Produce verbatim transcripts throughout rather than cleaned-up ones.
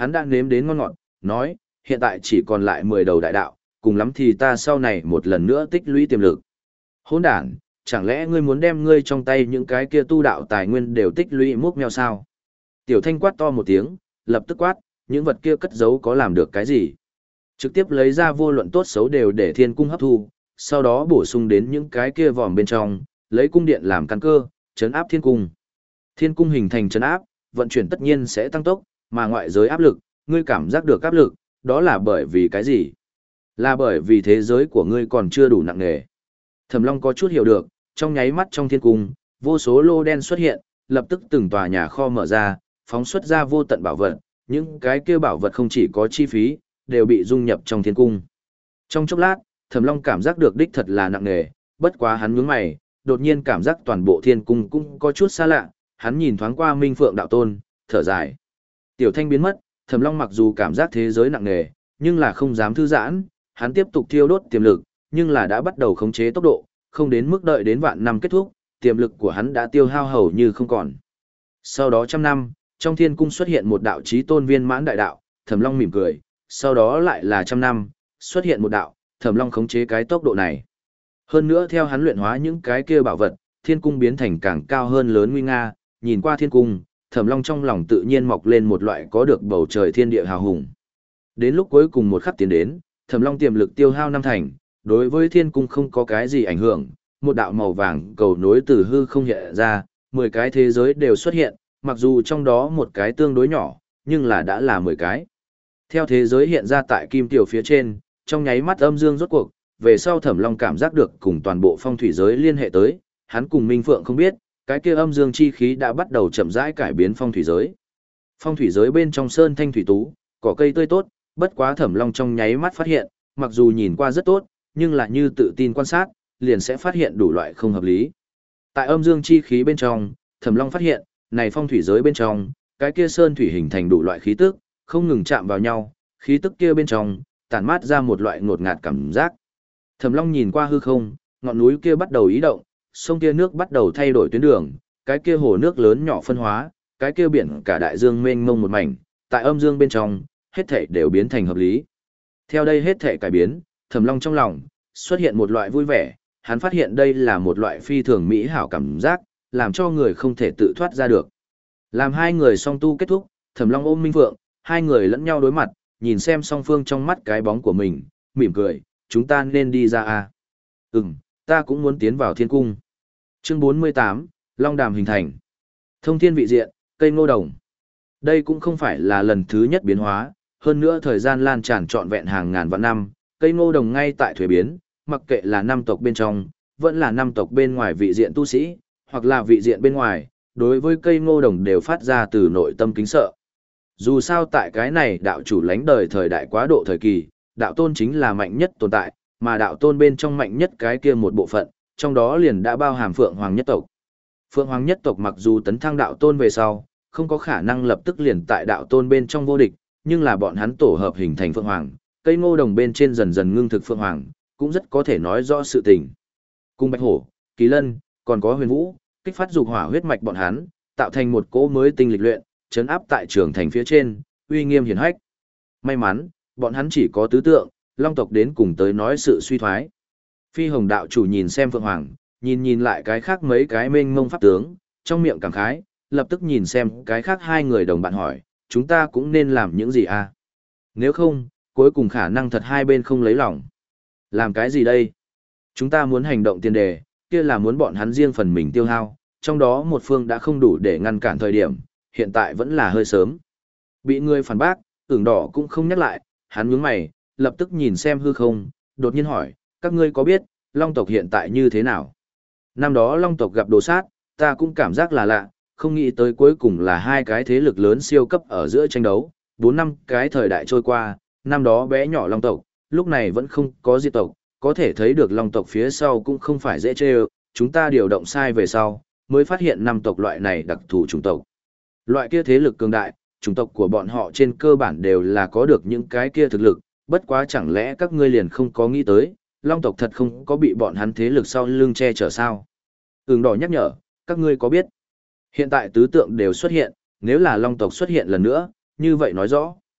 hắn đã nếm đến ngon ngọt, nói, hiện tại chỉ còn lại mười đầu đại đạo, cùng lắm thì ta sau này một lần nữa tích lũy tiềm lực. Hỗn đản, chẳng lẽ ngươi muốn đem ngươi trong tay những cái kia tu đạo tài nguyên đều tích lũy múc mèo sao? Tiểu Thanh quát to một tiếng, lập tức quát, những vật kia cất giấu có làm được cái gì? Trực tiếp lấy ra vô luận tốt xấu đều để thiên cung hấp thu, sau đó bổ sung đến những cái kia vòm bên trong, lấy cung điện làm căn cơ, chấn áp thiên cung. Thiên cung hình thành chấn áp, vận chuyển tất nhiên sẽ tăng tốc, mà ngoại giới áp lực, ngươi cảm giác được áp lực, đó là bởi vì cái gì? Là bởi vì thế giới của ngươi còn chưa đủ nặng nề. Thẩm Long có chút hiểu được, trong nháy mắt trong thiên cung, vô số lô đen xuất hiện, lập tức từng tòa nhà kho mở ra, phóng xuất ra vô tận bảo vật, những cái kia bảo vật không chỉ có chi phí, đều bị dung nhập trong thiên cung. Trong chốc lát, Thẩm Long cảm giác được đích thật là nặng nề, bất quá hắn nhướng mày, đột nhiên cảm giác toàn bộ thiên cung cũng có chút xa lạ, hắn nhìn thoáng qua Minh Phượng đạo tôn, thở dài. Tiểu Thanh biến mất, Thẩm Long mặc dù cảm giác thế giới nặng nề, nhưng là không dám thư giãn, hắn tiếp tục thiêu đốt tiềm lực, nhưng là đã bắt đầu khống chế tốc độ, không đến mức đợi đến vạn năm kết thúc, tiềm lực của hắn đã tiêu hao hầu như không còn. Sau đó trăm năm, trong thiên cung xuất hiện một đạo chí tôn viên mãn đại đạo, Thẩm Long mỉm cười, sau đó lại là trăm năm, xuất hiện một đạo, Thẩm Long khống chế cái tốc độ này. Hơn nữa theo hắn luyện hóa những cái kia bảo vật, thiên cung biến thành càng cao hơn lớn nguy nga, nhìn qua thiên cung, Thẩm Long trong lòng tự nhiên mọc lên một loại có được bầu trời thiên địa hào hùng. Đến lúc cuối cùng một khắc tiến đến, Thẩm Long tiềm lực tiêu hao năm thành, đối với thiên cung không có cái gì ảnh hưởng, một đạo màu vàng cầu nối từ hư không hiện ra, mười cái thế giới đều xuất hiện, mặc dù trong đó một cái tương đối nhỏ, nhưng là đã là mười cái. Theo thế giới hiện ra tại kim tiểu phía trên, trong nháy mắt âm dương rốt cuộc, về sau Thẩm Long cảm giác được cùng toàn bộ phong thủy giới liên hệ tới, hắn cùng Minh Phượng không biết, cái kia âm dương chi khí đã bắt đầu chậm rãi cải biến phong thủy giới. Phong thủy giới bên trong sơn thanh thủy tú, cỏ cây tươi tốt, bất quá Thẩm Long trong nháy mắt phát hiện, mặc dù nhìn qua rất tốt, nhưng là như tự tin quan sát, liền sẽ phát hiện đủ loại không hợp lý. Tại âm dương chi khí bên trong, Thẩm Long phát hiện, này phong thủy giới bên trong, cái kia sơn thủy hình thành đủ loại khí tức, không ngừng chạm vào nhau, khí tức kia bên trong, tản mát ra một loại ngột ngạt cảm giác. Thẩm Long nhìn qua hư không, ngọn núi kia bắt đầu ý động, sông kia nước bắt đầu thay đổi tuyến đường, cái kia hồ nước lớn nhỏ phân hóa, cái kia biển cả đại dương mênh mông một mảnh, tại âm dương bên trong, hết thảy đều biến thành hợp lý. Theo đây hết thảy cải biến, Thẩm Long trong lòng xuất hiện một loại vui vẻ, hắn phát hiện đây là một loại phi thường mỹ hảo cảm giác, làm cho người không thể tự thoát ra được. Làm hai người song tu kết thúc, Thẩm Long ôm Minh Phượng, hai người lẫn nhau đối mặt, nhìn xem song phương trong mắt cái bóng của mình, mỉm cười, chúng ta nên đi ra à? Ừm, ta cũng muốn tiến vào thiên cung. Chương bốn mươi tám, Long Đàm hình thành. Thông thiên vị diện, cây ngô đồng. Đây cũng không phải là lần thứ nhất biến hóa, hơn nữa thời gian lan tràn trọn vẹn hàng ngàn vạn năm, cây ngô đồng ngay tại thuế biến, mặc kệ là năm tộc bên trong, vẫn là năm tộc bên ngoài vị diện tu sĩ, hoặc là vị diện bên ngoài, đối với cây ngô đồng đều phát ra từ nội tâm kính sợ. Dù sao tại cái này đạo chủ lánh đời thời đại quá độ thời kỳ, đạo tôn chính là mạnh nhất tồn tại, mà đạo tôn bên trong mạnh nhất cái kia một bộ phận, trong đó liền đã bao hàm Phượng Hoàng nhất tộc. Phượng Hoàng nhất tộc mặc dù tấn thăng đạo tôn về sau, không có khả năng lập tức liền tại đạo tôn bên trong vô địch, nhưng là bọn hắn tổ hợp hình thành Phượng Hoàng, cây ngô đồng bên trên dần dần ngưng thực Phượng Hoàng, cũng rất có thể nói rõ sự tình. Cung Bạch Hổ, Kỳ Lân, còn có Huyền Vũ, kích phát dục hỏa huyết mạch bọn hắn, tạo thành một cỗ mới tinh lịch luyện, chấn áp tại trường thành phía trên, uy nghiêm hiển hách. May mắn, bọn hắn chỉ có tứ tượng, Long tộc đến cùng tới nói sự suy thoái. Phi Hồng đạo chủ nhìn xem Phượng Hoàng, nhìn nhìn lại cái khác mấy cái mênh mông pháp tướng, trong miệng cảm khái, lập tức nhìn xem cái khác hai người đồng bạn hỏi, chúng ta cũng nên làm những gì à? Nếu không, cuối cùng khả năng thật hai bên không lấy lòng. Làm cái gì đây? Chúng ta muốn hành động tiền đề, kia là muốn bọn hắn riêng phần mình tiêu hao, trong đó một phương đã không đủ để ngăn cản thời điểm, hiện tại vẫn là hơi sớm. Bị người phản bác, ửng đỏ cũng không nhắc lại, hắn nhướng mày, lập tức nhìn xem hư không, đột nhiên hỏi, các ngươi có biết, Long tộc hiện tại như thế nào? Năm đó Long tộc gặp đồ sát, ta cũng cảm giác là lạ, không nghĩ tới cuối cùng là hai cái thế lực lớn siêu cấp ở giữa tranh đấu, bốn năm cái thời đại trôi qua, năm đó bé nhỏ Long tộc, lúc này vẫn không có diệt tộc, có thể thấy được Long tộc phía sau cũng không phải dễ chơi, chúng ta điều động sai về sau, mới phát hiện năm tộc loại này đặc thù chủng tộc. Loại kia thế lực cường đại, chủng tộc của bọn họ trên cơ bản đều là có được những cái kia thực lực, bất quá chẳng lẽ các ngươi liền không có nghĩ tới, Long tộc thật không có bị bọn hắn thế lực sau lưng che chở sao? Ưng đỏ nhắc nhở, các ngươi có biết? Hiện tại tứ tượng đều xuất hiện, nếu là Long tộc xuất hiện lần nữa, như vậy nói rõ,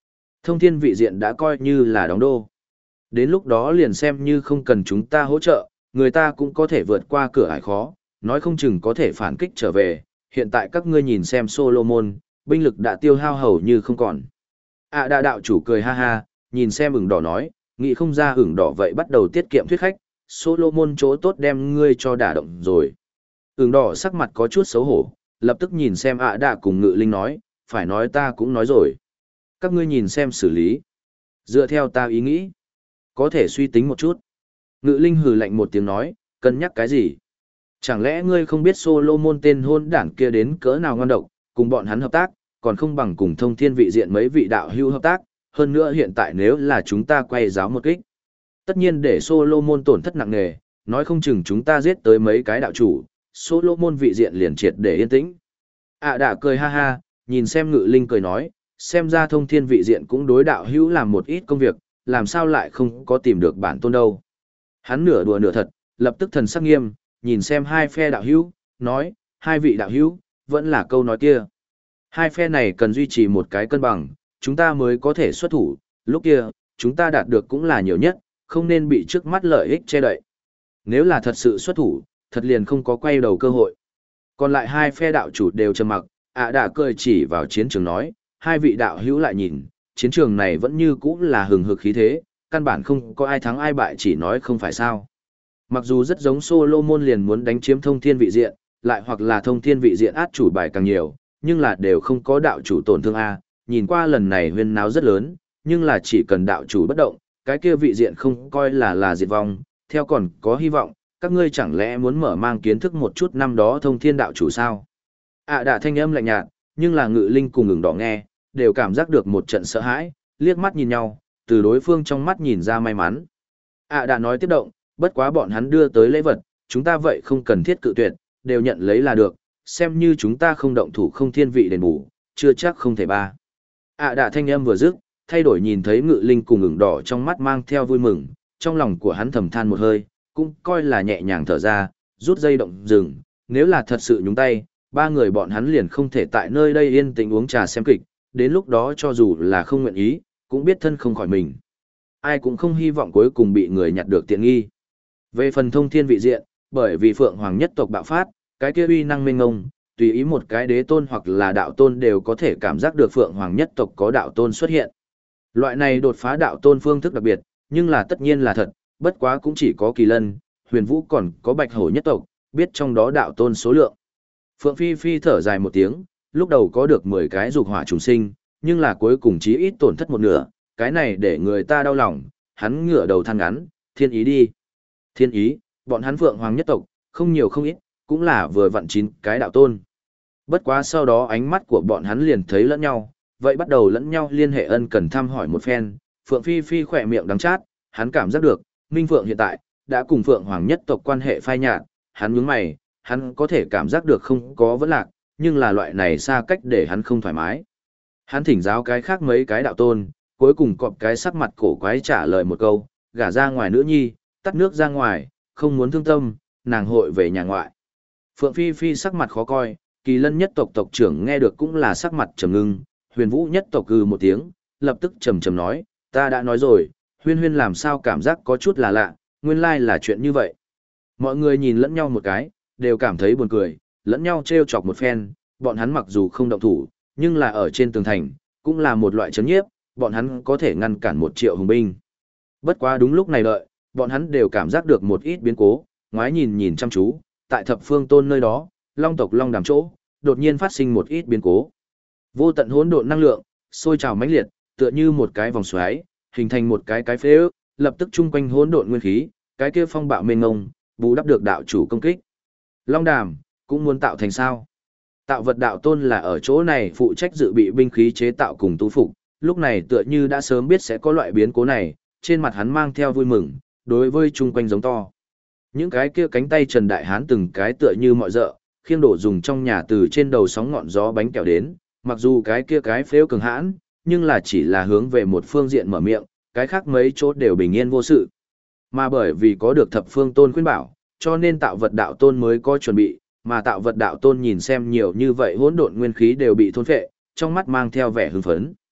Thông thiên vị diện đã coi như là đóng đô. Đến lúc đó liền xem như không cần chúng ta hỗ trợ, người ta cũng có thể vượt qua cửa ải khó, nói không chừng có thể phản kích trở về. Hiện tại các ngươi nhìn xem Solomon, binh lực đã tiêu hao hầu như không còn. À đa đạo chủ cười ha ha, nhìn xem ửng đỏ nói, nghĩ không ra ửng đỏ vậy bắt đầu tiết kiệm thuyết khách, Solomon chỗ tốt đem ngươi cho đả động rồi. Ửng đỏ sắc mặt có chút xấu hổ, lập tức nhìn xem ạ đạ cùng ngự linh nói, phải nói ta cũng nói rồi. Các ngươi nhìn xem xử lý. Dựa theo ta ý nghĩ, có thể suy tính một chút. Ngự linh hừ lạnh một tiếng nói, cân nhắc cái gì? Chẳng lẽ ngươi không biết Solomon tên hôn đảng kia đến cỡ nào ngon độc, cùng bọn hắn hợp tác, còn không bằng cùng thông thiên vị diện mấy vị đạo hữu hợp tác, hơn nữa hiện tại nếu là chúng ta quay giáo một kích. Tất nhiên để Solomon tổn thất nặng nề, nói không chừng chúng ta giết tới mấy cái đạo chủ, Solomon vị diện liền triệt để yên tĩnh. À đã cười ha ha, nhìn xem ngự linh cười nói, xem ra thông thiên vị diện cũng đối đạo hữu làm một ít công việc, làm sao lại không có tìm được bản tôn đâu. Hắn nửa đùa nửa thật, lập tức thần sắc nghiêm, nhìn xem hai phe đạo hữu, nói, hai vị đạo hữu, vẫn là câu nói kia. Hai phe này cần duy trì một cái cân bằng, chúng ta mới có thể xuất thủ, lúc kia, chúng ta đạt được cũng là nhiều nhất, không nên bị trước mắt lợi ích che đậy. Nếu là thật sự xuất thủ, thật liền không có quay đầu cơ hội. Còn lại hai phe đạo chủ đều trầm mặc, ạ đã cười chỉ vào chiến trường nói, hai vị đạo hữu lại nhìn, chiến trường này vẫn như cũ là hừng hực khí thế, căn bản không có ai thắng ai bại chỉ nói không phải sao. Mặc dù rất giống Solomon liền muốn đánh chiếm thông thiên vị diện, lại hoặc là thông thiên vị diện át chủ bài càng nhiều, nhưng là đều không có đạo chủ tổn thương A, nhìn qua lần này huyên náo rất lớn, nhưng là chỉ cần đạo chủ bất động, cái kia vị diện không coi là là diệt vong, theo còn có hy vọng, các ngươi chẳng lẽ muốn mở mang kiến thức một chút năm đó thông thiên đạo chủ sao? À đã thanh âm lạnh nhạt, nhưng là ngự linh cùng ngừng đỏ nghe, đều cảm giác được một trận sợ hãi, liếc mắt nhìn nhau, từ đối phương trong mắt nhìn ra may mắn. À đã nói tiếp động, bất quá bọn hắn đưa tới lễ vật, chúng ta vậy không cần thiết cự tuyệt, đều nhận lấy là được, xem như chúng ta không động thủ không thiên vị đền bù, chưa chắc không thể ba. À đã thanh âm vừa dứt, thay đổi nhìn thấy ngự linh cùng ngừng đỏ trong mắt mang theo vui mừng, trong lòng của hắn thầm than một hơi, cũng coi là nhẹ nhàng thở ra, rút dây động dừng, nếu là thật sự nhúng tay, ba người bọn hắn liền không thể tại nơi đây yên tĩnh uống trà xem kịch, đến lúc đó cho dù là không nguyện ý, cũng biết thân không khỏi mình. Ai cũng không hy vọng cuối cùng bị người nhặt được tiện nghi. Về phần thông thiên vị diện, bởi vì Phượng Hoàng nhất tộc bạo phát, cái kia uy năng mênh ngông, tùy ý một cái đế tôn hoặc là đạo tôn đều có thể cảm giác được Phượng Hoàng nhất tộc có đạo tôn xuất hiện. Loại này đột phá đạo tôn phương thức đặc biệt, nhưng là tất nhiên là thật, bất quá cũng chỉ có Kỳ Lân, Huyền Vũ còn có Bạch Hổ nhất tộc, biết trong đó đạo tôn số lượng. Phượng Phi Phi thở dài một tiếng, lúc đầu có được mười cái dục hỏa trùng sinh, nhưng là cuối cùng chí ít tổn thất một nửa, cái này để người ta đau lòng, hắn ngửa đầu than ngắn, thiên ý đi. Thiên ý, bọn hắn Phượng Hoàng nhất tộc, không nhiều không ít, cũng là vừa vặn chín cái đạo tôn. Bất quá sau đó ánh mắt của bọn hắn liền thấy lẫn nhau, vậy bắt đầu lẫn nhau liên hệ ân cần thăm hỏi một phen, Phượng Phi Phi khỏe miệng đắng chát, hắn cảm giác được, Minh Phượng hiện tại, đã cùng Phượng Hoàng nhất tộc quan hệ phai nhạt, hắn nhướng mày, hắn có thể cảm giác được không có vấn lạc, nhưng là loại này xa cách để hắn không thoải mái. Hắn thỉnh giáo cái khác mấy cái đạo tôn, cuối cùng cọp cái sắc mặt cổ quái trả lời một câu, gả ra ngoài nữ nhi, tắt nước ra ngoài, không muốn thương tâm, nàng hội về nhà ngoại. Phượng Phi Phi sắc mặt khó coi, Kỳ Lân nhất tộc tộc trưởng nghe được cũng là sắc mặt trầm ngưng, Huyền Vũ nhất tộc gừ một tiếng, lập tức trầm trầm nói, ta đã nói rồi, Huyên Huyên làm sao cảm giác có chút là lạ, nguyên lai là chuyện như vậy. Mọi người nhìn lẫn nhau một cái, đều cảm thấy buồn cười, lẫn nhau trêu chọc một phen, bọn hắn mặc dù không động thủ, nhưng là ở trên tường thành, cũng là một loại chấn nhiếp, bọn hắn có thể ngăn cản một triệu hùng binh. Bất quá đúng lúc này đợi, bọn hắn đều cảm giác được một ít biến cố, ngoái nhìn nhìn chăm chú, tại thập phương tôn nơi đó, long tộc long đàm chỗ, đột nhiên phát sinh một ít biến cố. Vô tận hỗn độn năng lượng, sôi trào mãnh liệt, tựa như một cái vòng xoáy, hình thành một cái cái phế ước, lập tức chung quanh hỗn độn nguyên khí, cái kia phong bạo mênh mông, bù đắp được đạo chủ công kích. Long đàm, cũng muốn tạo thành sao? Tạo vật đạo tôn là ở chỗ này phụ trách dự bị binh khí chế tạo cùng tu phục, lúc này tựa như đã sớm biết sẽ có loại biến cố này, trên mặt hắn mang theo vui mừng, đối với chung quanh giống to. Những cái kia cánh tay Trần Đại Hán từng cái tựa như mọi dợ, khiêng đổ dùng trong nhà từ trên đầu sóng ngọn gió bánh kẹo đến, mặc dù cái kia cái phếu cường hãn, nhưng là chỉ là hướng về một phương diện mở miệng, cái khác mấy chỗ đều bình yên vô sự. Mà bởi vì có được thập phương tôn khuyên bảo, cho nên tạo vật đạo tôn mới có chuẩn bị, mà tạo vật đạo tôn nhìn xem nhiều như vậy hỗn độn nguyên khí đều bị thôn phệ, trong mắt mang theo vẻ hưng phấn.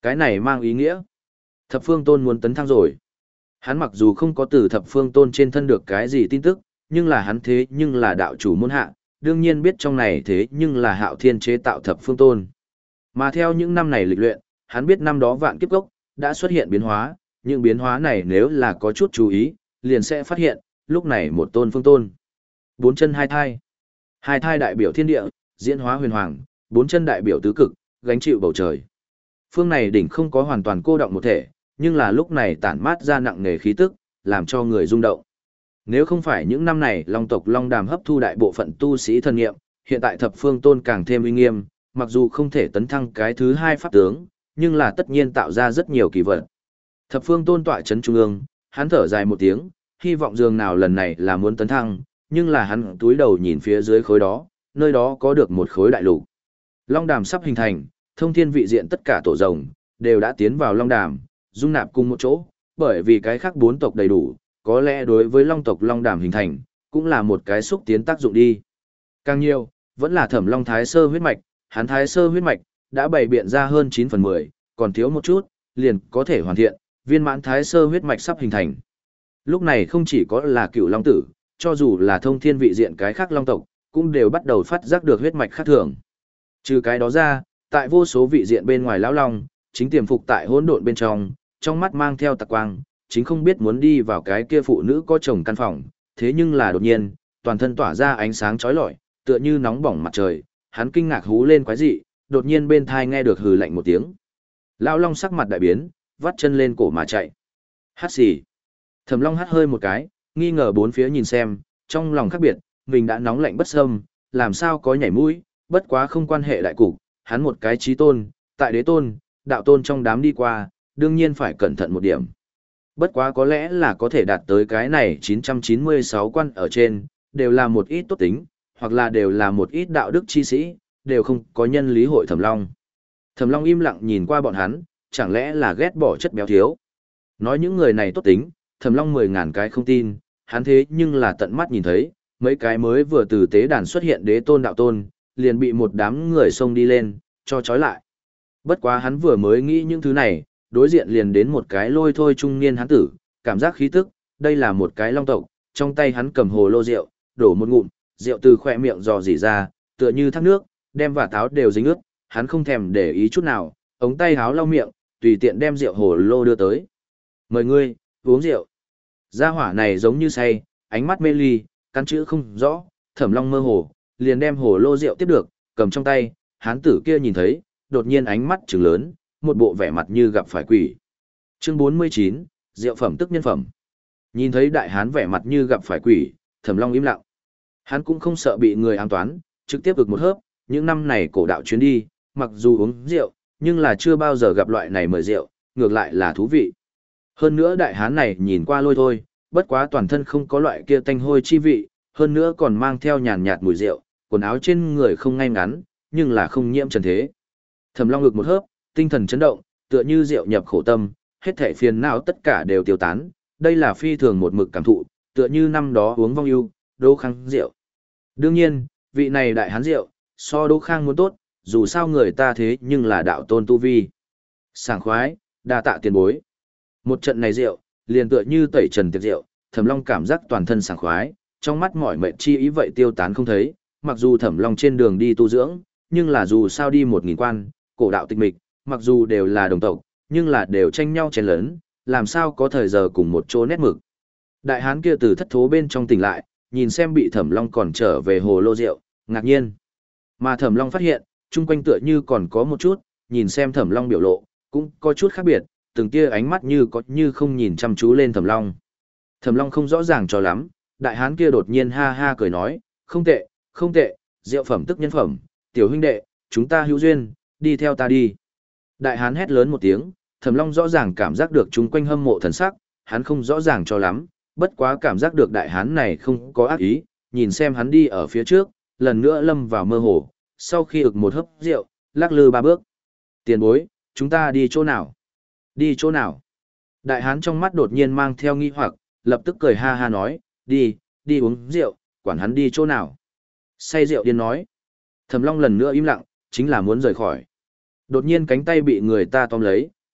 Cái này mang ý nghĩa. Thập phương tôn muốn tấn thăng rồi. Hắn mặc dù không có từ thập phương tôn trên thân được cái gì tin tức, nhưng là hắn thế nhưng là đạo chủ môn hạ, đương nhiên biết trong này thế nhưng là hạo thiên chế tạo thập phương tôn. Mà theo những năm này lịch luyện, hắn biết năm đó vạn kiếp gốc đã xuất hiện biến hóa, những biến hóa này nếu là có chút chú ý, liền sẽ phát hiện, lúc này một tôn phương tôn. Bốn chân hai thai. Hai thai đại biểu thiên địa, diễn hóa huyền hoàng, bốn chân đại biểu tứ cực, gánh chịu bầu trời. Phương này đỉnh không có hoàn toàn cô động một thể, nhưng là lúc này tản mát ra nặng nề khí tức, làm cho người rung động. Nếu không phải những năm này Long tộc Long Đàm hấp thu đại bộ phận tu sĩ thần nghiệm, hiện tại thập phương tôn càng thêm uy nghiêm, mặc dù không thể tấn thăng cái thứ hai pháp tướng, nhưng là tất nhiên tạo ra rất nhiều kỳ vật. Thập phương tôn tọa chấn trung ương, hắn thở dài một tiếng, hy vọng dường nào lần này là muốn tấn thăng, nhưng là hắn túi đầu nhìn phía dưới khối đó, nơi đó có được một khối đại lục. Long Đàm sắp hình thành, thông thiên vị diện tất cả tổ rồng đều đã tiến vào Long Đàm, dung nạp cùng một chỗ, bởi vì cái khác bốn tộc đầy đủ, có lẽ đối với Long tộc Long Đàm hình thành, cũng là một cái xúc tiến tác dụng đi. Càng nhiều, vẫn là Thẩm Long Thái Sơ huyết mạch, hắn Thái Sơ huyết mạch đã bày biện ra hơn chín phần mười, còn thiếu một chút, liền có thể hoàn thiện, viên mãn Thái Sơ huyết mạch sắp hình thành. Lúc này không chỉ có là Cửu Long tử, cho dù là thông thiên vị diện cái khác Long tộc, cũng đều bắt đầu phát giác được huyết mạch khác thường. Trừ cái đó ra, tại vô số vị diện bên ngoài lão long, chính tiềm phục tại hỗn độn bên trong, trong mắt mang theo tạc quang, chính không biết muốn đi vào cái kia phụ nữ có chồng căn phòng, thế nhưng là đột nhiên, toàn thân tỏa ra ánh sáng chói lọi, tựa như nóng bỏng mặt trời, hắn kinh ngạc hú lên quái dị, đột nhiên bên thai nghe được hừ lạnh một tiếng. Lão long sắc mặt đại biến, vắt chân lên cổ mà chạy. Hắt xì. Thẩm Long hắt hơi một cái, nghi ngờ bốn phía nhìn xem, trong lòng khác biệt, mình đã nóng lạnh bất xâm, làm sao có nhảy mũi, bất quá không quan hệ đại cục, hắn một cái chí tôn, tại đế tôn, đạo tôn trong đám đi qua, đương nhiên phải cẩn thận một điểm. Bất quá có lẽ là có thể đạt tới cái này chín trăm chín mươi sáu quan ở trên, đều là một ít tốt tính, hoặc là đều là một ít đạo đức chi sĩ, đều không có nhân lý hội Thẩm Long. Thẩm Long im lặng nhìn qua bọn hắn, chẳng lẽ là ghét bỏ chất béo thiếu. Nói những người này tốt tính, Thẩm Long mười ngàn cái không tin, hắn thế nhưng là tận mắt nhìn thấy, mấy cái mới vừa từ tế đàn xuất hiện đế tôn đạo tôn, liền bị một đám người xông đi lên, cho trói lại. Bất quá hắn vừa mới nghĩ những thứ này, đối diện liền đến một cái lôi thôi trung niên hắn tử, cảm giác khí tức, đây là một cái long tộc, trong tay hắn cầm hồ lô rượu, đổ một ngụm, rượu từ khỏe miệng dò dỉ ra, tựa như thác nước, đem và táo đều dính ướt, hắn không thèm để ý chút nào, ống tay háo lau miệng, tùy tiện đem rượu hồ lô đưa tới. Mời ngươi, uống rượu. Gia hỏa này giống như say, ánh mắt mê ly, căn chữ không rõ, Thẩm Long mơ hồ, liền đem hồ lô rượu tiếp được, cầm trong tay, hán tử kia nhìn thấy, đột nhiên ánh mắt trừng lớn, một bộ vẻ mặt như gặp phải quỷ. Chương bốn mươi chín, rượu phẩm tức nhân phẩm. Nhìn thấy đại hán vẻ mặt như gặp phải quỷ, Thẩm Long im lặng. Hắn cũng không sợ bị người ám toán, trực tiếp ực một hớp, những năm này cổ đạo chuyến đi, mặc dù uống rượu, nhưng là chưa bao giờ gặp loại này mời rượu, ngược lại là thú vị. Hơn nữa đại hán này nhìn qua lôi thôi, bất quá toàn thân không có loại kia tanh hôi chi vị, hơn nữa còn mang theo nhàn nhạt mùi rượu, quần áo trên người không ngay ngắn, nhưng là không nhiễm trần thế. Thẩm Long ngực một hớp, tinh thần chấn động, tựa như rượu nhập khổ tâm, hết thảy phiền não tất cả đều tiêu tán, đây là phi thường một mực cảm thụ, tựa như năm đó uống vong ưu, Đỗ Khang rượu. Đương nhiên, vị này đại hán rượu, so Đỗ Khang muốn tốt, dù sao người ta thế nhưng là đạo tôn tu vi. Sảng khoái, đa tạ tiền bối. Một trận này rượu, liền tựa như tẩy trần tiệc rượu, Thẩm Long cảm giác toàn thân sảng khoái, trong mắt mỏi mệt chi ý vậy tiêu tán không thấy, mặc dù Thẩm Long trên đường đi tu dưỡng, nhưng là dù sao đi một nghìn quan, cổ đạo tịch mịch, mặc dù đều là đồng tộc, nhưng là đều tranh nhau chén lớn, làm sao có thời giờ cùng một chỗ nét mực. Đại hán kia từ thất thố bên trong tỉnh lại, nhìn xem bị Thẩm Long còn trở về hồ lô rượu, ngạc nhiên. Mà Thẩm Long phát hiện, chung quanh tựa như còn có một chút, nhìn xem Thẩm Long biểu lộ, cũng có chút khác biệt, từng tia ánh mắt như có như không nhìn chăm chú lên Thẩm Long. Thẩm Long không rõ ràng cho lắm, đại hán kia đột nhiên ha ha cười nói, không tệ, không tệ, rượu phẩm tức nhân phẩm, tiểu huynh đệ, chúng ta hữu duyên, đi theo ta đi. Đại hán hét lớn một tiếng, Thẩm Long rõ ràng cảm giác được chúng quanh hâm mộ thần sắc, hắn không rõ ràng cho lắm, bất quá cảm giác được đại hán này không có ác ý, nhìn xem hắn đi ở phía trước, lần nữa lâm vào mơ hồ, sau khi ực một hớp rượu, lắc lư ba bước. Tiền bối, chúng ta đi chỗ nào? Đi chỗ nào? Đại hán trong mắt đột nhiên mang theo nghi hoặc, lập tức cười ha ha nói, đi, đi uống rượu, quản hắn đi chỗ nào. Say rượu điên nói. Thẩm Long lần nữa im lặng, chính là muốn rời khỏi. Đột nhiên cánh tay bị người ta tóm lấy,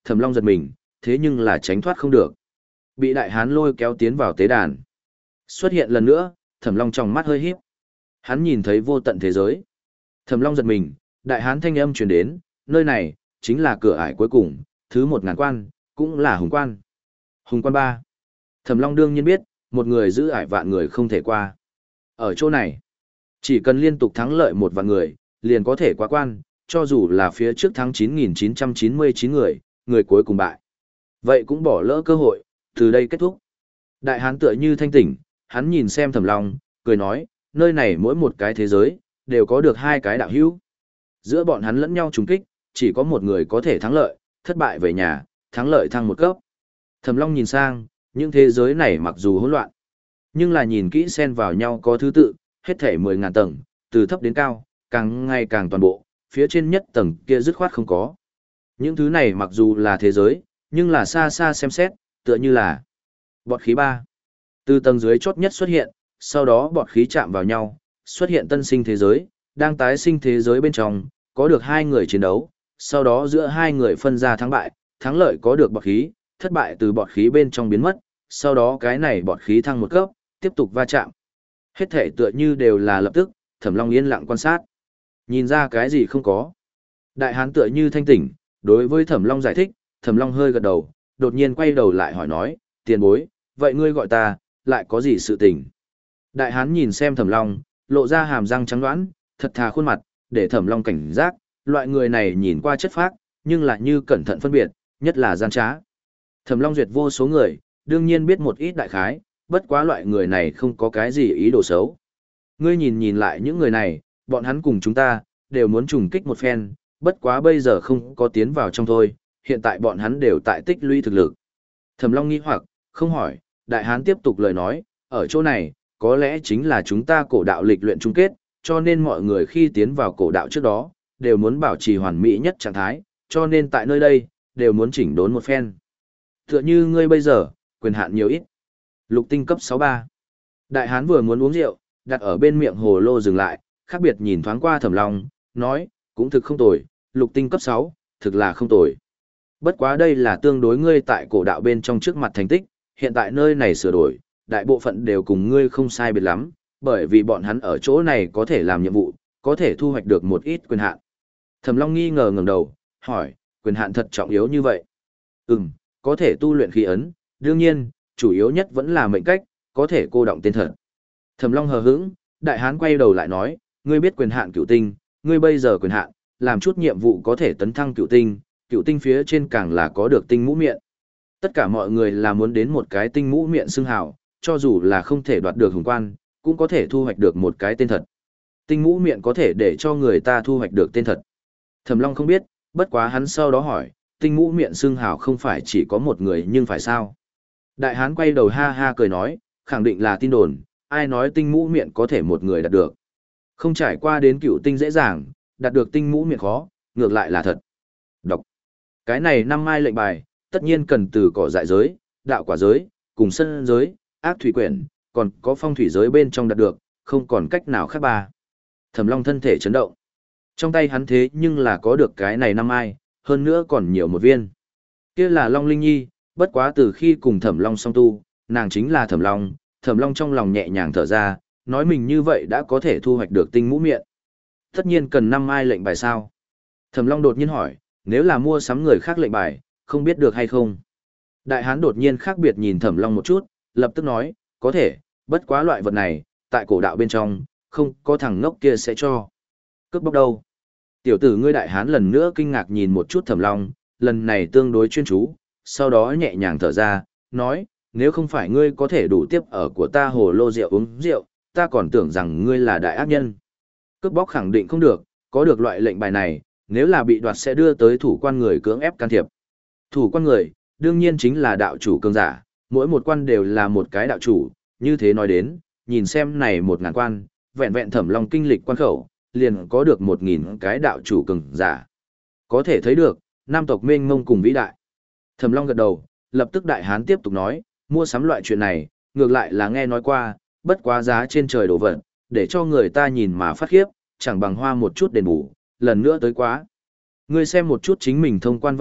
Thẩm Long giật mình, thế nhưng là tránh thoát không được. Bị đại hán lôi kéo tiến vào tế đàn. Xuất hiện lần nữa, Thẩm Long trong mắt hơi híp. Hắn nhìn thấy vô tận thế giới. Thẩm Long giật mình, đại hán thanh âm truyền đến, nơi này chính là cửa ải cuối cùng, thứ một ngàn quan, cũng là hùng quan. Hùng quan ba. Thẩm Long đương nhiên biết, một người giữ ải vạn người không thể qua. Ở chỗ này, chỉ cần liên tục thắng lợi một vạn người, liền có thể qua quan, cho dù là phía trước thắng chín nghìn chín trăm chín mươi chín người, người cuối cùng bại. Vậy cũng bỏ lỡ cơ hội, từ đây kết thúc. Đại hán tựa như thanh tỉnh, hắn nhìn xem Thẩm Long, cười nói, nơi này mỗi một cái thế giới, đều có được hai cái đạo hữu. Giữa bọn hắn lẫn nhau trùng kích, chỉ có một người có thể thắng lợi, thất bại về nhà, thắng lợi thăng một cấp. Thẩm Long nhìn sang, những thế giới này mặc dù hỗn loạn, nhưng là nhìn kỹ xen vào nhau có thứ tự, hết thể mười ngàn tầng, từ thấp đến cao, càng ngày càng toàn bộ, phía trên nhất tầng kia dứt khoát không có. Những thứ này mặc dù là thế giới, nhưng là xa xa xem xét, tựa như là bọt khí ba. Từ tầng dưới chót nhất xuất hiện, sau đó bọt khí chạm vào nhau, xuất hiện tân sinh thế giới, đang tái sinh thế giới bên trong, có được hai người chiến đấu, sau đó giữa hai người phân ra thắng bại, thắng lợi có được bọt khí, thất bại từ bọt khí bên trong biến mất, sau đó cái này bọt khí thăng một cấp, tiếp tục va chạm. Hết thể tựa như đều là lập tức, Thẩm Long yên lặng quan sát. Nhìn ra cái gì không có. Đại hán tựa như thanh tỉnh, đối với Thẩm Long giải thích, Thẩm Long hơi gật đầu, đột nhiên quay đầu lại hỏi nói, tiền bối, vậy ngươi gọi ta, lại có gì sự tình? Đại hán nhìn xem Thẩm Long, lộ ra hàm răng trắng đoán, thật thà khuôn mặt, để Thẩm Long cảnh giác, loại người này nhìn qua chất phác, nhưng lại như cẩn thận phân biệt, nhất là gian trá. Thẩm Long duyệt vô số người, đương nhiên biết một ít đại khái, bất quá loại người này không có cái gì ý đồ xấu. Ngươi nhìn nhìn lại những người này, bọn hắn cùng chúng ta, đều muốn trùng kích một phen, bất quá bây giờ không có tiến vào trong thôi, hiện tại bọn hắn đều tại tích lũy thực lực. Thẩm Long nghi hoặc, không hỏi, đại hán tiếp tục lời nói, ở chỗ này, có lẽ chính là chúng ta cổ đạo lịch luyện chung kết, cho nên mọi người khi tiến vào cổ đạo trước đó, đều muốn bảo trì hoàn mỹ nhất trạng thái, cho nên tại nơi đây, đều muốn chỉnh đốn một phen. Tựa như ngươi bây giờ, quyền hạn nhiều ít. Lục tinh cấp sáu ba. Đại hán vừa muốn uống rượu, đặt ở bên miệng hồ lô dừng lại, khác biệt nhìn thoáng qua Thẩm Long, nói, cũng thực không tồi, lục tinh cấp sáu, thực là không tồi. Bất quá đây là tương đối ngươi tại cổ đạo bên trong trước mặt thành tích, hiện tại nơi này sửa đổi, đại bộ phận đều cùng ngươi không sai biệt lắm, bởi vì bọn hắn ở chỗ này có thể làm nhiệm vụ, có thể thu hoạch được một ít quyền hạn. Thẩm Long nghi ngờ ngẩng đầu, hỏi, quyền hạn thật trọng yếu như vậy? Ừm, có thể tu luyện khí ấn, đương nhiên, chủ yếu nhất vẫn là mệnh cách, có thể cô động tên thật. Thẩm Long hờ hững, đại hán quay đầu lại nói, ngươi biết quyền hạn cửu tinh, ngươi bây giờ quyền hạn, làm chút nhiệm vụ có thể tấn thăng cửu tinh, cửu tinh phía trên càng là có được tinh mũ miệng. Tất cả mọi người là muốn đến một cái tinh mũ miệng xưng hào, cho dù là không thể đoạt được hùng quan, cũng có thể thu hoạch được một cái tên thật. Tinh mũ miệng có thể để cho người ta thu hoạch được tên thật. Thẩm Long không biết, bất quá hắn sau đó hỏi, tinh mũ miệng xưng hào không phải chỉ có một người nhưng phải sao? Đại hán quay đầu ha ha cười nói, khẳng định là tin đồn, ai nói tinh mũ miệng có thể một người đạt được. Không trải qua đến cựu tinh dễ dàng, đạt được tinh mũ miệng khó, ngược lại là thật. Đọc. Cái này năm mai lệnh bài, tất nhiên cần từ cỏ dại giới, đạo quả giới, cùng sân giới, ác thủy quyển, còn có phong thủy giới bên trong đạt được, không còn cách nào khác ba. Thẩm Long thân thể chấn động. Trong tay hắn thế nhưng là có được cái này năm mai, hơn nữa còn nhiều một viên. Kia là Long Linh Nhi, bất quá từ khi cùng Thẩm Long song tu, nàng chính là Thẩm Long, Thẩm Long trong lòng nhẹ nhàng thở ra, nói mình như vậy đã có thể thu hoạch được tinh mũ miệng. Tất nhiên cần năm mai lệnh bài sao? Thẩm Long đột nhiên hỏi, nếu là mua sắm người khác lệnh bài, không biết được hay không? Đại hán đột nhiên khác biệt nhìn Thẩm Long một chút, lập tức nói, có thể, bất quá loại vật này, tại cổ đạo bên trong, không có thằng ngốc kia sẽ cho. Cướp bóc đâu? Tiểu tử ngươi đại hán lần nữa kinh ngạc nhìn một chút Thẩm Long, lần này tương đối chuyên chú, sau đó nhẹ nhàng thở ra, nói, nếu không phải ngươi có thể đủ tiếp ở của ta hồ lô rượu uống rượu, ta còn tưởng rằng ngươi là đại ác nhân. Cướp bóc khẳng định không được, có được loại lệnh bài này, nếu là bị đoạt sẽ đưa tới thủ quan người cưỡng ép can thiệp. Thủ quan người, đương nhiên chính là đạo chủ cường giả, mỗi một quan đều là một cái đạo chủ, như thế nói đến, nhìn xem này một ngàn quan, vẹn vẹn Thẩm Long kinh lịch quan khẩu, liền có được một nghìn cái đạo chủ cường giả. Có thể thấy được, nam tộc mênh mông cùng vĩ đại. Thẩm Long gật đầu, lập tức đại hán tiếp tục nói, mua sắm loại chuyện này, ngược lại là nghe nói qua, bất quá giá trên trời đổ vật, để cho người ta nhìn mà phát khiếp, chẳng bằng hoa một chút đền bù, lần nữa tới quá. Ngươi xem một chút chính mình thông quan văn điệp,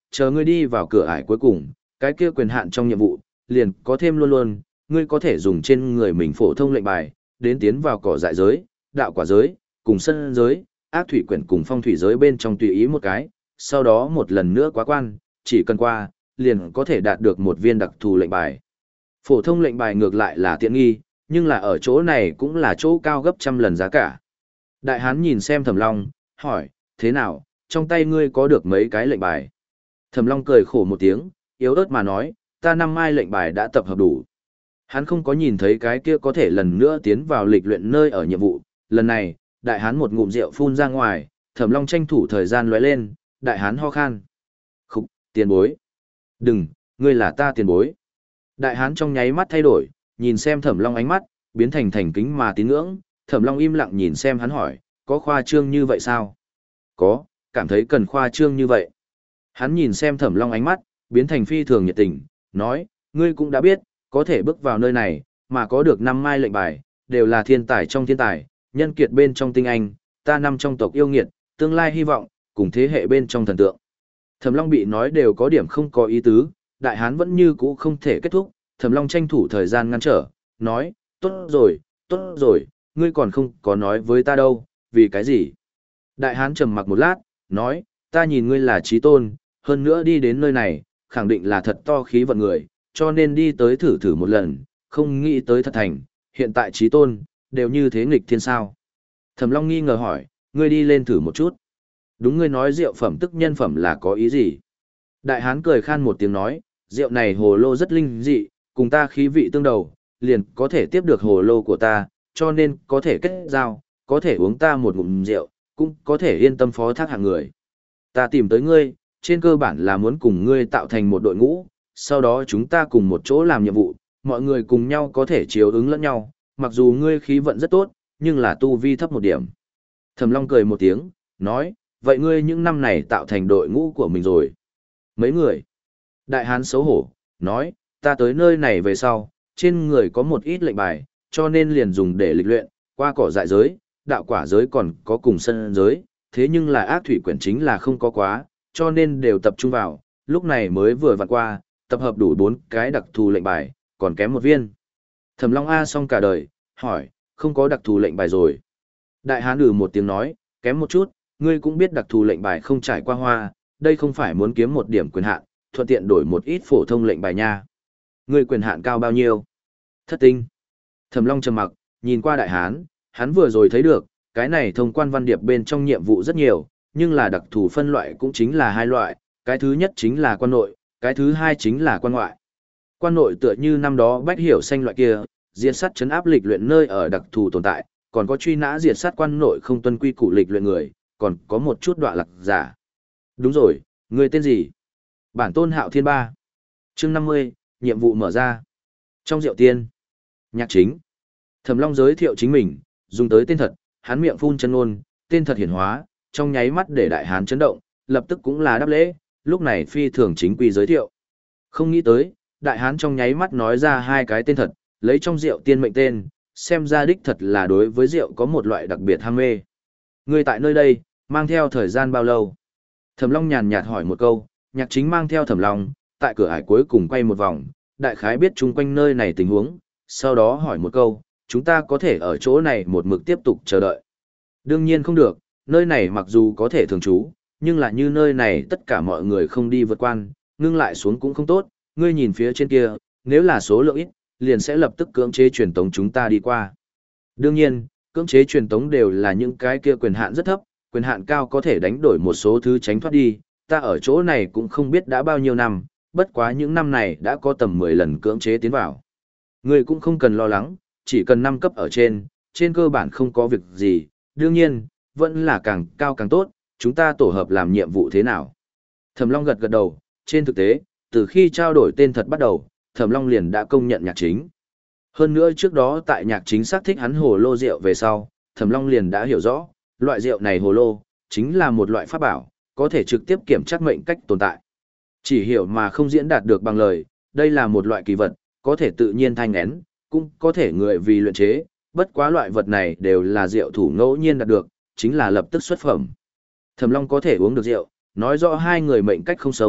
chờ ngươi đi vào cửa ải cuối cùng, cái kia quyền hạn trong nhiệm vụ, liền có thêm luôn luôn, ngươi có thể dùng trên người mình phổ thông lệnh bài, đến tiến vào cỏ dại giới, đạo quả giới, cùng sân giới, ác thủy quyển cùng phong thủy giới bên trong tùy ý một cái, sau đó một lần nữa quá quan, chỉ cần qua, liền có thể đạt được một viên đặc thù lệnh bài. Phổ thông lệnh bài ngược lại là tiện nghi, nhưng là ở chỗ này cũng là chỗ cao gấp trăm lần giá cả. Đại hán nhìn xem Thẩm Long, hỏi, thế nào, trong tay ngươi có được mấy cái lệnh bài? Thẩm Long cười khổ một tiếng, yếu ớt mà nói, ta năm mai lệnh bài đã tập hợp đủ. Hắn không có nhìn thấy cái kia có thể lần nữa tiến vào lịch luyện nơi ở nhiệm vụ, lần này, đại hán một ngụm rượu phun ra ngoài, Thẩm Long tranh thủ thời gian lóe lên, đại hán ho khan. Khục, tiền bối. Đừng, ngươi là ta tiền bối. Đại hán trong nháy mắt thay đổi, nhìn xem Thẩm Long ánh mắt, biến thành thành kính mà tín ngưỡng, Thẩm Long im lặng nhìn xem hắn hỏi, có khoa trương như vậy sao? Có, cảm thấy cần khoa trương như vậy. Hắn nhìn xem Thẩm Long ánh mắt, biến thành phi thường nhiệt tình, nói, ngươi cũng đã biết, có thể bước vào nơi này, mà có được năm mai lệnh bài, đều là thiên tài trong thiên tài, nhân kiệt bên trong tinh anh, ta nằm trong tộc yêu nghiệt, tương lai hy vọng, cùng thế hệ bên trong thần tượng. Thẩm Long bị nói đều có điểm không có ý tứ, đại hán vẫn như cũ không thể kết thúc, Thẩm Long tranh thủ thời gian ngăn trở, nói, tốt rồi, tốt rồi, ngươi còn không có nói với ta đâu, vì cái gì? Đại hán trầm mặc một lát, nói, ta nhìn ngươi là trí tôn, hơn nữa đi đến nơi này, khẳng định là thật to khí vận người, cho nên đi tới thử thử một lần, không nghĩ tới thật thành, hiện tại trí tôn, đều như thế nghịch thiên sao. Thẩm Long nghi ngờ hỏi, ngươi đi lên thử một chút. Đúng ngươi nói rượu phẩm tức nhân phẩm là có ý gì? Đại hán cười khan một tiếng nói, rượu này hồ lô rất linh dị, cùng ta khí vị tương đầu, liền có thể tiếp được hồ lô của ta, cho nên có thể kết giao, có thể uống ta một ngụm rượu, cũng có thể yên tâm phó thác hạng người. Ta tìm tới ngươi, trên cơ bản là muốn cùng ngươi tạo thành một đội ngũ, sau đó chúng ta cùng một chỗ làm nhiệm vụ, mọi người cùng nhau có thể chiếu ứng lẫn nhau, mặc dù ngươi khí vận rất tốt, nhưng là tu vi thấp một điểm. Thẩm Long cười một tiếng, nói, vậy ngươi những năm này tạo thành đội ngũ của mình rồi. Mấy người? Đại hán xấu hổ, nói, ta tới nơi này về sau, trên người có một ít lệnh bài, cho nên liền dùng để lịch luyện, qua cỏ dại giới, đạo quả giới còn có cùng sân giới, thế nhưng là ác thủy quyển chính là không có quá, cho nên đều tập trung vào, lúc này mới vừa vặn qua, tập hợp đủ bốn cái đặc thù lệnh bài, còn kém một viên. Thẩm Long A xong cả đời, hỏi, không có đặc thù lệnh bài rồi. Đại hán ừ một tiếng nói, kém một chút, ngươi cũng biết đặc thù lệnh bài không trải qua hoa, đây không phải muốn kiếm một điểm quyền hạn, thuận tiện đổi một ít phổ thông lệnh bài nha. Ngươi quyền hạn cao bao nhiêu? Thất tinh. Thẩm Long trầm mặc, nhìn qua đại hán, hắn vừa rồi thấy được, cái này thông quan văn điệp bên trong nhiệm vụ rất nhiều, nhưng là đặc thù phân loại cũng chính là hai loại, cái thứ nhất chính là quan nội, cái thứ hai chính là quan ngoại. Quan nội tựa như năm đó Bách Hiểu Xanh loại kia, diệt sát chấn áp lịch luyện nơi ở đặc thù tồn tại, còn có truy nã diệt sát quan nội không tuân quy củ lịch luyện người, còn có một chút đoạn lạc giả. Đúng rồi, người tên gì? Bản tôn Hạo Thiên Ba. Chương năm mươi, nhiệm vụ mở ra. Trong rượu tiên. Nhạc chính. Thẩm Long giới thiệu chính mình, dùng tới tên thật, hắn miệng phun chân ngôn, tên thật hiển hóa, trong nháy mắt để đại hán chấn động, lập tức cũng là đáp lễ, lúc này phi thường chính quy giới thiệu. Không nghĩ tới, đại hán trong nháy mắt nói ra hai cái tên thật, lấy trong rượu tiên mệnh tên, xem ra đích thật là đối với rượu có một loại đặc biệt ham mê. Người tại nơi đây, mang theo thời gian bao lâu? Thẩm Long nhàn nhạt hỏi một câu, nhạc chính mang theo Thẩm Long, tại cửa ải cuối cùng quay một vòng, đại khái biết chung quanh nơi này tình huống, sau đó hỏi một câu, chúng ta có thể ở chỗ này một mực tiếp tục chờ đợi. Đương nhiên không được, nơi này mặc dù có thể thường trú, nhưng là như nơi này tất cả mọi người không đi vượt quan, ngưng lại xuống cũng không tốt, ngươi nhìn phía trên kia, nếu là số lượng ít, liền sẽ lập tức cưỡng chế truyền tống chúng ta đi qua. Đương nhiên, cưỡng chế truyền tống đều là những cái kia quyền hạn rất thấp, quyền hạn cao có thể đánh đổi một số thứ tránh thoát đi, ta ở chỗ này cũng không biết đã bao nhiêu năm, bất quá những năm này đã có tầm mười lần cưỡng chế tiến vào. Ngươi cũng không cần lo lắng, chỉ cần năm cấp ở trên, trên cơ bản không có việc gì, đương nhiên, vẫn là càng cao càng tốt, chúng ta tổ hợp làm nhiệm vụ thế nào. Thẩm Long gật gật đầu, trên thực tế, từ khi trao đổi tên thật bắt đầu, Thẩm Long liền đã công nhận nhạc chính. Hơn nữa trước đó tại nhạc chính xác thích hắn hồ lô rượu về sau, Thẩm Long liền đã hiểu rõ, loại rượu này hồ lô, chính là một loại pháp bảo, có thể trực tiếp kiểm tra mệnh cách tồn tại. Chỉ hiểu mà không diễn đạt được bằng lời, đây là một loại kỳ vật, có thể tự nhiên thanh nén, cũng có thể người vì luyện chế, bất quá loại vật này đều là rượu thủ ngẫu nhiên đạt được, chính là lập tức xuất phẩm. Thẩm Long có thể uống được rượu, nói rõ hai người mệnh cách không sống,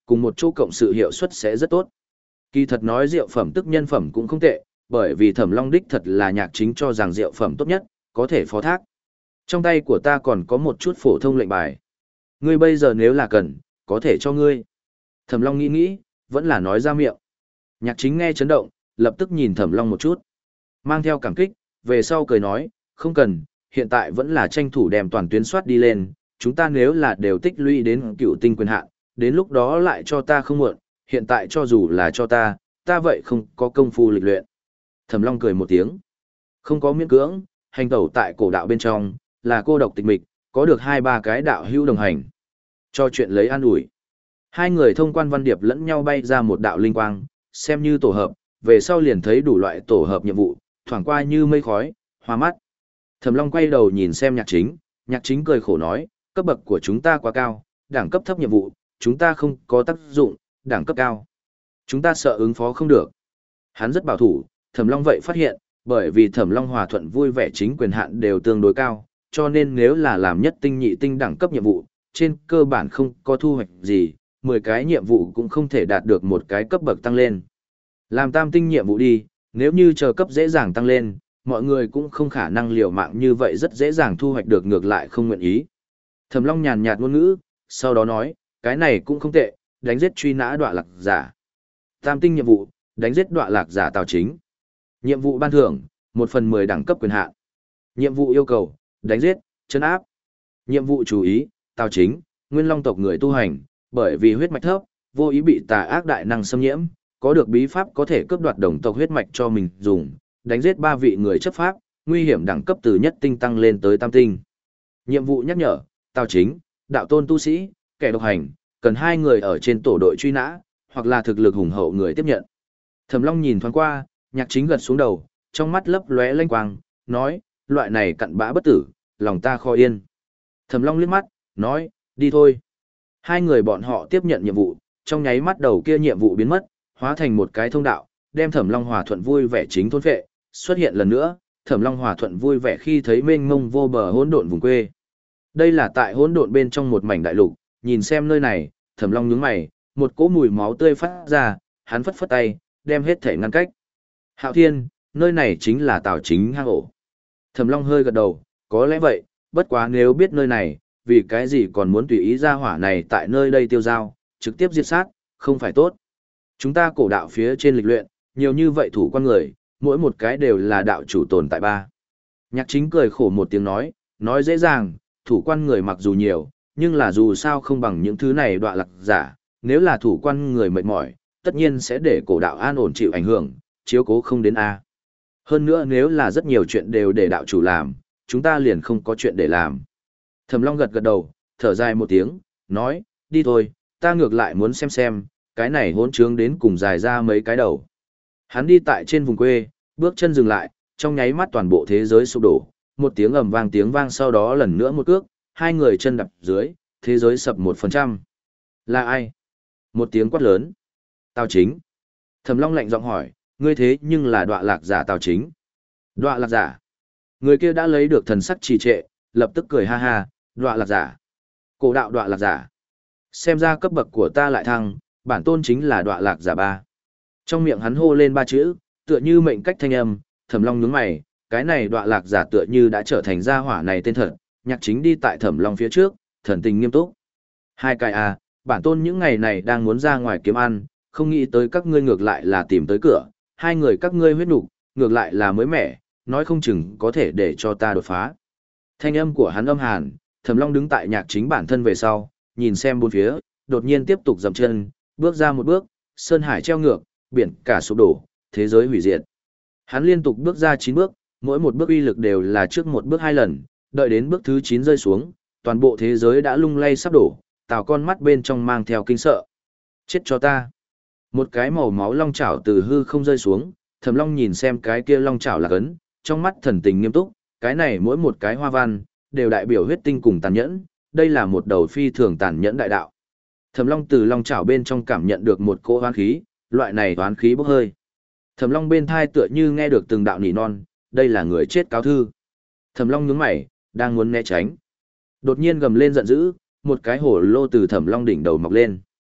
cùng một chỗ cộng sự hiệu suất sẽ rất tốt. Kỳ thật nói rượu phẩm tức nhân phẩm cũng không tệ, bởi vì Thẩm Long đích thật là Nhạc Chính cho rằng rượu phẩm tốt nhất, có thể phó thác. Trong tay của ta còn có một chút phổ thông lệnh bài. Ngươi bây giờ nếu là cần, có thể cho ngươi. Thẩm Long nghĩ nghĩ, vẫn là nói ra miệng. Nhạc Chính nghe chấn động, lập tức nhìn Thẩm Long một chút. Mang theo cảm kích, về sau cười nói, không cần, hiện tại vẫn là tranh thủ đem toàn tuyến soát đi lên, chúng ta nếu là đều tích lũy đến cựu tinh quyền hạn, đến lúc đó lại cho ta không muộn, hiện tại cho dù là cho ta, ta vậy không có công phu lịch luyện. Thẩm Long cười một tiếng. Không có miễn cưỡng, hành tẩu tại cổ đạo bên trong, là cô độc tịch mịch, có được hai ba cái đạo hữu đồng hành. Cho chuyện lấy an ủi. Hai người thông quan văn điệp lẫn nhau bay ra một đạo linh quang, xem như tổ hợp, về sau liền thấy đủ loại tổ hợp nhiệm vụ, thoảng qua như mây khói, hoa mắt. Thẩm Long quay đầu nhìn xem Nhạc Chính, Nhạc Chính cười khổ nói, cấp bậc của chúng ta quá cao, đẳng cấp thấp nhiệm vụ, chúng ta không có tác dụng, đẳng cấp cao. Chúng ta sợ ứng phó không được. Hắn rất bảo thủ, Thẩm Long vậy phát hiện, bởi vì Thẩm Long hòa thuận vui vẻ chính quyền hạn đều tương đối cao, cho nên nếu là làm nhất tinh nhị tinh đẳng cấp nhiệm vụ, trên cơ bản không có thu hoạch gì, mười cái nhiệm vụ cũng không thể đạt được một cái cấp bậc tăng lên. Làm tam tinh nhiệm vụ đi, nếu như chờ cấp dễ dàng tăng lên, mọi người cũng không khả năng liều mạng như vậy rất dễ dàng thu hoạch được ngược lại không nguyện ý. Thẩm Long nhàn nhạt ngôn ngữ, sau đó nói, cái này cũng không tệ, đánh giết truy nã đọa lạc giả. Tam tinh nhiệm vụ, đánh giết đọa lạc giả Tào Chính. Nhiệm vụ ban thưởng, một phần mười đẳng cấp quyền hạn. Nhiệm vụ yêu cầu, đánh giết, trấn áp. Nhiệm vụ chú ý, Tào Chính, Nguyên Long tộc người tu hành, bởi vì huyết mạch thấp, vô ý bị tà ác đại năng xâm nhiễm, có được bí pháp có thể cướp đoạt đồng tộc huyết mạch cho mình dùng, đánh giết ba vị người chấp pháp, nguy hiểm đẳng cấp từ nhất tinh tăng lên tới tam tinh. Nhiệm vụ nhắc nhở, Tào Chính, đạo tôn tu sĩ, kẻ độc hành, cần hai người ở trên tổ đội truy nã, hoặc là thực lực hùng hậu người tiếp nhận. Thẩm Long nhìn thoáng qua, Nhạc Chính gật xuống đầu, trong mắt lấp lóe lanh quang, nói, loại này cặn bã bất tử, lòng ta khó yên. Thẩm Long liếc mắt, nói, đi thôi. Hai người bọn họ tiếp nhận nhiệm vụ, trong nháy mắt đầu kia nhiệm vụ biến mất, hóa thành một cái thông đạo, đem Thẩm Long hòa thuận vui vẻ chính thôn phệ, xuất hiện lần nữa, Thẩm Long hòa thuận vui vẻ khi thấy mênh mông vô bờ hỗn độn vùng quê. Đây là tại hỗn độn bên trong một mảnh đại lục, nhìn xem nơi này, Thẩm Long nhướng mày, một cỗ mùi máu tươi phát ra, hắn phất phất tay, đem hết thể ngăn cách. Hạo Thiên, nơi này chính là Tào Chính hang ổ. Thẩm Long hơi gật đầu, có lẽ vậy, bất quá nếu biết nơi này, vì cái gì còn muốn tùy ý ra hỏa này tại nơi đây tiêu giao, trực tiếp diệt sát, không phải tốt. Chúng ta cổ đạo phía trên lịch luyện, nhiều như vậy thủ quan người, mỗi một cái đều là đạo chủ tồn tại ba. Nhạc Chính cười khổ một tiếng nói, nói dễ dàng, thủ quan người mặc dù nhiều, nhưng là dù sao không bằng những thứ này đọa lạc giả, nếu là thủ quan người mệt mỏi, tất nhiên sẽ để cổ đạo an ổn chịu ảnh hưởng, chiếu cố không đến A. Hơn nữa nếu là rất nhiều chuyện đều để đạo chủ làm, chúng ta liền không có chuyện để làm. Thẩm Long gật gật đầu, thở dài một tiếng, nói, đi thôi, ta ngược lại muốn xem xem, cái này hỗn trướng đến cùng dài ra mấy cái đầu. Hắn đi tại trên vùng quê, bước chân dừng lại, trong nháy mắt toàn bộ thế giới sụp đổ, một tiếng ầm vang tiếng vang sau đó lần nữa một cước, hai người chân đập dưới, thế giới sập một phần trăm. Là ai? Một tiếng quát lớn. Tào Chính. Thẩm Long lạnh giọng hỏi, ngươi thế nhưng là đọa lạc giả Tào Chính. Đọa lạc giả. Người kia đã lấy được thần sắc trì trệ, lập tức cười ha ha, đọa lạc giả. Cổ đạo đọa lạc giả. Xem ra cấp bậc của ta lại thăng, bản tôn chính là đọa lạc giả ba. Trong miệng hắn hô lên ba chữ, tựa như mệnh cách thanh âm, Thẩm Long nhướng mày, cái này đọa lạc giả tựa như đã trở thành gia hỏa này tên thật, Nhạc Chính đi tại Thẩm Long phía trước, thần tình nghiêm túc. Hai cái à, bản tôn những ngày này đang muốn ra ngoài kiếm ăn, không nghĩ tới các ngươi ngược lại là tìm tới cửa, hai người các ngươi huyết nục, ngược lại là mới mẻ, nói không chừng có thể để cho ta đột phá. Thanh âm của hắn âm hàn, Thẩm Long đứng tại Nhạc Chính bản thân về sau, nhìn xem bốn phía, đột nhiên tiếp tục dậm chân, bước ra một bước, sơn hải treo ngược, biển cả sụp đổ, thế giới hủy diệt. Hắn liên tục bước ra chín bước, mỗi một bước uy lực đều là trước một bước hai lần, đợi đến bước thứ chín rơi xuống, toàn bộ thế giới đã lung lay sắp đổ, Tào con mắt bên trong mang theo kinh sợ. Chết cho ta. Một cái màu máu long chảo từ hư không rơi xuống, Thẩm Long nhìn xem cái kia long chảo là cấn, trong mắt thần tình nghiêm túc, cái này mỗi một cái hoa văn, đều đại biểu huyết tinh cùng tàn nhẫn, đây là một đầu phi thường tàn nhẫn đại đạo. Thẩm Long từ long chảo bên trong cảm nhận được một cỗ hoán khí, loại này hoán khí bốc hơi. Thẩm Long bên thai tựa như nghe được từng đạo nỉ non, đây là người chết cáo thư. Thẩm Long nhướng mày, đang muốn né tránh. Đột nhiên gầm lên giận dữ, một cái hổ lô từ Thẩm Long đỉnh đầu mọc lên.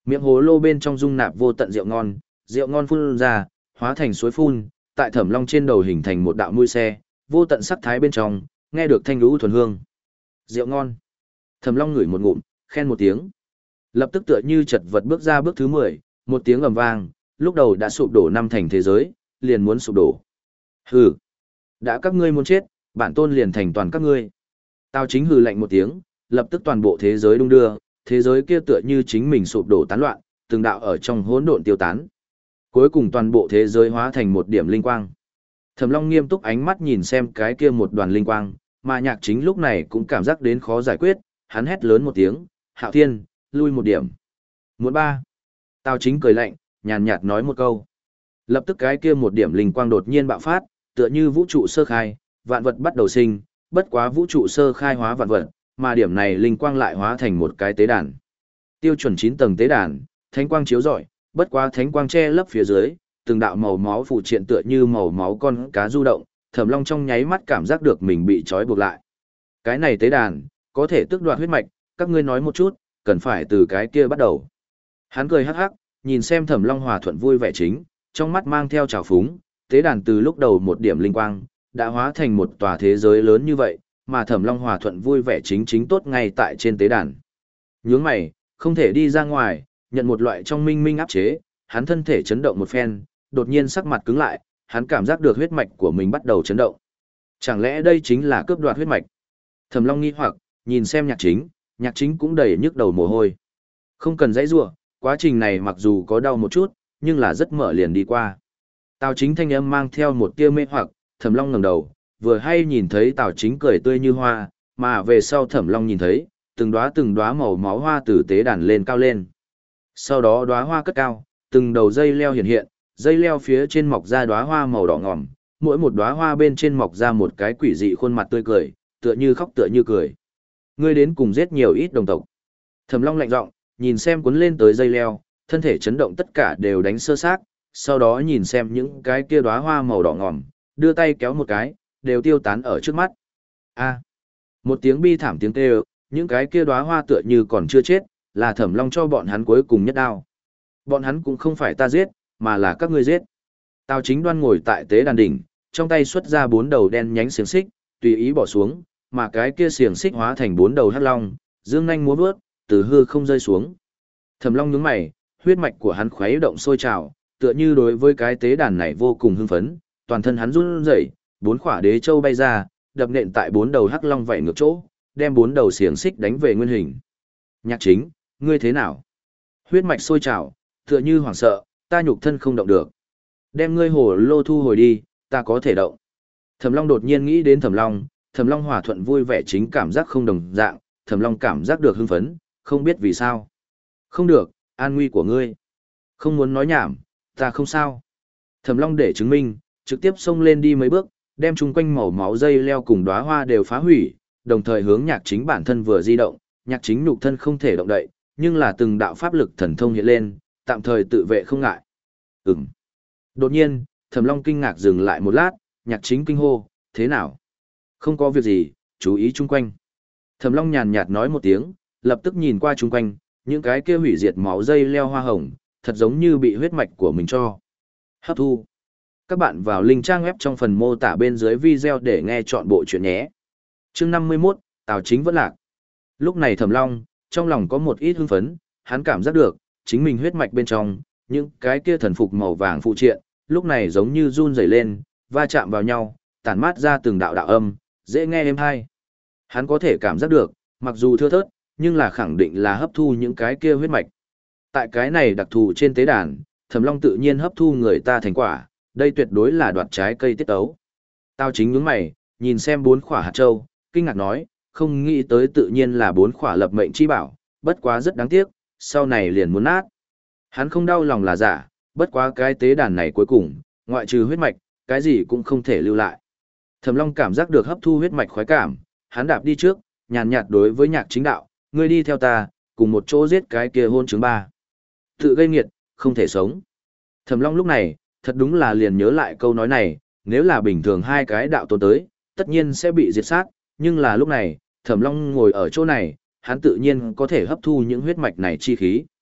Miệng hồ lô bên trong dung nạp vô tận rượu ngon, rượu ngon phun ra, hóa thành suối phun, tại Thẩm Long trên đầu hình thành một đạo mũi xe, vô tận sắc thái bên trong, nghe được thanh lũ thuần hương. Rượu ngon. Thẩm Long ngửi một ngụm, khen một tiếng. Lập tức tựa như chật vật bước ra bước thứ mười, một tiếng ầm vang, lúc đầu đã sụp đổ năm thành thế giới, liền muốn sụp đổ. Hừ, đã các ngươi muốn chết, bản tôn liền thành toàn các ngươi. Tào Chính hừ lạnh một tiếng, lập tức toàn bộ thế giới đung đưa, thế giới kia tựa như chính mình sụp đổ tán loạn, từng đạo ở trong hỗn độn tiêu tán. Cuối cùng toàn bộ thế giới hóa thành một điểm linh quang. Thẩm Long nghiêm túc ánh mắt nhìn xem cái kia một đoàn linh quang, mà Nhạc Chính lúc này cũng cảm giác đến khó giải quyết, hắn hét lớn một tiếng, "Hạo Thiên, lui một điểm." Muốn ba. Tào Chính cười lạnh, nhàn nhạt nói một câu. Lập tức cái kia một điểm linh quang đột nhiên bạo phát, tựa như vũ trụ sơ khai, vạn vật bắt đầu sinh, bất quá vũ trụ sơ khai hóa vạn vật, mà điểm này linh quang lại hóa thành một cái tế đàn. Tiêu chuẩn chín tầng tế đàn, thánh quang chiếu rọi, bất quá thánh quang che lấp phía dưới, từng đạo màu máu phụ triện tựa như màu máu con cá du động, Thẩm Long trong nháy mắt cảm giác được mình bị trói buộc lại. Cái này tế đàn, có thể tước đoạt huyết mạch, các ngươi nói một chút, cần phải từ cái kia bắt đầu. Hắn cười hắc hắc, nhìn xem Thẩm Long hòa thuận vui vẻ chính, trong mắt mang theo trào phúng, tế đàn từ lúc đầu một điểm linh quang, đã hóa thành một tòa thế giới lớn như vậy, mà Thẩm Long hòa thuận vui vẻ chính chính tốt ngay tại trên tế đàn. Nhướng mày, không thể đi ra ngoài, nhận một loại trong minh minh áp chế, hắn thân thể chấn động một phen, đột nhiên sắc mặt cứng lại, hắn cảm giác được huyết mạch của mình bắt đầu chấn động. Chẳng lẽ đây chính là cướp đoạt huyết mạch? Thẩm Long nghi hoặc, nhìn xem Nhạc Chính, Nhạc Chính cũng đầy nhức đầu mồ hôi. Không cần dãy rủa, quá trình này mặc dù có đau một chút, nhưng là rất mở liền đi qua. Tào Chính thanh âm mang theo một tia mê hoặc, Thẩm Long ngẩng đầu, vừa hay nhìn thấy Tào Chính cười tươi như hoa, mà về sau Thẩm Long nhìn thấy, từng đóa từng đóa màu máu hoa từ tế đàn lên cao lên. Sau đó đóa hoa cất cao, từng đầu dây leo hiện hiện, dây leo phía trên mọc ra đóa hoa màu đỏ ngòm, mỗi một đóa hoa bên trên mọc ra một cái quỷ dị khuôn mặt tươi cười, tựa như khóc tựa như cười. Ngươi đến cùng giết nhiều ít đồng tộc. Thẩm Long lạnh giọng, nhìn xem cuốn lên tới dây leo, thân thể chấn động tất cả đều đánh sơ xác, sau đó nhìn xem những cái kia đóa hoa màu đỏ ngòm, đưa tay kéo một cái, đều tiêu tán ở trước mắt. A. Một tiếng bi thảm tiếng kêu, những cái kia đóa hoa tựa như còn chưa chết, là Thẩm Long cho bọn hắn cuối cùng nhất đao. Bọn hắn cũng không phải ta giết, mà là các ngươi giết. Tào Chính Đoan ngồi tại tế đàn đỉnh, trong tay xuất ra bốn đầu đen nhánh xiềng xích, tùy ý bỏ xuống, mà cái kia xiềng xích hóa thành bốn đầu hắc long, dương nhanh múa vớt, từ hư không rơi xuống. Thẩm Long nhướng mày, huyết mạch của hắn khuấy động sôi trào, tựa như đối với cái tế đàn này vô cùng hưng phấn, toàn thân hắn run rẩy, bốn khỏa đế châu bay ra, đập nện tại bốn đầu hắc long vảy ngược chỗ, đem bốn đầu xiềng xích đánh về nguyên hình. Nhạc Chính, ngươi thế nào? Huyết mạch sôi trào, tựa như hoảng sợ, ta nhục thân không động được. Đem ngươi hồ lô thu hồi đi, ta có thể động. Thẩm Long đột nhiên nghĩ đến Thẩm Long, Thẩm Long hòa thuận vui vẻ chính cảm giác không đồng dạng, Thẩm Long cảm giác được hưng phấn, không biết vì sao. Không được, an nguy của ngươi. Không muốn nói nhảm, ta không sao. Thẩm Long để chứng minh, trực tiếp xông lên đi mấy bước, đem chung quanh màu máu dây leo cùng đóa hoa đều phá hủy, đồng thời hướng Nhạc Chính bản thân vừa di động, Nhạc Chính nhục thân không thể động đậy, nhưng là từng đạo pháp lực thần thông hiện lên, tạm thời tự vệ không ngại. Ừm. Đột nhiên, Thẩm Long kinh ngạc dừng lại một lát, Nhạc Chính kinh hô, thế nào? Không có việc gì, chú ý chung quanh. Thẩm Long nhàn nhạt nói một tiếng, lập tức nhìn qua chung quanh, những cái kia hủy diệt máu dây leo hoa hồng, thật giống như bị huyết mạch của mình cho hấp thu. Các bạn vào link trang web trong phần mô tả bên dưới video để nghe chọn bộ chuyện nhé. Chương năm mươi mốt, Tào Chính vẫn lạc. Lúc này Thẩm Long, trong lòng có một ít hưng phấn, hắn cảm giác được, chính mình huyết mạch bên trong, những cái kia thần phục màu vàng phụ triện, lúc này giống như run rẩy lên, va chạm vào nhau, tản mát ra từng đạo đạo âm, dễ nghe êm hay. Hắn có thể cảm giác được, mặc dù thưa thớt, nhưng là khẳng định là hấp thu những cái kia huyết mạch. Tại cái này đặc thù trên tế đàn, Thẩm Long tự nhiên hấp thu người ta thành quả, đây tuyệt đối là đoạt trái cây tiết ấu. Tao Chính nhướng mày, nhìn xem bốn khỏa hạt châu, kinh ngạc nói, không nghĩ tới tự nhiên là bốn khỏa lập mệnh chi bảo, bất quá rất đáng tiếc, sau này liền muốn nát. Hắn không đau lòng là giả, bất quá cái tế đàn này cuối cùng, ngoại trừ huyết mạch, cái gì cũng không thể lưu lại. Thẩm Long cảm giác được hấp thu huyết mạch khoái cảm, hắn đạp đi trước, nhàn nhạt đối với Nhạc Chính đạo, ngươi đi theo ta, cùng một chỗ giết cái kia hôn chứng ba. Tự gây nghiệt, không thể sống. Thẩm Long lúc này, thật đúng là liền nhớ lại câu nói này, nếu là bình thường hai cái đạo tôn tới, tất nhiên sẽ bị diệt sát, nhưng là lúc này, Thẩm Long ngồi ở chỗ này, hắn tự nhiên có thể hấp thu những huyết mạch này chi khí.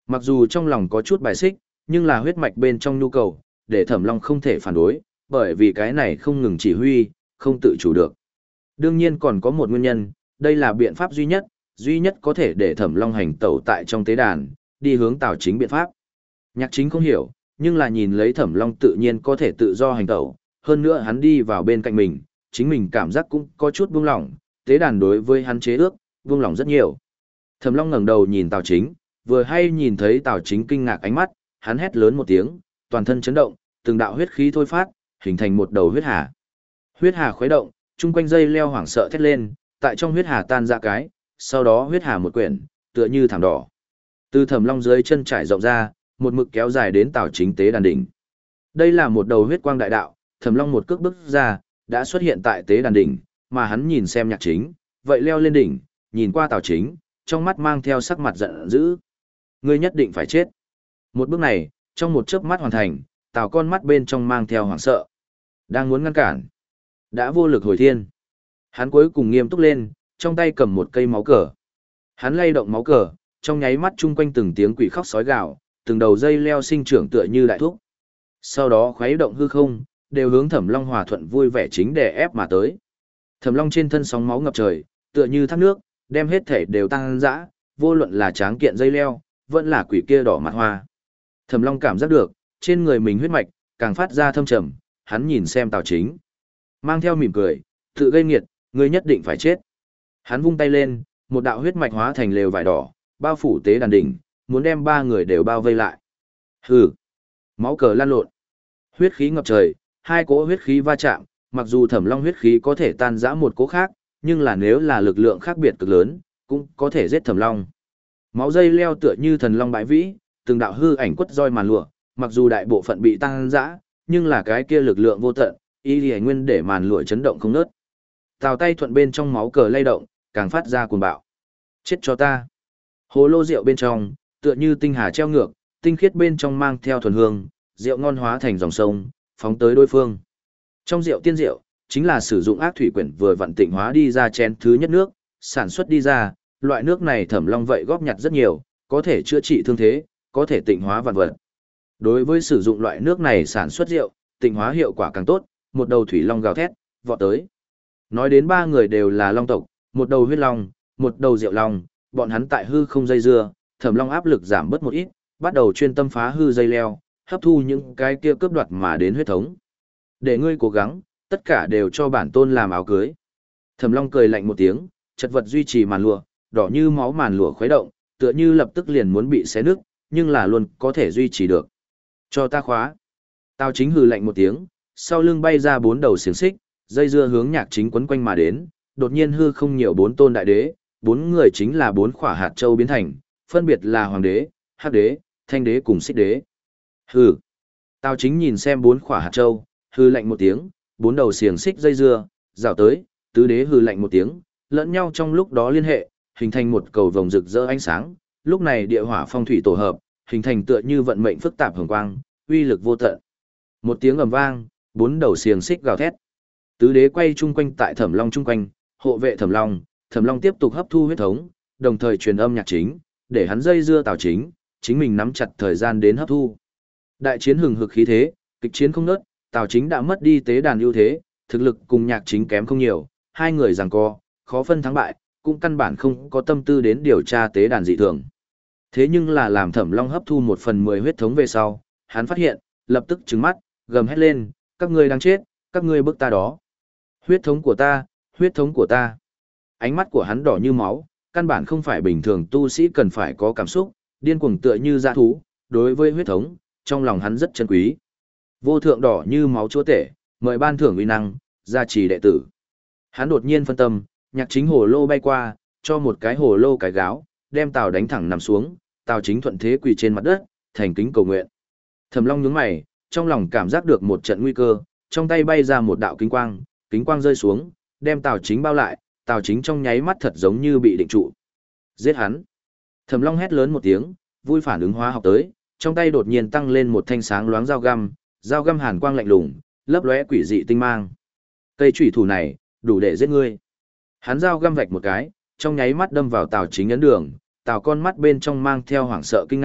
Mặc dù trong lòng có chút bài xích, nhưng là huyết mạch bên trong nhu cầu, để Thẩm Long không thể phản đối, bởi vì cái này không ngừng chỉ huy, không tự chủ được. Đương nhiên còn có một nguyên nhân, đây là biện pháp duy nhất, duy nhất có thể để Thẩm Long hành tẩu tại trong tế đàn, đi hướng Tào Chính biện pháp. Nhạc Chính không hiểu, nhưng là nhìn lấy Thẩm Long tự nhiên có thể tự do hành tẩu, hơn nữa hắn đi vào bên cạnh mình, chính mình cảm giác cũng có chút buông lỏng, tế đàn đối với hắn chế ước, buông lỏng rất nhiều. Thẩm Long ngẩng đầu nhìn Tào Chính, vừa hay nhìn thấy Tào Chính kinh ngạc ánh mắt, hắn hét lớn một tiếng, toàn thân chấn động, từng đạo huyết khí thôi phát, hình thành một đầu huyết hà. Huyết hà khuấy động, chung quanh dây leo hoảng sợ thét lên, tại trong huyết hà tan ra cái, sau đó huyết hà một quyển, tựa như thảm đỏ. Từ Thẩm Long dưới chân trải rộng ra, một mực kéo dài đến Tào Chính tế đàn đỉnh. Đây là một đầu huyết quang đại đạo, Thẩm Long một cước bước ra, đã xuất hiện tại tế đàn đỉnh, mà hắn nhìn xem Nhạc Chính, vậy leo lên đỉnh, nhìn qua Tào Chính, trong mắt mang theo sắc mặt giận dữ. Ngươi nhất định phải chết. Một bước này, trong một chớp mắt hoàn thành, Tào con mắt bên trong mang theo hoảng sợ. Đang muốn ngăn cản, đã vô lực hồi thiên. Hắn cuối cùng nghiêm túc lên, trong tay cầm một cây máu cờ. Hắn lay động máu cờ, trong nháy mắt chung quanh từng tiếng quỷ khóc sói gào, từng đầu dây leo sinh trưởng tựa như đại thúc. Sau đó khuấy động hư không, đều hướng Thẩm Long hòa thuận vui vẻ chính đè ép mà tới. Thẩm Long trên thân sóng máu ngập trời, tựa như thác nước, đem hết thể đều tăng dã, vô luận là tráng kiện dây leo, vẫn là quỷ kia đỏ mặt hoa. Thẩm Long cảm giác được, trên người mình huyết mạch càng phát ra thâm trầm, hắn nhìn xem Tào Chính, mang theo mỉm cười, tự gây nghiệt, ngươi nhất định phải chết. Hắn vung tay lên, một đạo huyết mạch hóa thành lều vải đỏ, bao phủ tế đàn đỉnh, muốn đem ba người đều bao vây lại. Hừ. Máu cờ lan lộn. Huyết khí ngập trời, hai cỗ huyết khí va chạm, mặc dù Thẩm Long huyết khí có thể tan rã một cỗ khác, nhưng là nếu là lực lượng khác biệt cực lớn, cũng có thể giết Thẩm Long. Máu dây leo tựa như thần long bãi vĩ, từng đạo hư ảnh quất roi màn lụa, mặc dù đại bộ phận bị tan rã, nhưng là cái kia lực lượng vô tận, y lì nguyên để màn lụa chấn động không nớt. Tào tay thuận bên trong máu cờ lay động, càng phát ra cuồng bạo. Chết cho ta. Hồ lô rượu bên trong, tựa như tinh hà treo ngược, tinh khiết bên trong mang theo thuần hương, rượu ngon hóa thành dòng sông, phóng tới đối phương. Trong rượu tiên rượu, chính là sử dụng ác thủy quyển vừa vận tịnh hóa đi ra chén thứ nhất nước, sản xuất đi ra, loại nước này Thẩm Long vậy góp nhặt rất nhiều, có thể chữa trị thương thế, có thể tịnh hóa vạn vật. Đối với sử dụng loại nước này sản xuất rượu, tịnh hóa hiệu quả càng tốt, một đầu thủy long gào thét, vọt tới. Nói đến ba người đều là long tộc, một đầu huyết long, một đầu rượu long, bọn hắn tại hư không dây dưa, Thẩm Long áp lực giảm bớt một ít, bắt đầu chuyên tâm phá hư dây leo, hấp thu những cái kia cướp đoạt mà đến huyết thống. Để ngươi cố gắng, tất cả đều cho bản tôn làm áo cưới. Thẩm Long cười lạnh một tiếng, chật vật duy trì màn lụa, đỏ như máu màn lụa khuấy động, tựa như lập tức liền muốn bị xé nứt, nhưng là luôn có thể duy trì được. Cho ta khóa. Tào Chính hừ lạnh một tiếng, sau lưng bay ra bốn đầu xiềng xích, dây dưa hướng Nhạc Chính quấn quanh mà đến, đột nhiên hư không nhiều bốn tôn đại đế, bốn người chính là bốn khỏa hạt châu biến thành, phân biệt là Hoàng đế, Hắc đế, Thanh đế cùng Xích đế. Hừ. Tào Chính nhìn xem bốn khỏa hạt châu, hư lạnh một tiếng, bốn đầu xiềng xích dây dưa, rào tới, tứ đế hư lạnh một tiếng, lẫn nhau trong lúc đó liên hệ, hình thành một cầu vồng rực rỡ ánh sáng, lúc này địa hỏa phong thủy tổ hợp, hình thành tựa như vận mệnh phức tạp hồng quang, uy lực vô tận. Một tiếng ầm vang, bốn đầu xiềng xích gào thét. Tứ đế quay chung quanh tại Thẩm Long chung quanh, hộ vệ Thẩm Long, Thẩm Long tiếp tục hấp thu huyết thống, đồng thời truyền âm Nhạc Chính, để hắn dây dưa Tào Chính, chính mình nắm chặt thời gian đến hấp thu. Đại chiến hừng hực khí thế, kịch chiến không ngớt, Tào Chính đã mất đi tế đàn ưu thế, thực lực cùng Nhạc Chính kém không nhiều, hai người giằng co, khó phân thắng bại, cũng căn bản không có tâm tư đến điều tra tế đàn dị thường. Thế nhưng là làm Thẩm Long hấp thu một phần mười huyết thống về sau, hắn phát hiện, lập tức trừng mắt, gầm hét lên, các ngươi đang chết, các ngươi bức ta đó. Huyết thống của ta, huyết thống của ta. Ánh mắt của hắn đỏ như máu, căn bản không phải bình thường tu sĩ cần phải có cảm xúc, điên cuồng tựa như dã thú, đối với huyết thống, trong lòng hắn rất chân quý. Vô thượng đỏ như máu chúa tể, mời ban thưởng uy năng, gia trì đệ tử. Hắn đột nhiên phân tâm, Nhạc Chính hồ lô bay qua, cho một cái hồ lô cái gáo, đem Tào đánh thẳng nằm xuống, Tào Chính thuận thế quỳ trên mặt đất, thành kính cầu nguyện. Thẩm Long nhướng mày, trong lòng cảm giác được một trận nguy cơ, trong tay bay ra một đạo kính quang, kính quang rơi xuống, đem Tào Chính bao lại, Tào Chính trong nháy mắt thật giống như bị định trụ. Giết hắn. Thẩm Long hét lớn một tiếng, vui phản ứng hóa học tới, trong tay đột nhiên tăng lên một thanh sáng loáng dao găm, dao găm hàn quang lạnh lùng, lấp lóe quỷ dị tinh mang. Cây chủy thủ này, đủ để giết ngươi. Hắn dao găm vạch một cái, trong nháy mắt đâm vào Tào Chính ấn đường, Tào con mắt bên trong mang theo hoảng sợ kinh ngạc,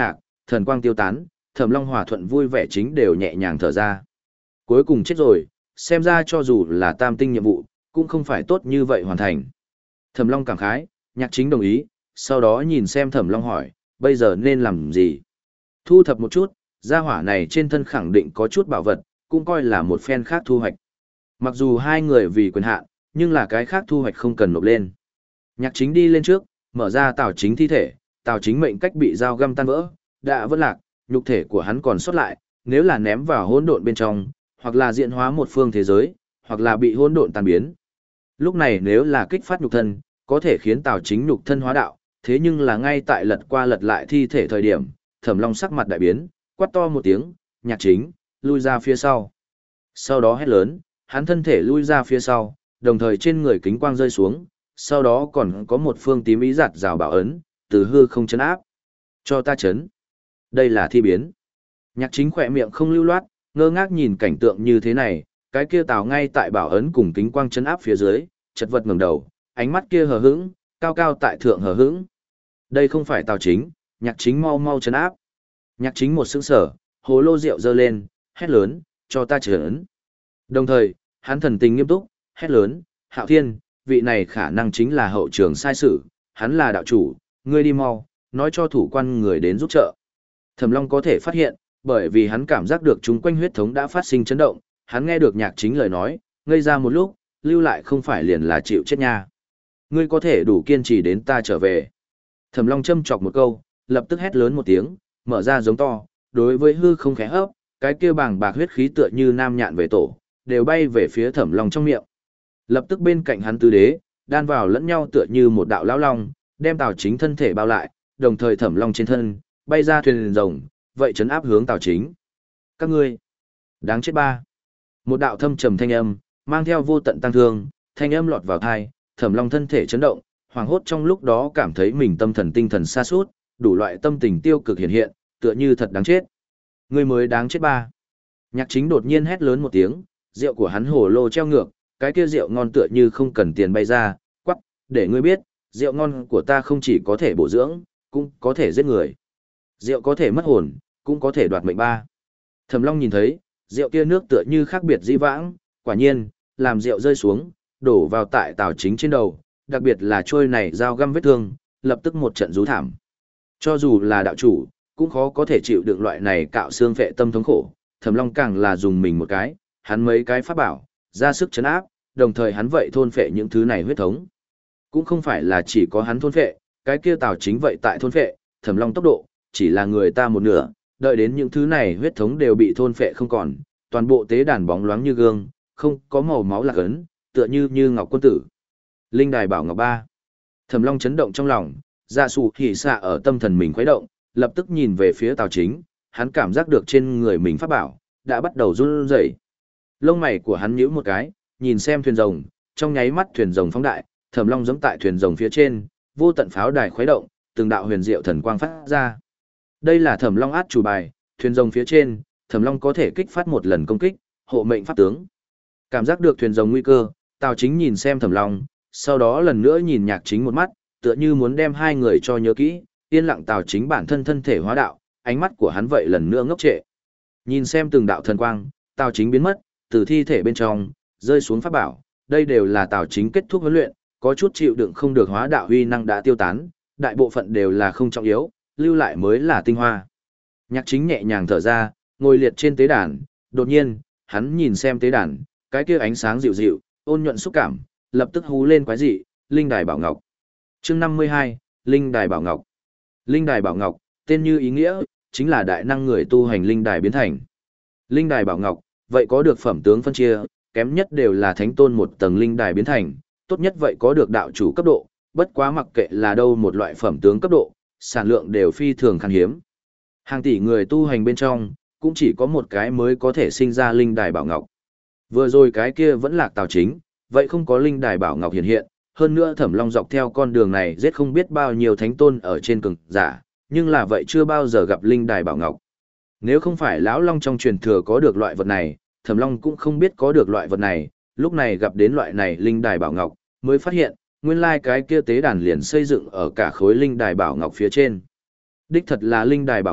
thần quang tiêu tán, Thẩm Long hòa thuận vui vẻ chính đều nhẹ nhàng thở ra. Cuối cùng chết rồi, xem ra cho dù là tam tinh nhiệm vụ, cũng không phải tốt như vậy hoàn thành. Thẩm Long cảm khái, Nhạc Chính đồng ý, sau đó nhìn xem Thẩm Long hỏi, bây giờ nên làm gì? Thu thập một chút, gia hỏa này trên thân khẳng định có chút bảo vật, cũng coi là một phen khác thu hoạch. Mặc dù hai người vì quyền hạn, nhưng là cái khác thu hoạch không cần nộp lên. Nhạc Chính đi lên trước, mở ra Tào Chính thi thể, Tào Chính mệnh cách bị dao găm tan vỡ, đã vỡ lạc, nhục thể của hắn còn sót lại, nếu là ném vào hỗn độn bên trong, hoặc là diễn hóa một phương thế giới, hoặc là bị hỗn độn tan biến. Lúc này nếu là kích phát nhục thân, có thể khiến Tào Chính nhục thân hóa đạo, thế nhưng là ngay tại lật qua lật lại thi thể thời điểm, Thẩm Long sắc mặt đại biến, quát to một tiếng, Nhạc Chính, lui ra phía sau. Sau đó hét lớn, hắn thân thể lui ra phía sau, đồng thời trên người kính quang rơi xuống, sau đó còn có một phương tím ý giạt rào bảo ấn, từ hư không chấn áp. Cho ta chấn. Đây là thi biến. Nhạc Chính khỏe miệng không lưu loát, ngơ ngác nhìn cảnh tượng như thế này, cái kia Tào ngay tại bảo ấn cùng kính quang chấn áp phía dưới, chật vật ngẩng đầu, ánh mắt kia hờ hững, cao cao tại thượng hờ hững. Đây không phải Tào Chính, Nhạc Chính mau mau chấn áp. Nhạc Chính một sững sở, hồ lô rượu giơ lên, hét lớn, cho ta chấn. Đồng thời, hắn thần tình nghiêm túc, hét lớn, Hạo Thiên, vị này khả năng chính là hậu trường sai sử, hắn là đạo chủ, ngươi đi mau, nói cho thủ quan người đến giúp trợ. Thẩm Long có thể phát hiện, bởi vì hắn cảm giác được chúng quanh huyết thống đã phát sinh chấn động, hắn nghe được Nhạc Chính lời nói, ngây ra một lúc, lưu lại không phải liền là chịu chết nha. Ngươi có thể đủ kiên trì đến ta trở về. Thẩm Long châm chọc một câu, lập tức hét lớn một tiếng, mở ra giống to, đối với hư không khẽ hấp, cái kia bàng bạc huyết khí tựa như nam nhạn về tổ, đều bay về phía Thẩm Long trong miệng. Lập tức bên cạnh hắn tứ đế, đan vào lẫn nhau tựa như một đạo lão long, đem Tào Chính thân thể bao lại, đồng thời Thẩm Long trên thân, bay ra thuyền rồng, vậy chấn áp hướng Tào Chính. Các ngươi, đáng chết ba. Một đạo thâm trầm thanh âm, mang theo vô tận tăng thương, thanh âm lọt vào tai, Thẩm Long thân thể chấn động, hoàng hốt trong lúc đó cảm thấy mình tâm thần tinh thần sa sút, đủ loại tâm tình tiêu cực hiện hiện, tựa như thật đáng chết. Ngươi mới đáng chết ba. Nhạc Chính đột nhiên hét lớn một tiếng, rượu của hắn hồ lô treo ngược, cái kia rượu ngon tựa như không cần tiền bay ra, quắc, để ngươi biết, rượu ngon của ta không chỉ có thể bổ dưỡng, cũng có thể giết người. Rượu có thể mất hồn, cũng có thể đoạt mệnh ba. Thẩm Long nhìn thấy, rượu kia nước tựa như khác biệt dĩ vãng, quả nhiên, làm rượu rơi xuống, đổ vào tại Tào Chính trên đầu, đặc biệt là trôi này dao găm vết thương, lập tức một trận rú thảm. Cho dù là đạo chủ, cũng khó có thể chịu đựng loại này cạo xương phệ tâm thống khổ, Thẩm Long càng là dùng mình một cái, hắn mấy cái pháp bảo, ra sức chấn áp, đồng thời hắn vậy thôn phệ những thứ này huyết thống. Cũng không phải là chỉ có hắn thôn phệ, cái kia Tào Chính vậy tại thôn phệ, Thẩm Long tốc độ, chỉ là người ta một nửa, đợi đến những thứ này huyết thống đều bị thôn phệ không còn, toàn bộ tế đàn bóng loáng như gương, không có màu máu lạc ấn, tựa như như ngọc quân tử. Linh đài bảo ngọc ba. Thẩm Long chấn động trong lòng, Dạ Sủ Hỉ xạ ở tâm thần mình khuấy động, lập tức nhìn về phía Tào Chính, hắn cảm giác được trên người mình pháp bảo đã bắt đầu run rẩy. Lông mày của hắn nhíu một cái, nhìn xem thuyền rồng, trong nháy mắt thuyền rồng phóng đại, Thẩm Long giẫm tại thuyền rồng phía trên, vô tận pháo đài khuấy động, từng đạo huyền diệu thần quang phát ra. Đây là Thẩm Long át chủ bài, thuyền rồng phía trên, Thẩm Long có thể kích phát một lần công kích, hộ mệnh pháp tướng. Cảm giác được thuyền rồng nguy cơ, Tào Chính nhìn xem Thẩm Long, sau đó lần nữa nhìn Nhạc Chính một mắt, tựa như muốn đem hai người cho nhớ kỹ, yên lặng Tào Chính bản thân thân thể hóa đạo, ánh mắt của hắn vậy lần nữa ngốc trệ. Nhìn xem từng đạo thần quang, Tào Chính biến mất, từ thi thể bên trong rơi xuống pháp bảo, đây đều là Tào Chính kết thúc huấn luyện, có chút chịu đựng không được hóa đạo uy năng đã tiêu tán, đại bộ phận đều là không trọng yếu, lưu lại mới là tinh hoa. Nhạc Chính nhẹ nhàng thở ra, ngồi liệt trên tế đàn, đột nhiên, hắn nhìn xem tế đàn, cái kia ánh sáng dịu dịu, ôn nhuận xúc cảm, lập tức hú lên quái dị, Linh Đài Bảo Ngọc. Chương năm mươi hai, Linh Đài Bảo Ngọc. Linh Đài Bảo Ngọc, tên như ý nghĩa, chính là đại năng người tu hành linh đài biến thành. Linh Đài Bảo Ngọc, vậy có được phẩm tướng phân chia, kém nhất đều là thánh tôn một tầng linh đài biến thành, tốt nhất vậy có được đạo chủ cấp độ, bất quá mặc kệ là đâu một loại phẩm tướng cấp độ, sản lượng đều phi thường khan hiếm. Hàng tỷ người tu hành bên trong, cũng chỉ có một cái mới có thể sinh ra linh đài bảo ngọc. Vừa rồi cái kia vẫn là Tào Chính, vậy không có linh đài bảo ngọc hiện hiện, hơn nữa Thẩm Long dọc theo con đường này giết không biết bao nhiêu thánh tôn ở trên cường giả, nhưng là vậy chưa bao giờ gặp linh đài bảo ngọc. Nếu không phải lão Long trong truyền thừa có được loại vật này, Thẩm Long cũng không biết có được loại vật này, lúc này gặp đến loại này linh đài bảo ngọc, mới phát hiện, nguyên lai cái kia tế đàn liền xây dựng ở cả khối linh đài bảo ngọc phía trên. Đích thật là linh đài bảo ngọc,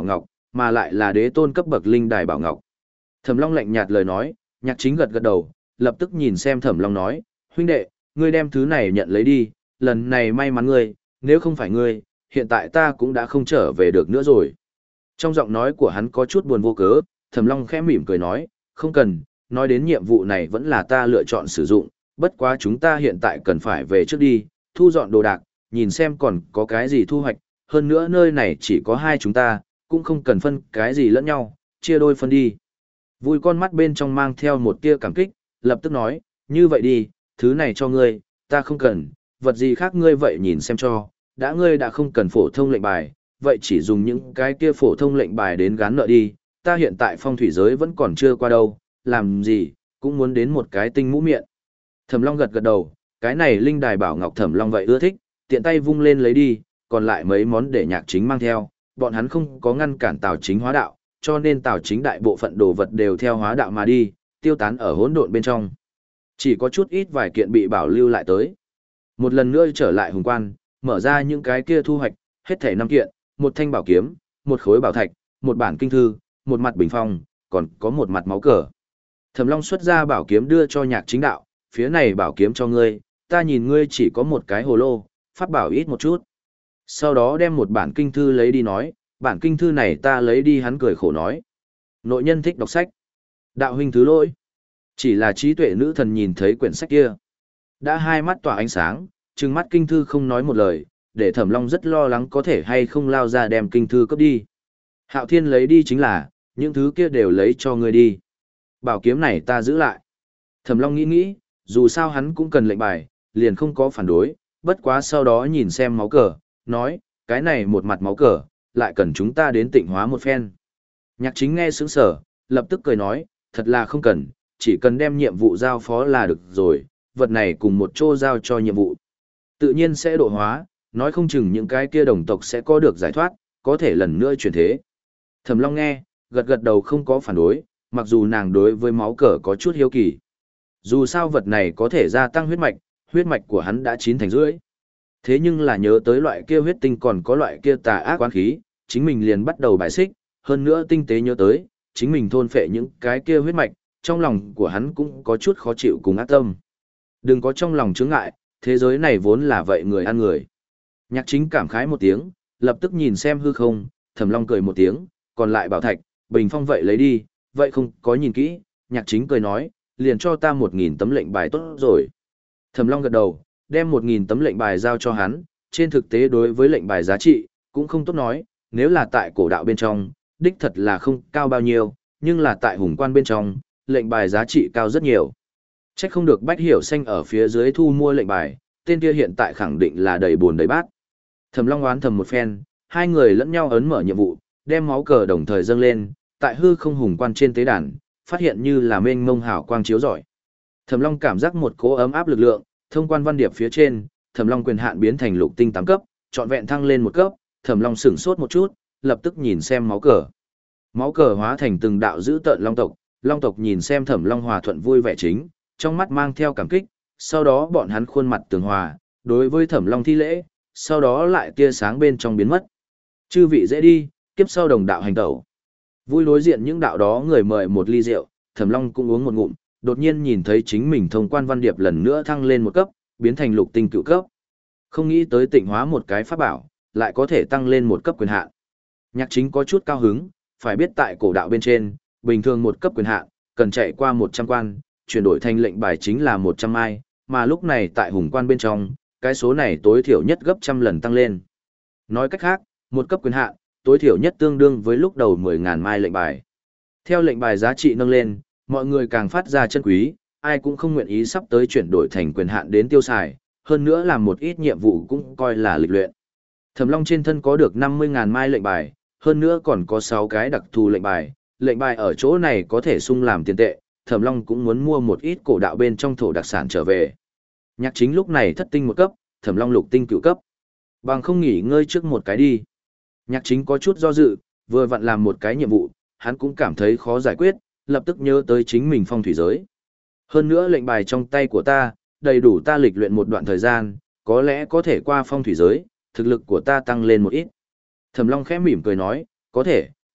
mà lại là đế tôn cấp bậc linh đài bảo ngọc. Thẩm Long lạnh nhạt lời nói, Nhạc Chính gật gật đầu, lập tức nhìn xem Thẩm Long nói, huynh đệ, ngươi đem thứ này nhận lấy đi, lần này may mắn ngươi, nếu không phải ngươi, hiện tại ta cũng đã không trở về được nữa rồi. Trong giọng nói của hắn có chút buồn vô cớ, Thẩm Long khẽ mỉm cười nói, không cần, nói đến nhiệm vụ này vẫn là ta lựa chọn sử dụng, bất quá chúng ta hiện tại cần phải về trước đi, thu dọn đồ đạc, nhìn xem còn có cái gì thu hoạch, hơn nữa nơi này chỉ có hai chúng ta, cũng không cần phân cái gì lẫn nhau, chia đôi phân đi. Vui con mắt bên trong mang theo một tia cảm kích, lập tức nói, như vậy đi, thứ này cho ngươi, ta không cần, vật gì khác ngươi vậy nhìn xem cho, đã ngươi đã không cần phổ thông lệnh bài, vậy chỉ dùng những cái kia phổ thông lệnh bài đến gán nợ đi, ta hiện tại phong thủy giới vẫn còn chưa qua đâu, làm gì, cũng muốn đến một cái tinh mũ miệng. Thẩm Long gật gật đầu, cái này linh đài bảo ngọc Thẩm Long vậy ưa thích, tiện tay vung lên lấy đi, còn lại mấy món để Nhạc Chính mang theo, bọn hắn không có ngăn cản Tào Chính hóa đạo, cho nên Tào Chính đại bộ phận đồ vật đều theo hóa đạo mà đi, tiêu tán ở hỗn độn bên trong. Chỉ có chút ít vài kiện bị bảo lưu lại tới. Một lần nữa trở lại hùng quan, mở ra những cái kia thu hoạch, hết thảy năm kiện, một thanh bảo kiếm, một khối bảo thạch, một bản kinh thư, một mặt bình phong, còn có một mặt máu cờ. Thẩm Long xuất ra bảo kiếm đưa cho Nhạc Chính đạo, phía này bảo kiếm cho ngươi, ta nhìn ngươi chỉ có một cái hồ lô, pháp bảo ít một chút. Sau đó đem một bản kinh thư lấy đi nói, bản kinh thư này ta lấy đi, hắn cười khổ nói. Nội nhân thích đọc sách. Đạo huynh thứ lỗi. Chỉ là trí tuệ nữ thần nhìn thấy quyển sách kia. Đã hai mắt tỏa ánh sáng, trừng mắt kinh thư không nói một lời, để Thẩm Long rất lo lắng có thể hay không lao ra đem kinh thư cướp đi. Hạo Thiên lấy đi chính là, những thứ kia đều lấy cho ngươi đi. Bảo kiếm này ta giữ lại. Thẩm Long nghĩ nghĩ, dù sao hắn cũng cần lệnh bài, liền không có phản đối, bất quá sau đó nhìn xem máu cờ, nói, cái này một mặt máu cờ, lại cần chúng ta đến tịnh hóa một phen. Nhạc Chính nghe sững sờ, lập tức cười nói, thật là không cần, chỉ cần đem nhiệm vụ giao phó là được rồi, vật này cùng một chỗ giao cho nhiệm vụ. Tự nhiên sẽ độ hóa, nói không chừng những cái kia đồng tộc sẽ có được giải thoát, có thể lần nữa chuyển thế. Thẩm Long nghe, gật gật đầu không có phản đối, mặc dù nàng đối với máu cờ có chút hiếu kỳ. Dù sao vật này có thể gia tăng huyết mạch, huyết mạch của hắn đã chín thành rưỡi. Thế nhưng là nhớ tới loại kia huyết tinh còn có loại kia tà ác quán khí, chính mình liền bắt đầu bài xích, hơn nữa tinh tế nhớ tới, chính mình thôn phệ những cái kia huyết mạch, trong lòng của hắn cũng có chút khó chịu cùng ác tâm. Đừng có trong lòng chướng ngại, thế giới này vốn là vậy người ăn người. Nhạc Chính cảm khái một tiếng, lập tức nhìn xem hư không, Thẩm Long cười một tiếng, còn lại bảo thạch, bình phong vậy lấy đi, vậy không có nhìn kỹ, Nhạc Chính cười nói, liền cho ta một nghìn tấm lệnh bài tốt rồi. Thẩm Long gật đầu, đem một nghìn tấm lệnh bài giao cho hắn, trên thực tế đối với lệnh bài giá trị, cũng không tốt nói, nếu là tại cổ đạo bên trong, đích thật là không cao bao nhiêu, nhưng là tại hùng quan bên trong, lệnh bài giá trị cao rất nhiều. Chắc không được Bách Hiểu Xanh ở phía dưới thu mua lệnh bài, tên kia hiện tại khẳng định là đầy buồn đầy bát. Thẩm Long oán thầm một phen, hai người lẫn nhau ấn mở nhiệm vụ, đem máu cờ đồng thời dâng lên, tại hư không hùng quan trên tế đàn, phát hiện như là mênh mông hào quang chiếu rọi. Thẩm Long cảm giác một cỗ ấm áp lực lượng, thông quan văn điệp phía trên, Thẩm Long quyền hạn biến thành lục tinh tám cấp, trọn vẹn thăng lên một cấp, Thẩm Long sửng sốt một chút, lập tức nhìn xem máu cờ. Máu cờ hóa thành từng đạo dữ tợn long tộc, long tộc nhìn xem Thẩm Long hòa thuận vui vẻ chính, trong mắt mang theo cảm kích, sau đó bọn hắn khuôn mặt tường hòa, đối với Thẩm Long thi lễ, sau đó lại tia sáng bên trong biến mất. Chư vị dễ đi, kiếp sau đồng đạo hành tẩu. Vui đối diện những đạo đó người mời một ly rượu, Thẩm Long cũng uống một ngụm, đột nhiên nhìn thấy chính mình thông quan văn điệp lần nữa thăng lên một cấp, biến thành lục tinh cựu cấp. Không nghĩ tới tịnh hóa một cái pháp bảo, lại có thể tăng lên một cấp quyền hạn. Nhạc Chính có chút cao hứng, phải biết tại cổ đạo bên trên, bình thường một cấp quyền hạn, cần chạy qua một trăm quan, chuyển đổi thành lệnh bài chính là một trăm mai, mà lúc này tại hùng quan bên trong, cái số này tối thiểu nhất gấp trăm lần tăng lên. Nói cách khác, một cấp quyền hạn, tối thiểu nhất tương đương với lúc đầu mười nghìn mai lệnh bài. Theo lệnh bài giá trị nâng lên, mọi người càng phát ra chân quý, ai cũng không nguyện ý sắp tới chuyển đổi thành quyền hạn đến tiêu xài, hơn nữa làm một ít nhiệm vụ cũng coi là lịch luyện. Thẩm Long trên thân có được năm mươi nghìn mai lệnh bài, hơn nữa còn có sáu cái đặc thù lệnh bài, lệnh bài ở chỗ này có thể sung làm tiền tệ, Thẩm Long cũng muốn mua một ít cổ đạo bên trong thổ đặc sản trở về. Nhạc Chính lúc này thất tinh một cấp, Thẩm Long lục tinh cửu cấp. Bằng không nghỉ ngơi trước một cái đi. Nhạc Chính có chút do dự, vừa vặn làm một cái nhiệm vụ, hắn cũng cảm thấy khó giải quyết, lập tức nhớ tới chính mình phong thủy giới. Hơn nữa lệnh bài trong tay của ta, đầy đủ ta lịch luyện một đoạn thời gian, có lẽ có thể qua phong thủy giới, thực lực của ta tăng lên một ít. Thẩm Long khẽ mỉm cười nói, có thể,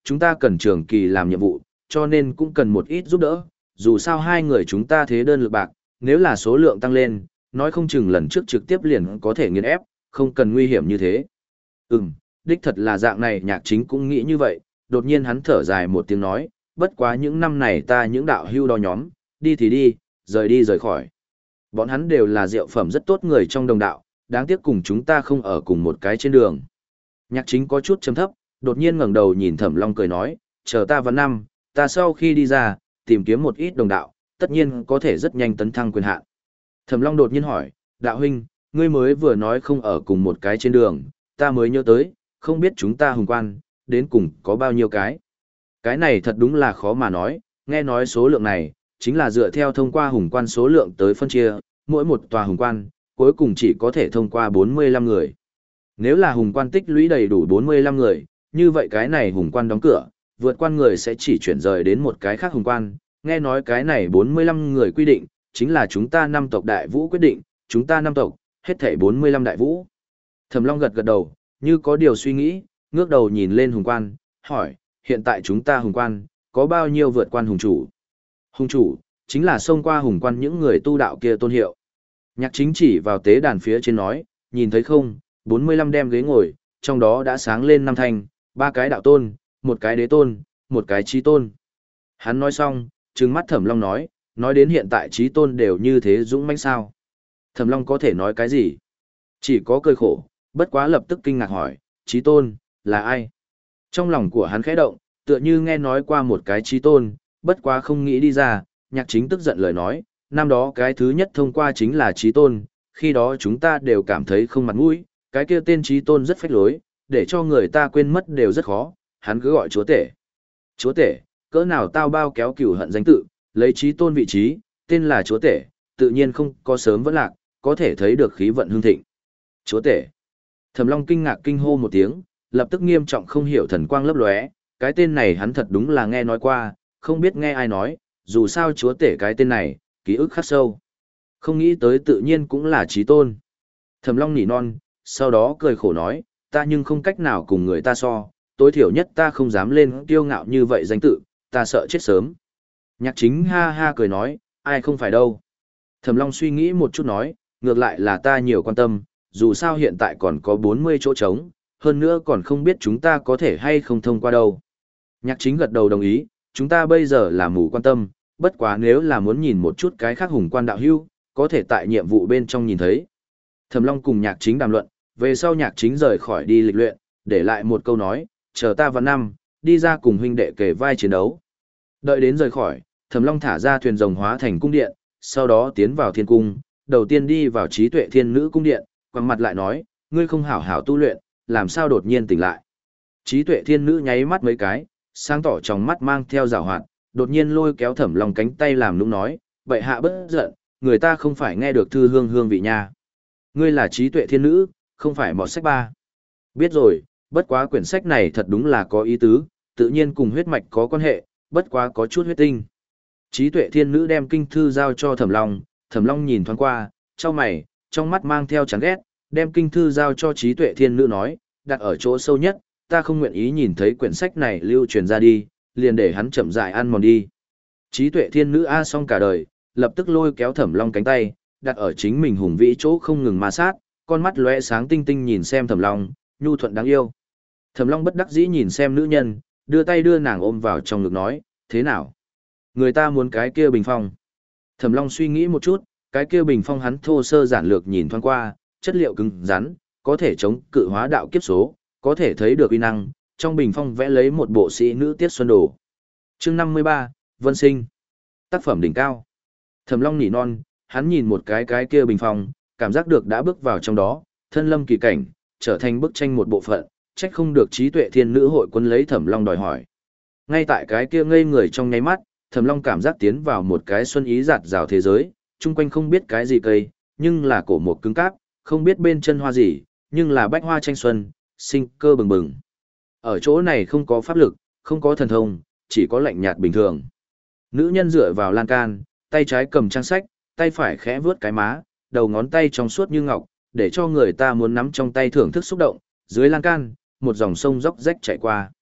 chúng ta cần trường kỳ làm nhiệm vụ, cho nên cũng cần một ít giúp đỡ, dù sao hai người chúng ta thế đơn lực bạc, nếu là số lượng tăng lên, nói không chừng lần trước trực tiếp liền có thể nghiền ép, không cần nguy hiểm như thế. Ừm, đích thật là dạng này Nhạc Chính cũng nghĩ như vậy, đột nhiên hắn thở dài một tiếng nói, bất quá những năm này ta những đạo hưu đó nhóm, đi thì đi, rời đi rời khỏi. Bọn hắn đều là diệu phẩm rất tốt người trong đồng đạo, đáng tiếc cùng chúng ta không ở cùng một cái trên đường. Nhạc Chính có chút chấm thấp, đột nhiên ngẩng đầu nhìn Thẩm Long cười nói, chờ ta vào năm, ta sau khi đi ra, tìm kiếm một ít đồng đạo, tất nhiên có thể rất nhanh tấn thăng quyền hạn. Thẩm Long đột nhiên hỏi, đạo huynh, ngươi mới vừa nói không ở cùng một cái trên đường, ta mới nhớ tới, không biết chúng ta hùng quan, đến cùng có bao nhiêu cái. Cái này thật đúng là khó mà nói, nghe nói số lượng này, chính là dựa theo thông qua hùng quan số lượng tới phân chia, mỗi một tòa hùng quan, cuối cùng chỉ có thể thông qua bốn mươi lăm người. Nếu là hùng quan tích lũy đầy đủ bốn mươi lăm người, như vậy cái này hùng quan đóng cửa, vượt quan người sẽ chỉ chuyển rời đến một cái khác hùng quan, nghe nói cái này bốn mươi lăm người quy định, chính là chúng ta năm tộc đại vũ quyết định, chúng ta năm tộc, hết thảy bốn mươi lăm đại vũ. Thẩm Long gật gật đầu, như có điều suy nghĩ, ngước đầu nhìn lên hùng quan, hỏi, hiện tại chúng ta hùng quan, có bao nhiêu vượt quan hùng chủ? Hùng chủ, chính là xông qua hùng quan những người tu đạo kia tôn hiệu. Nhạc Chính chỉ vào tế đàn phía trên nói, nhìn thấy không, bốn mươi lăm đem ghế ngồi, trong đó đã sáng lên năm thanh, ba cái đạo tôn, một cái đế tôn, một cái chí tôn. Hắn nói xong, trừng mắt Thẩm Long nói, nói đến hiện tại chí tôn đều như thế dũng mãnh sao. Thẩm Long có thể nói cái gì? Chỉ có cười khổ, bất quá lập tức kinh ngạc hỏi, chí tôn, là ai? Trong lòng của hắn khẽ động, tựa như nghe nói qua một cái chí tôn, bất quá không nghĩ đi ra, Nhạc Chính tức giận lời nói, năm đó cái thứ nhất thông qua chính là chí tôn, khi đó chúng ta đều cảm thấy không mặt mũi, cái kia tên chí tôn rất phách lối, để cho người ta quên mất đều rất khó, hắn cứ gọi chúa tể. Chúa tể, cỡ nào tao bao kéo cửu hận danh tự, lấy chí tôn vị trí, tên là chúa tể, tự nhiên không có sớm vẫn lạc, có thể thấy được khí vận hương thịnh. Chúa tể. Thẩm Long kinh ngạc kinh hô một tiếng, lập tức nghiêm trọng không hiểu thần quang lấp lóe, cái tên này hắn thật đúng là nghe nói qua, không biết nghe ai nói, dù sao chúa tể cái tên này, ký ức khắc sâu. Không nghĩ tới tự nhiên cũng là chí tôn. Thẩm Long nỉ non, sau đó cười khổ nói, ta nhưng không cách nào cùng người ta so, tối thiểu nhất ta không dám lên kiêu ngạo như vậy danh tự, ta sợ chết sớm. Nhạc Chính ha ha cười nói, ai không phải đâu. Thẩm Long suy nghĩ một chút nói, ngược lại là ta nhiều quan tâm, dù sao hiện tại còn có bốn mươi chỗ trống, hơn nữa còn không biết chúng ta có thể hay không thông qua đâu. Nhạc Chính gật đầu đồng ý, chúng ta bây giờ là mù quan tâm, bất quá nếu là muốn nhìn một chút cái khác hùng quan đạo hưu, có thể tại nhiệm vụ bên trong nhìn thấy. Thẩm Long cùng Nhạc Chính đàm luận, về sau Nhạc Chính rời khỏi đi lịch luyện, để lại một câu nói, chờ ta vào năm, đi ra cùng huynh đệ kề vai chiến đấu. Đợi đến rời khỏi, Thẩm Long thả ra thuyền rồng hóa thành cung điện, sau đó tiến vào thiên cung, đầu tiên đi vào trí tuệ thiên nữ cung điện, quăng mặt lại nói, ngươi không hảo hảo tu luyện, làm sao đột nhiên tỉnh lại. Trí tuệ thiên nữ nháy mắt mấy cái, sáng tỏ trong mắt mang theo rào hoạt, đột nhiên lôi kéo Thẩm Long cánh tay làm nũng nói, vậy hạ bất giận, người ta không phải nghe được thư hương hương vị nha. Ngươi là trí tuệ thiên nữ, không phải mọt sách ba. Biết rồi, bất quá quyển sách này thật đúng là có ý tứ, tự nhiên cùng huyết mạch có quan hệ, bất quá có chút huyết tinh. Trí tuệ thiên nữ đem kinh thư giao cho Thẩm Long, Thẩm Long nhìn thoáng qua, chau mày, trong mắt mang theo chán ghét, đem kinh thư giao cho trí tuệ thiên nữ nói, đặt ở chỗ sâu nhất, ta không nguyện ý nhìn thấy quyển sách này lưu truyền ra đi, liền để hắn chậm rãi ăn mòn đi. Trí tuệ thiên nữ a xong cả đời, lập tức lôi kéo Thẩm Long cánh tay, đặt ở chính mình hùng vĩ chỗ không ngừng ma sát, con mắt lóe sáng tinh tinh nhìn xem Thẩm Long, nhu thuận đáng yêu. Thẩm Long bất đắc dĩ nhìn xem nữ nhân, đưa tay đưa nàng ôm vào trong ngực nói, thế nào? Người ta muốn cái kia bình phong. Thẩm Long suy nghĩ một chút, cái kia bình phong hắn thô sơ giản lược nhìn thoáng qua, chất liệu cứng rắn, có thể chống cự hóa đạo kiếp số, có thể thấy được uy năng, trong bình phong vẽ lấy một bộ sĩ nữ tiết xuân đồ. Chương năm mươi ba, Vân Sinh. Tác phẩm đỉnh cao. Thẩm Long nỉ non, hắn nhìn một cái cái kia bình phong, cảm giác được đã bước vào trong đó, thân lâm kỳ cảnh, trở thành bức tranh một bộ phận, trách không được trí tuệ thiên nữ hội quân lấy Thẩm Long đòi hỏi. Ngay tại cái kia ngây người trong nháy mắt, Thẩm Long cảm giác tiến vào một cái xuân ý giạt rào thế giới, chung quanh không biết cái gì cây, nhưng là cổ một cứng cáp, không biết bên chân hoa gì, nhưng là bách hoa tranh xuân, sinh cơ bừng bừng. Ở chỗ này không có pháp lực, không có thần thông, chỉ có lạnh nhạt bình thường. Nữ nhân dựa vào lan can, tay trái cầm trang sách, tay phải khẽ vướt cái má, đầu ngón tay trong suốt như ngọc, để cho người ta muốn nắm trong tay thưởng thức xúc động, dưới lan can, một dòng sông róc rách chảy qua.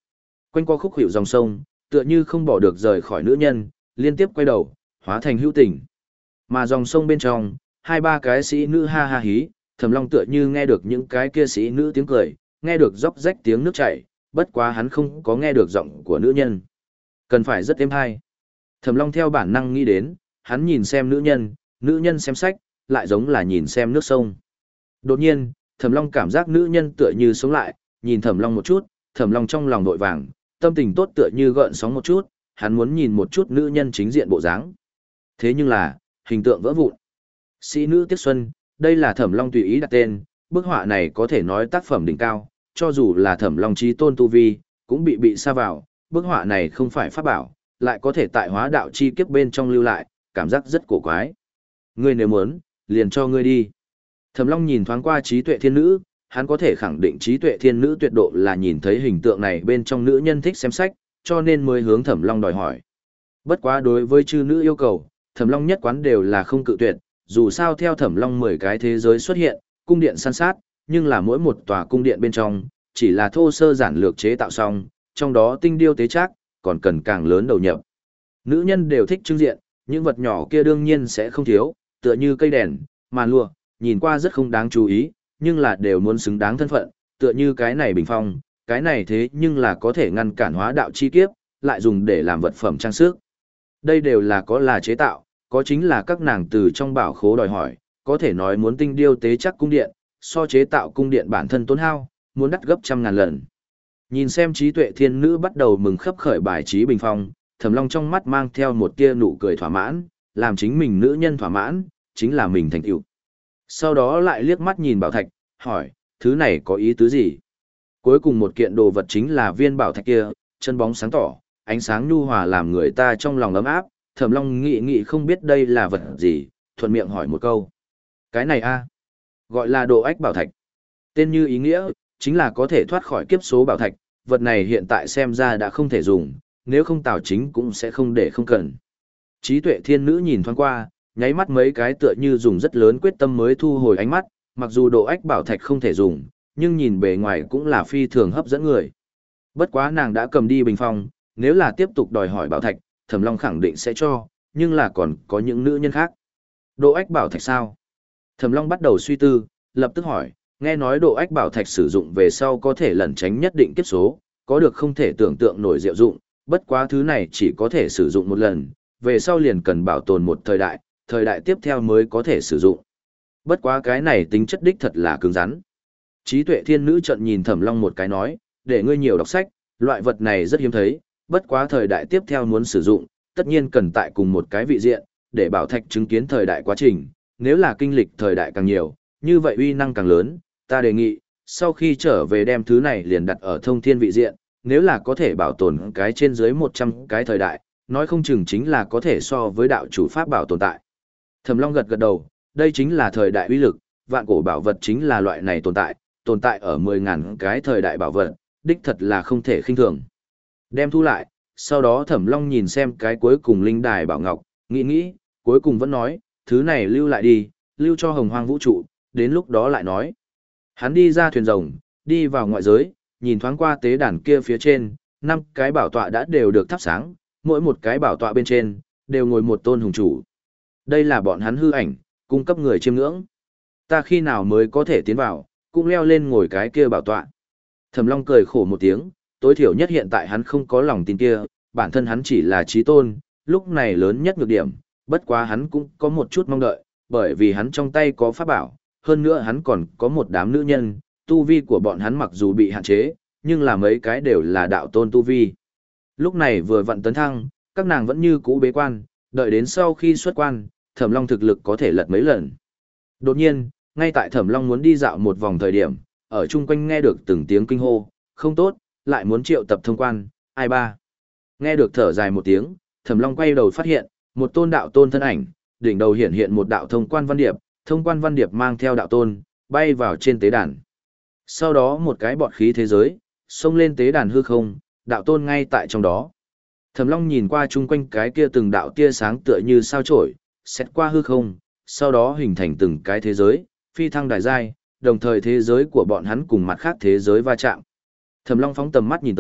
Quanh qua khúc hiệu dòng sông, tựa như không bỏ được rời khỏi nữ nhân, liên tiếp quay đầu, hóa thành hữu tình. Mà dòng sông bên trong, hai ba cái sĩ nữ ha ha hí, Thẩm Long tựa như nghe được những cái kia sĩ nữ tiếng cười, nghe được róc rách tiếng nước chảy, bất quá hắn không có nghe được giọng của nữ nhân. Cần phải rất êm hay. Thẩm Long theo bản năng nghĩ đến, hắn nhìn xem nữ nhân, nữ nhân xem sách, lại giống là nhìn xem nước sông. Đột nhiên, Thẩm Long cảm giác nữ nhân tựa như sống lại, nhìn Thẩm Long một chút, Thẩm Long trong lòng vội vàng, tâm tình tốt tựa như gợn sóng một chút, hắn muốn nhìn một chút nữ nhân chính diện bộ dáng. Thế nhưng là, hình tượng vỡ vụn. Sĩ nữ Tiết Xuân, đây là Thẩm Long tùy ý đặt tên, bức họa này có thể nói tác phẩm đỉnh cao, cho dù là Thẩm Long chí tôn tu vi, cũng bị bị sa vào, bức họa này không phải pháp bảo, lại có thể tại hóa đạo chi kiếp bên trong lưu lại, cảm giác rất cổ quái. Ngươi nếu muốn, liền cho ngươi đi. Thẩm Long nhìn thoáng qua trí tuệ thiên nữ, hắn có thể khẳng định trí tuệ thiên nữ tuyệt độ là nhìn thấy hình tượng này bên trong nữ nhân thích xem sách, cho nên mới hướng Thẩm Long đòi hỏi. Bất quá đối với chư nữ yêu cầu, Thẩm Long nhất quán đều là không cự tuyệt, dù sao theo Thẩm Long mười cái thế giới xuất hiện, cung điện san sát, nhưng là mỗi một tòa cung điện bên trong, chỉ là thô sơ giản lược chế tạo xong, trong đó tinh điêu tế trác, còn cần càng lớn đầu nhập. Nữ nhân đều thích trưng diện, những vật nhỏ kia đương nhiên sẽ không thiếu, tựa như cây đèn, màn lụa, nhìn qua rất không đáng chú ý, nhưng là đều muốn xứng đáng thân phận, tựa như cái này bình phong, cái này thế nhưng là có thể ngăn cản hóa đạo chi kiếp, lại dùng để làm vật phẩm trang sức. Đây đều là có là chế tạo, có chính là các nàng từ trong bảo khố đòi hỏi, có thể nói muốn tinh điêu tế chắc cung điện, so chế tạo cung điện bản thân tốn hao, muốn đắt gấp trăm ngàn lần. Nhìn xem trí tuệ thiên nữ bắt đầu mừng khấp khởi bài trí bình phong, Thẩm Long trong mắt mang theo một tia nụ cười thỏa mãn, làm chính mình nữ nhân thỏa mãn, chính là mình thành tựu. Sau đó lại liếc mắt nhìn bảo thạch, hỏi, thứ này có ý tứ gì? Cuối cùng một kiện đồ vật chính là viên bảo thạch kia, chân bóng sáng tỏ, ánh sáng nhu hòa làm người ta trong lòng ấm áp, Thẩm Long nghĩ nghĩ không biết đây là vật gì, thuận miệng hỏi một câu. Cái này a, gọi là độ ách bảo thạch. Tên như ý nghĩa, chính là có thể thoát khỏi kiếp số bảo thạch, vật này hiện tại xem ra đã không thể dùng, nếu không Tào Chính cũng sẽ không để không cần. Trí tuệ thiên nữ nhìn thoáng qua, nháy mắt mấy cái tựa như dùng rất lớn quyết tâm mới thu hồi ánh mắt, mặc dù độ ách bảo thạch không thể dùng, nhưng nhìn bề ngoài cũng là phi thường hấp dẫn người. Bất quá nàng đã cầm đi bình phong, nếu là tiếp tục đòi hỏi bảo thạch, Thẩm Long khẳng định sẽ cho, nhưng là còn có những nữ nhân khác. Độ ách bảo thạch sao? Thẩm Long bắt đầu suy tư, lập tức hỏi, nghe nói độ ách bảo thạch sử dụng về sau có thể lẩn tránh nhất định kiếp số, có được không thể tưởng tượng nổi diệu dụng, bất quá thứ này chỉ có thể sử dụng một lần, về sau liền cần bảo tồn một thời đại, thời đại tiếp theo mới có thể sử dụng. Bất quá cái này tính chất đích thật là cứng rắn. Trí tuệ thiên nữ trận nhìn Thẩm Long một cái nói, để ngươi nhiều đọc sách, loại vật này rất hiếm thấy, bất quá thời đại tiếp theo muốn sử dụng, tất nhiên cần tại cùng một cái vị diện, để bảo thạch chứng kiến thời đại quá trình, nếu là kinh lịch thời đại càng nhiều, như vậy uy năng càng lớn, ta đề nghị, sau khi trở về đem thứ này liền đặt ở thông thiên vị diện, nếu là có thể bảo tồn cái trên dưới một trăm cái thời đại, nói không chừng chính là có thể so với đạo chủ pháp bảo tồn tại. Thẩm Long gật gật đầu, đây chính là thời đại uy lực, vạn cổ bảo vật chính là loại này tồn tại, tồn tại ở mười ngàn cái thời đại bảo vật, đích thật là không thể khinh thường. Đem thu lại, sau đó Thẩm Long nhìn xem cái cuối cùng linh đài bảo ngọc, nghĩ nghĩ, cuối cùng vẫn nói, thứ này lưu lại đi, lưu cho hồng hoang vũ trụ, đến lúc đó lại nói. Hắn đi ra thuyền rồng, đi vào ngoại giới, nhìn thoáng qua tế đàn kia phía trên, năm cái bảo tọa đã đều được thắp sáng, mỗi một cái bảo tọa bên trên, đều ngồi một tôn hùng chủ. Đây là bọn hắn hư ảnh, cung cấp người chiêm ngưỡng. Ta khi nào mới có thể tiến vào, cũng leo lên ngồi cái kia bảo tọa. Thẩm Long cười khổ một tiếng, tối thiểu nhất hiện tại hắn không có lòng tin kia, bản thân hắn chỉ là trí tôn, lúc này lớn nhất nhược điểm, bất quá hắn cũng có một chút mong đợi, bởi vì hắn trong tay có pháp bảo, hơn nữa hắn còn có một đám nữ nhân, tu vi của bọn hắn mặc dù bị hạn chế, nhưng là mấy cái đều là đạo tôn tu vi. Lúc này vừa vặn tấn thăng, các nàng vẫn như cũ bế quan, đợi đến sau khi xuất quan, Thẩm Long thực lực có thể lật mấy lần. Đột nhiên, ngay tại Thẩm Long muốn đi dạo một vòng thời điểm, ở chung quanh nghe được từng tiếng kinh hô, không tốt, lại muốn triệu tập thông quan, ai ba. Nghe được thở dài một tiếng, Thẩm Long quay đầu phát hiện, một tôn đạo tôn thân ảnh, đỉnh đầu hiện hiện một đạo thông quan văn điệp, thông quan văn điệp mang theo đạo tôn, bay vào trên tế đàn. Sau đó một cái bọt khí thế giới, xông lên tế đàn hư không, đạo tôn ngay tại trong đó. Thẩm Long nhìn qua chung quanh cái kia từng đạo tia sáng tựa như sao chổi, xét qua hư không, sau đó hình thành từng cái thế giới, phi thăng đài giai, đồng thời thế giới của bọn hắn cùng mặt khác thế giới va chạm. Thẩm Long phóng tầm mắt nhìn tới,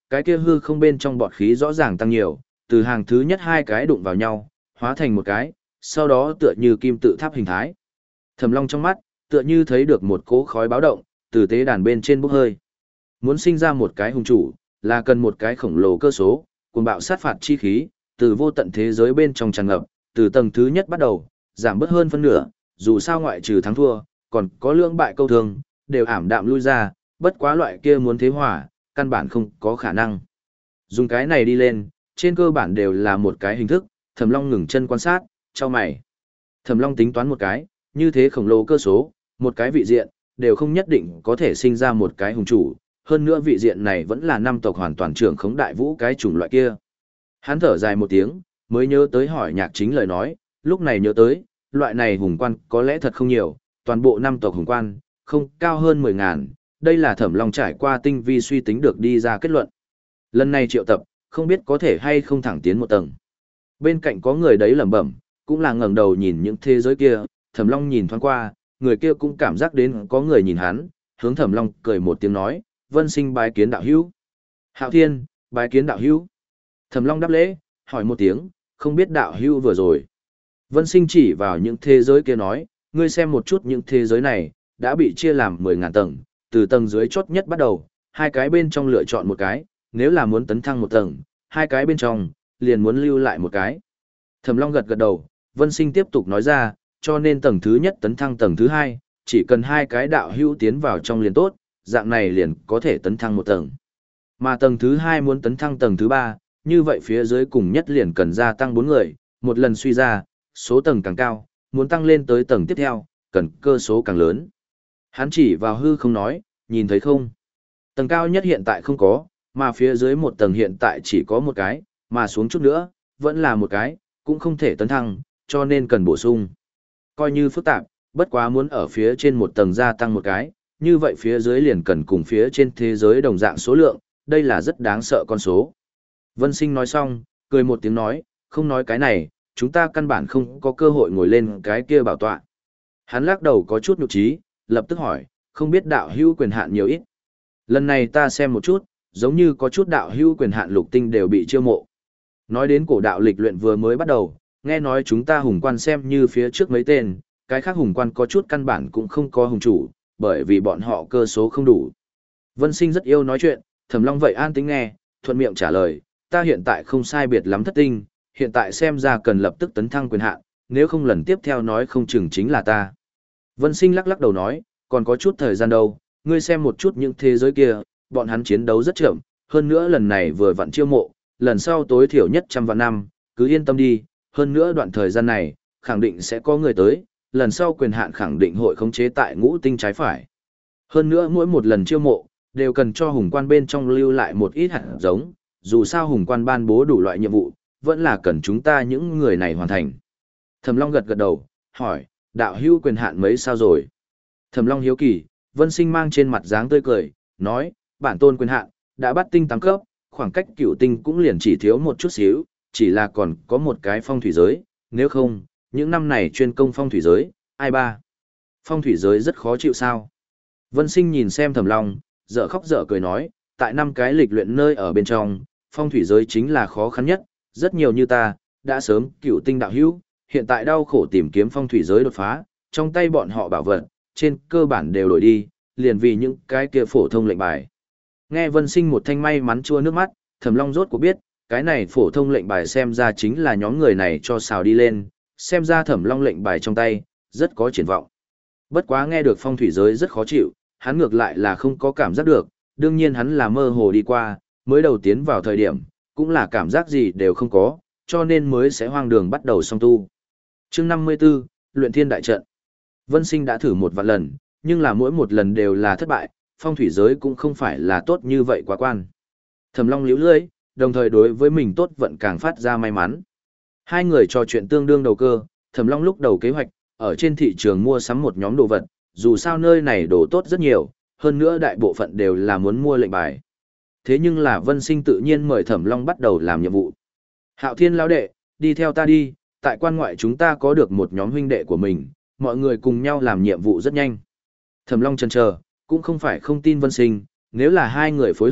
cái kia hư không bên trong bọt khí rõ ràng tăng nhiều, từ hàng thứ nhất hai cái đụng vào nhau, hóa thành một cái, sau đó tựa như kim tự tháp hình thái. Thẩm Long trong mắt, tựa như thấy được một cỗ khói báo động, từ tế đàn bên trên bốc hơi. Muốn sinh ra một cái hùng chủ, là cần một cái khổng lồ cơ số, cuồng bạo sát phạt chi khí, từ vô tận thế giới bên trong tràn ngập, từ tầng thứ nhất bắt đầu, giảm bớt hơn phân nửa, dù sao ngoại trừ thắng thua, còn có lưỡng bại câu thương, đều ảm đạm lui ra, bất quá loại kia muốn thế hỏa, căn bản không có khả năng. Dùng cái này đi lên, trên cơ bản đều là một cái hình thức, Thẩm Long ngừng chân quan sát, cho mày. Thẩm Long tính toán một cái, như thế khổng lồ cơ số, một cái vị diện, đều không nhất định có thể sinh ra một cái hùng chủ, hơn nữa vị diện này vẫn là năm tộc hoàn toàn trưởng khống đại vũ cái chủng loại kia. Hắn thở dài một tiếng, mới nhớ tới hỏi Nhạc Chính lời nói, lúc này nhớ tới, loại này hùng quan có lẽ thật không nhiều, toàn bộ năm tộc hùng quan, không cao hơn mười ngàn, đây là Thẩm Long trải qua tinh vi suy tính được đi ra kết luận. Lần này triệu tập, không biết có thể hay không thẳng tiến một tầng. Bên cạnh có người đấy lẩm bẩm, cũng là ngẩng đầu nhìn những thế giới kia, Thẩm Long nhìn thoáng qua, người kia cũng cảm giác đến có người nhìn hắn, hướng Thẩm Long cười một tiếng nói, Vân Sinh bái kiến đạo hữu. Hạo Thiên, bái kiến đạo hữu. Thẩm Long đáp lễ, hỏi một tiếng, không biết đạo hữu vừa rồi. Vân Sinh chỉ vào những thế giới kia nói, ngươi xem một chút những thế giới này, đã bị chia làm mười ngàn tầng, từ tầng dưới chót nhất bắt đầu, hai cái bên trong lựa chọn một cái, nếu là muốn tấn thăng một tầng, hai cái bên trong, liền muốn lưu lại một cái. Thẩm Long gật gật đầu, Vân Sinh tiếp tục nói ra, cho nên tầng thứ nhất tấn thăng tầng thứ hai, chỉ cần hai cái đạo hữu tiến vào trong liền tốt, dạng này liền có thể tấn thăng một tầng. Mà tầng thứ hai muốn tấn thăng tầng thứ ba, như vậy phía dưới cùng nhất liền cần gia tăng bốn người, một lần suy ra, số tầng càng cao, muốn tăng lên tới tầng tiếp theo, cần cơ số càng lớn. Hắn chỉ vào hư không nói, nhìn thấy không? Tầng cao nhất hiện tại không có, mà phía dưới một tầng hiện tại chỉ có một cái, mà xuống chút nữa, vẫn là một cái, cũng không thể tấn thăng, cho nên cần bổ sung. Coi như phức tạp, bất quá muốn ở phía trên một tầng gia tăng một cái, như vậy phía dưới liền cần cùng phía trên thế giới đồng dạng số lượng, đây là rất đáng sợ con số. Vân Sinh nói xong, cười một tiếng nói, không nói cái này, chúng ta căn bản không có cơ hội ngồi lên cái kia bảo tọa. Hắn lắc đầu có chút nhục trí, lập tức hỏi, không biết đạo hữu quyền hạn nhiều ít. Lần này ta xem một chút, giống như có chút đạo hữu quyền hạn lục tinh đều bị chiêu mộ. Nói đến cổ đạo lịch luyện vừa mới bắt đầu, nghe nói chúng ta hùng quan xem như phía trước mấy tên, cái khác hùng quan có chút căn bản cũng không có hùng chủ, bởi vì bọn họ cơ số không đủ. Vân Sinh rất yêu nói chuyện, Thẩm Long vậy an tĩnh nghe, thuận miệng trả lời, ta hiện tại không sai biệt lắm thất tinh, hiện tại xem ra cần lập tức tấn thăng quyền hạn, nếu không lần tiếp theo nói không chừng chính là ta. Vân Sinh lắc lắc đầu nói, còn có chút thời gian đâu, ngươi xem một chút những thế giới kia, bọn hắn chiến đấu rất chậm, hơn nữa lần này vừa vặn chiêu mộ, lần sau tối thiểu nhất trăm vạn năm, cứ yên tâm đi, hơn nữa đoạn thời gian này, khẳng định sẽ có người tới, lần sau quyền hạn khẳng định hội khống chế tại ngũ tinh trái phải. Hơn nữa mỗi một lần chiêu mộ, đều cần cho hùng quan bên trong lưu lại một ít hạt giống, dù sao hùng quan ban bố đủ loại nhiệm vụ, vẫn là cần chúng ta những người này hoàn thành. Thẩm Long gật gật đầu, hỏi, đạo hữu quyền hạn mấy sao rồi? Thẩm Long hiếu kỳ, Vân Sinh mang trên mặt dáng tươi cười, nói, bản tôn quyền hạn đã bắt tinh tám cấp, khoảng cách cửu tinh cũng liền chỉ thiếu một chút xíu, chỉ là còn có một cái phong thủy giới, nếu không, những năm này chuyên công phong thủy giới, ai ba? Phong thủy giới rất khó chịu sao? Vân Sinh nhìn xem Thẩm Long, dở khóc dở cười nói, tại năm cái lịch luyện nơi ở bên trong, phong thủy giới chính là khó khăn nhất, rất nhiều như ta, đã sớm cửu tinh đạo hữu, hiện tại đau khổ tìm kiếm phong thủy giới đột phá, trong tay bọn họ bảo vật, trên cơ bản đều đổi đi, liền vì những cái kia phổ thông lệnh bài. Nghe Vân Sinh một thanh may mắn chua nước mắt, Thẩm Long rốt cuộc biết, cái này phổ thông lệnh bài xem ra chính là nhóm người này cho xào đi lên, xem ra Thẩm Long lệnh bài trong tay, rất có triển vọng. Bất quá nghe được phong thủy giới rất khó chịu, hắn ngược lại là không có cảm giác được, đương nhiên hắn là mơ hồ đi qua, mới đầu tiến vào thời điểm, cũng là cảm giác gì đều không có, cho nên mới sẽ hoang đường bắt đầu song tu. Chương năm mươi b ố, Luyện Thiên Đại Trận. Vân Sinh đã thử một vạn lần, nhưng là mỗi một lần đều là thất bại, phong thủy giới cũng không phải là tốt như vậy quá quan. Thẩm Long liễu lưỡi, đồng thời đối với mình tốt vận càng phát ra may mắn. Hai người trò chuyện tương đương đầu cơ, Thẩm Long lúc đầu kế hoạch, ở trên thị trường mua sắm một nhóm đồ vật, dù sao nơi này đồ tốt rất nhiều, hơn nữa đại bộ phận đều là muốn mua lệnh bài. Thế nhưng là Vân Sinh tự nhiên mời Thẩm Long bắt đầu làm nhiệm vụ. Hạo Thiên lão đệ, đi theo ta đi, tại quan ngoại chúng ta có được một nhóm huynh đệ của mình, mọi người cùng nhau làm nhiệm vụ rất nhanh. Thẩm Long chần chờ, cũng không phải không tin Vân Sinh, nếu là hai người phối hợp,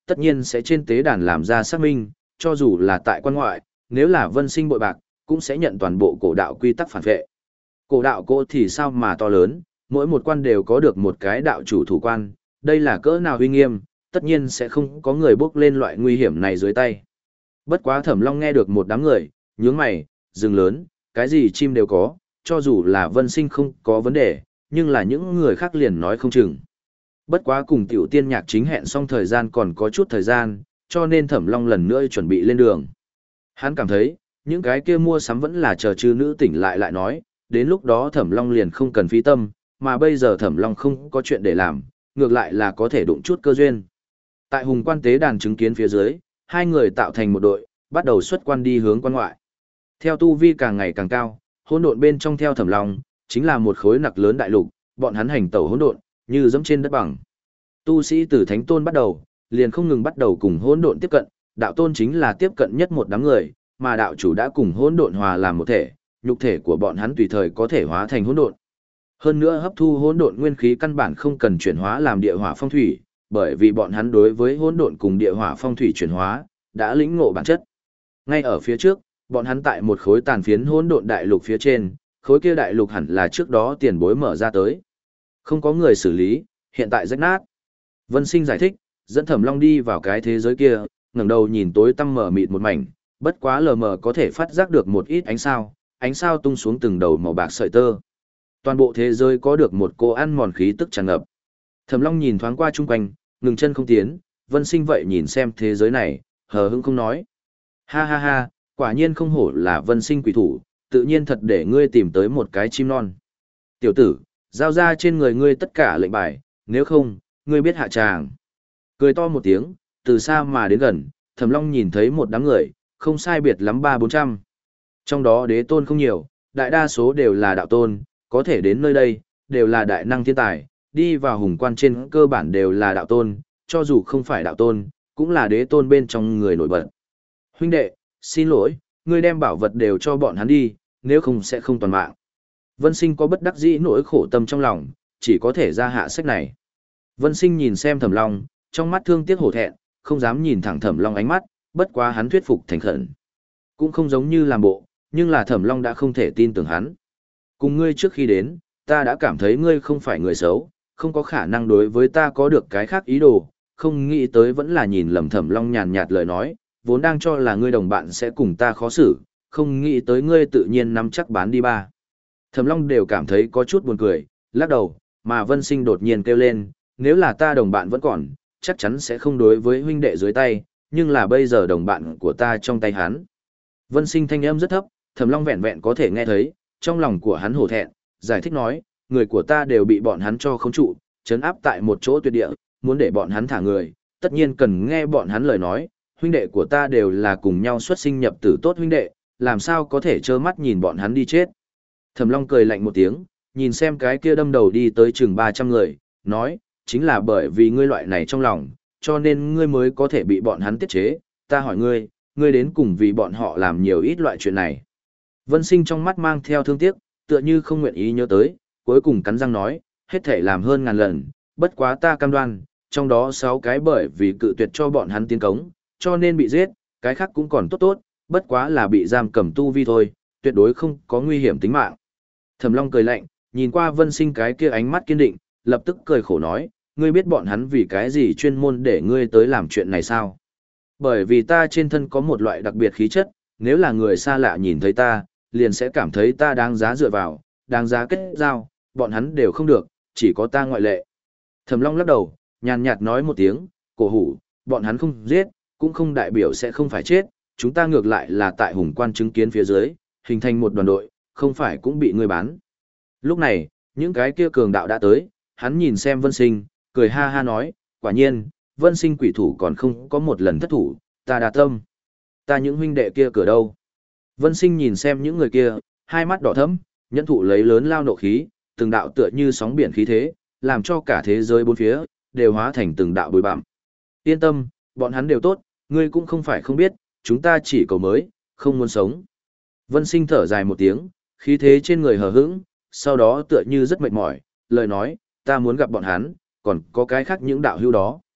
tất nhiên sẽ trên tế đàn làm ra xác minh, cho dù là tại quan ngoại, nếu là vân sinh bội bạc, cũng sẽ nhận toàn bộ cổ đạo quy tắc phản vệ. Cổ đạo cỗ thì sao mà to lớn, mỗi một quan đều có được một cái đạo chủ thủ quan, đây là cỡ nào uy nghiêm, tất nhiên sẽ không có người bước lên loại nguy hiểm này dưới tay. Bất quá Thẩm Long nghe được một đám người, nhướng mày, rừng lớn, cái gì chim đều có, cho dù là vân sinh không có vấn đề, nhưng là những người khác liền nói không chừng. Bất quá cùng tiểu tiên nhạc chính hẹn xong thời gian còn có chút thời gian, cho nên Thẩm Long lần nữa chuẩn bị lên đường. Hắn cảm thấy, những cái kia mua sắm vẫn là chờ chư nữ tỉnh lại lại nói, đến lúc đó Thẩm Long liền không cần phí tâm, mà bây giờ Thẩm Long không có chuyện để làm, ngược lại là có thể đụng chút cơ duyên. Tại Hùng Quan tế đàn chứng kiến phía dưới, hai người tạo thành một đội, bắt đầu xuất quan đi hướng quan ngoại. Theo tu vi càng ngày càng cao, hỗn độn bên trong theo Thẩm Long, chính là một khối nặc lớn đại lục, bọn hắn hành tẩu hỗn độn, như dẫm trên đất bằng. Tu sĩ từ Thánh Tôn bắt đầu, liền không ngừng bắt đầu cùng hỗn độn tiếp cận, đạo tôn chính là tiếp cận nhất một đám người, mà đạo chủ đã cùng hỗn độn hòa làm một thể, nhục thể của bọn hắn tùy thời có thể hóa thành hỗn độn. Hơn nữa hấp thu hỗn độn nguyên khí căn bản không cần chuyển hóa làm địa hỏa phong thủy, bởi vì bọn hắn đối với hỗn độn cùng địa hỏa phong thủy chuyển hóa đã lĩnh ngộ bản chất. Ngay ở phía trước, bọn hắn tại một khối tàn phiến hỗn độn đại lục phía trên, khối kia đại lục hẳn là trước đó tiền bối mở ra tới. Không có người xử lý, hiện tại rách nát. Vân Sinh giải thích, dẫn Thẩm Long đi vào cái thế giới kia, ngẩng đầu nhìn tối tăm mờ mịt một mảnh, bất quá lờ mờ có thể phát giác được một ít ánh sao, ánh sao tung xuống từng đầu màu bạc sợi tơ. Toàn bộ thế giới có được một cô ăn mòn khí tức tràn ngập. Thẩm Long nhìn thoáng qua chung quanh, ngừng chân không tiến, Vân Sinh vậy nhìn xem thế giới này, hờ hững không nói. Ha ha ha, quả nhiên không hổ là Vân Sinh quỷ thủ, tự nhiên thật để ngươi tìm tới một cái chim non. Tiểu tử, giao ra trên người ngươi tất cả lệnh bài, nếu không, ngươi biết hạ tràng. Cười to một tiếng, từ xa mà đến gần, Thẩm Long nhìn thấy một đám người, không sai biệt lắm ba bốn trăm. Trong đó đế tôn không nhiều, đại đa số đều là đạo tôn, có thể đến nơi đây, đều là đại năng thiên tài, đi vào hùng quan trên cơ bản đều là đạo tôn, cho dù không phải đạo tôn, cũng là đế tôn bên trong người nổi bật. Huynh đệ, xin lỗi, ngươi đem bảo vật đều cho bọn hắn đi, nếu không sẽ không toàn mạng. Vân Sinh có bất đắc dĩ nỗi khổ tâm trong lòng, chỉ có thể ra hạ sách này. Vân Sinh nhìn xem Thẩm Long, trong mắt thương tiếc hổ thẹn, không dám nhìn thẳng Thẩm Long ánh mắt, bất quá hắn thuyết phục thành khẩn. Cũng không giống như làm bộ, nhưng là Thẩm Long đã không thể tin tưởng hắn. Cùng ngươi trước khi đến, ta đã cảm thấy ngươi không phải người xấu, không có khả năng đối với ta có được cái khác ý đồ, không nghĩ tới vẫn là nhìn lầm Thẩm Long nhàn nhạt lời nói, vốn đang cho là ngươi đồng bạn sẽ cùng ta khó xử, không nghĩ tới ngươi tự nhiên nắm chắc bán đi ba. Thẩm Long đều cảm thấy có chút buồn cười, lắc đầu, mà Vân Sinh đột nhiên kêu lên, nếu là ta đồng bạn vẫn còn, chắc chắn sẽ không đối với huynh đệ dưới tay, nhưng là bây giờ đồng bạn của ta trong tay hắn. Vân Sinh thanh âm rất thấp, Thẩm Long vẹn vẹn có thể nghe thấy, trong lòng của hắn hổ thẹn, giải thích nói, người của ta đều bị bọn hắn cho khống trụ, trấn áp tại một chỗ tuyệt địa, muốn để bọn hắn thả người, tất nhiên cần nghe bọn hắn lời nói, huynh đệ của ta đều là cùng nhau xuất sinh nhập tử tốt huynh đệ, làm sao có thể trơ mắt nhìn bọn hắn đi chết. Thẩm Long cười lạnh một tiếng, nhìn xem cái kia đâm đầu đi tới chừng ba trăm người, nói, chính là bởi vì ngươi loại này trong lòng, cho nên ngươi mới có thể bị bọn hắn tiết chế, ta hỏi ngươi, ngươi đến cùng vì bọn họ làm nhiều ít loại chuyện này. Vân Sinh trong mắt mang theo thương tiếc, tựa như không nguyện ý nhớ tới, cuối cùng cắn răng nói, hết thể làm hơn ngàn lần, bất quá ta cam đoan, trong đó sáu cái bởi vì cự tuyệt cho bọn hắn tiến cống, cho nên bị giết, cái khác cũng còn tốt tốt, bất quá là bị giam cầm tu vi thôi, tuyệt đối không có nguy hiểm tính mạng. Thẩm Long cười lạnh, nhìn qua Vân Sinh cái kia ánh mắt kiên định, lập tức cười khổ nói, ngươi biết bọn hắn vì cái gì chuyên môn để ngươi tới làm chuyện này sao? Bởi vì ta trên thân có một loại đặc biệt khí chất, nếu là người xa lạ nhìn thấy ta, liền sẽ cảm thấy ta đáng giá dựa vào, đáng giá kết giao, bọn hắn đều không được, chỉ có ta ngoại lệ. Thẩm Long lắc đầu, nhàn nhạt nói một tiếng, cổ hủ, bọn hắn không giết, cũng không đại biểu sẽ không phải chết, chúng ta ngược lại là tại hùng quan chứng kiến phía dưới, hình thành một đoàn đội, không phải cũng bị ngươi bán. Lúc này, những cái kia cường đạo đã tới, hắn nhìn xem Vân Sinh, cười ha ha nói, quả nhiên, Vân Sinh quỷ thủ còn không có một lần thất thủ, ta đa tâm. Ta những huynh đệ kia cửa đâu? Vân Sinh nhìn xem những người kia, hai mắt đỏ thẫm, nhẫn thụ lấy lớn lao nộ khí, từng đạo tựa như sóng biển khí thế, làm cho cả thế giới bốn phía đều hóa thành từng đạo bụi bặm. Yên tâm, bọn hắn đều tốt, ngươi cũng không phải không biết, chúng ta chỉ cầu mới, không muốn sống. Vân Sinh thở dài một tiếng, khí thế trên người hờ hững, sau đó tựa như rất mệt mỏi, lời nói, ta muốn gặp bọn hắn, còn có cái khác những đạo hữu đó.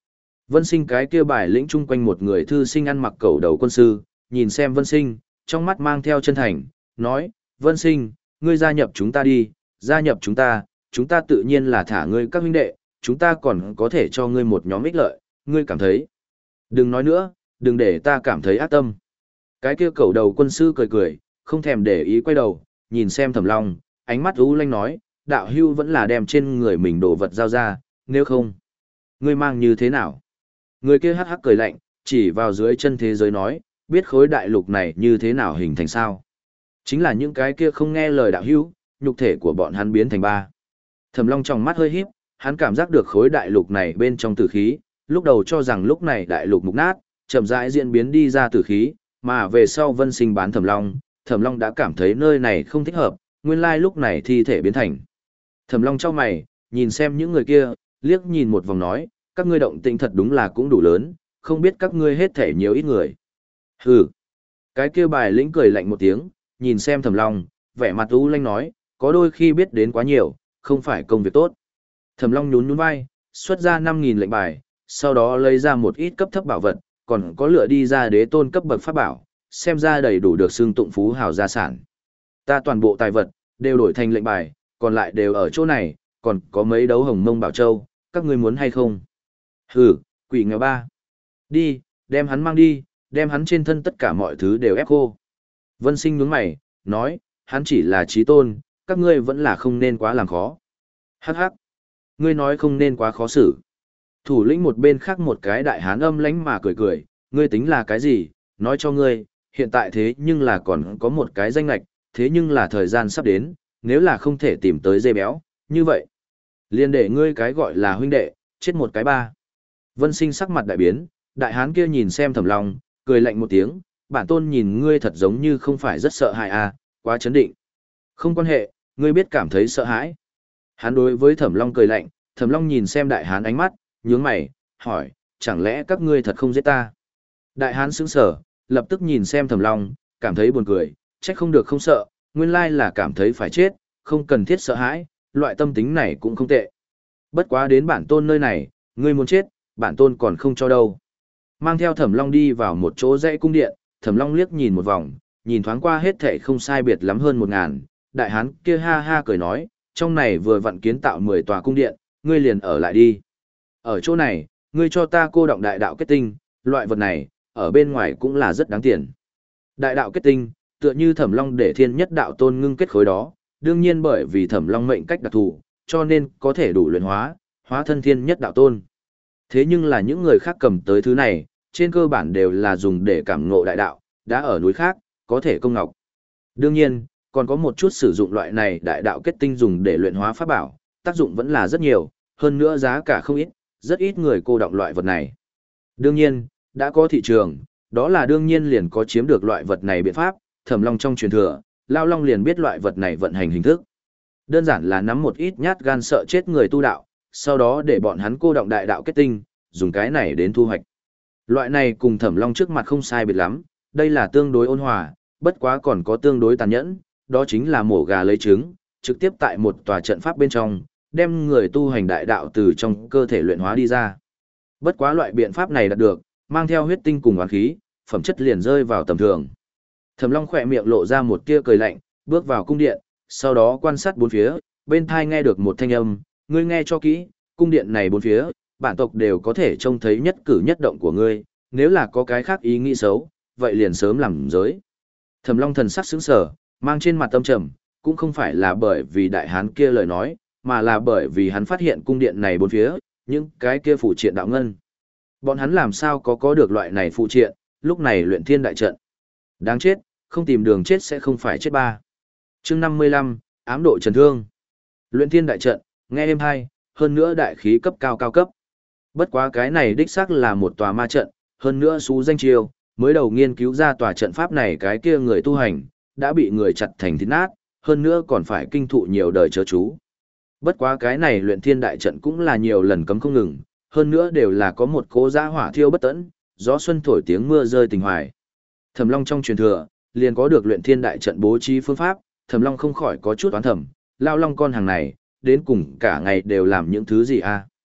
Vân Sinh cái kia bài lĩnh chung quanh một người thư sinh ăn mặc cẩu đầu quân sư, nhìn xem Vân Sinh, trong mắt mang theo chân thành, nói, Vân Sinh, ngươi gia nhập chúng ta đi, gia nhập chúng ta, chúng ta tự nhiên là thả ngươi các huynh đệ, chúng ta còn có thể cho ngươi một nhóm ích lợi, ngươi cảm thấy. Đừng nói nữa, đừng để ta cảm thấy ác tâm. Cái kia cẩu đầu quân sư cười cười, không thèm để ý quay đầu, nhìn xem Thẩm Long, ánh mắt u lanh nói, đạo hưu vẫn là đem trên người mình đồ vật giao ra, nếu không, ngươi mang như thế nào? Người kia hắc hắc cười lạnh, chỉ vào dưới chân thế giới nói, biết khối đại lục này như thế nào hình thành sao? Chính là những cái kia không nghe lời đạo hưu, nhục thể của bọn hắn biến thành ba. Thẩm Long trong mắt hơi híp, hắn cảm giác được khối đại lục này bên trong tử khí, lúc đầu cho rằng lúc này đại lục mục nát, chậm rãi diễn biến đi ra tử khí, mà về sau Vân Sinh bán Thẩm Long, Thẩm Long đã cảm thấy nơi này không thích hợp, nguyên lai lúc này thi thể biến thành. Thẩm Long chau mày, nhìn xem những người kia, liếc nhìn một vòng nói, các ngươi động tĩnh thật đúng là cũng đủ lớn, không biết các ngươi hết thể nhiều ít người. Hừ. Cái kia bài lĩnh cười lạnh một tiếng, nhìn xem Thẩm Long, vẻ mặt u lanh nói, có đôi khi biết đến quá nhiều, không phải công việc tốt. Thẩm Long nhún nhún vai, xuất ra năm nghìn lệnh bài, sau đó lấy ra một ít cấp thấp bảo vật, còn có lựa đi ra đế tôn cấp bậc pháp bảo, xem ra đầy đủ được xưng tụng phú hào gia sản. Ta toàn bộ tài vật, đều đổi thành lệnh bài, còn lại đều ở chỗ này, còn có mấy đấu hồng mông bảo châu, các ngươi muốn hay không? Hừ, quỷ nghèo ba. Đi, đem hắn mang đi, đem hắn trên thân tất cả mọi thứ đều ép khô. Vân Sinh nhướng mày, nói, hắn chỉ là trí tôn, các ngươi vẫn là không nên quá làm khó. Hắc hắc. Ngươi nói không nên quá khó xử. Thủ lĩnh một bên khác một cái đại hán âm lãnh mà cười cười, ngươi tính là cái gì, nói cho ngươi, hiện tại thế nhưng là còn có một cái danh lạch, thế nhưng là thời gian sắp đến, nếu là không thể tìm tới dê béo, như vậy. Liên để ngươi cái gọi là huynh đệ, chết một cái ba. Vân Sinh sắc mặt đại biến, đại hán kia nhìn xem Thẩm Long, cười lạnh một tiếng, bản tôn nhìn ngươi thật giống như không phải rất sợ hãi à, quá chấn định. Không quan hệ, ngươi biết cảm thấy sợ hãi. Hắn đối với Thẩm Long cười lạnh, Thẩm Long nhìn xem đại hán ánh mắt, nhướng mày, hỏi, chẳng lẽ các ngươi thật không giết ta? Đại hán sững sờ, lập tức nhìn xem Thẩm Long, cảm thấy buồn cười, trách không được không sợ, nguyên lai là cảm thấy phải chết, không cần thiết sợ hãi, loại tâm tính này cũng không tệ. Bất quá đến bản tôn nơi này, ngươi muốn chết, bản tôn còn không cho đâu. Mang theo Thẩm Long đi vào một chỗ dãy cung điện, Thẩm Long liếc nhìn một vòng, nhìn thoáng qua hết thảy không sai biệt lắm hơn một ngàn, đại hán kia ha ha cười nói, trong này vừa vặn kiến tạo mười tòa cung điện, ngươi liền ở lại đi. Ở chỗ này, ngươi cho ta cô động đại đạo kết tinh, loại vật này, ở bên ngoài cũng là rất đáng tiền. Đại đạo kết tinh, tựa như Thẩm Long để thiên nhất đạo tôn ngưng kết khối đó, đương nhiên bởi vì Thẩm Long mệnh cách đặc thù, cho nên có thể đủ luyện hóa, hóa thân thiên nhất đạo tôn. Thế nhưng là những người khác cầm tới thứ này, trên cơ bản đều là dùng để cảm ngộ đại đạo, đã ở núi khác, có thể công ngọc. Đương nhiên, còn có một chút sử dụng loại này đại đạo kết tinh dùng để luyện hóa pháp bảo, tác dụng vẫn là rất nhiều, hơn nữa giá cả không ít, rất ít người cô động loại vật này. Đương nhiên, đã có thị trường, đó là đương nhiên liền có chiếm được loại vật này biện pháp, Thẩm Long trong truyền thừa, Lao Long liền biết loại vật này vận hành hình thức. Đơn giản là nắm một ít nhát gan sợ chết người tu đạo, sau đó để bọn hắn cô động đại đạo kết tinh, dùng cái này đến thu hoạch. Loại này cùng Thẩm Long trước mặt không sai biệt lắm, đây là tương đối ôn hòa, bất quá còn có tương đối tàn nhẫn, đó chính là mổ gà lấy trứng, trực tiếp tại một tòa trận pháp bên trong, đem người tu hành đại đạo từ trong cơ thể luyện hóa đi ra. Bất quá loại biện pháp này đạt được, mang theo huyết tinh cùng oán khí, phẩm chất liền rơi vào tầm thường. Thẩm Long khỏe miệng lộ ra một tia cười lạnh, bước vào cung điện, sau đó quan sát bốn phía, bên tai nghe được một thanh âm, ngươi nghe cho kỹ, cung điện này bốn phía, bản tộc đều có thể trông thấy nhất cử nhất động của ngươi, nếu là có cái khác ý nghĩ xấu, vậy liền sớm làm giới. Thẩm Long thần sắc sững sờ, mang trên mặt tâm trầm, cũng không phải là bởi vì đại hán kia lời nói, mà là bởi vì hắn phát hiện cung điện này bốn phía, những cái kia phụ triện đạo ngân. Bọn hắn làm sao có có được loại này phụ triện, lúc này luyện thiên đại trận. Đáng chết, không tìm đường chết sẽ không phải chết ba. Chương năm mươi lăm, ám độ trần thương. Luyện thiên đại trận, nghe êm hay, hơn nữa đại khí cấp cao cao cấp. Bất quá cái này đích xác là một tòa ma trận, hơn nữa xú danh chiêu, mới đầu nghiên cứu ra tòa trận pháp này cái kia người tu hành, đã bị người chặt thành thịt nát, hơn nữa còn phải kinh thụ nhiều đời chớ chú. Bất quá cái này luyện thiên đại trận cũng là nhiều lần cấm không ngừng, hơn nữa đều là có một cố giã hỏa thiêu bất tẫn, gió xuân thổi tiếng mưa rơi tình hoài. Thẩm Long trong truyền thừa, liền có được luyện thiên đại trận bố trí phương pháp, Thẩm Long không khỏi có chút oán thầm, lao long con hàng này, đến cùng cả ngày đều làm những thứ gì a?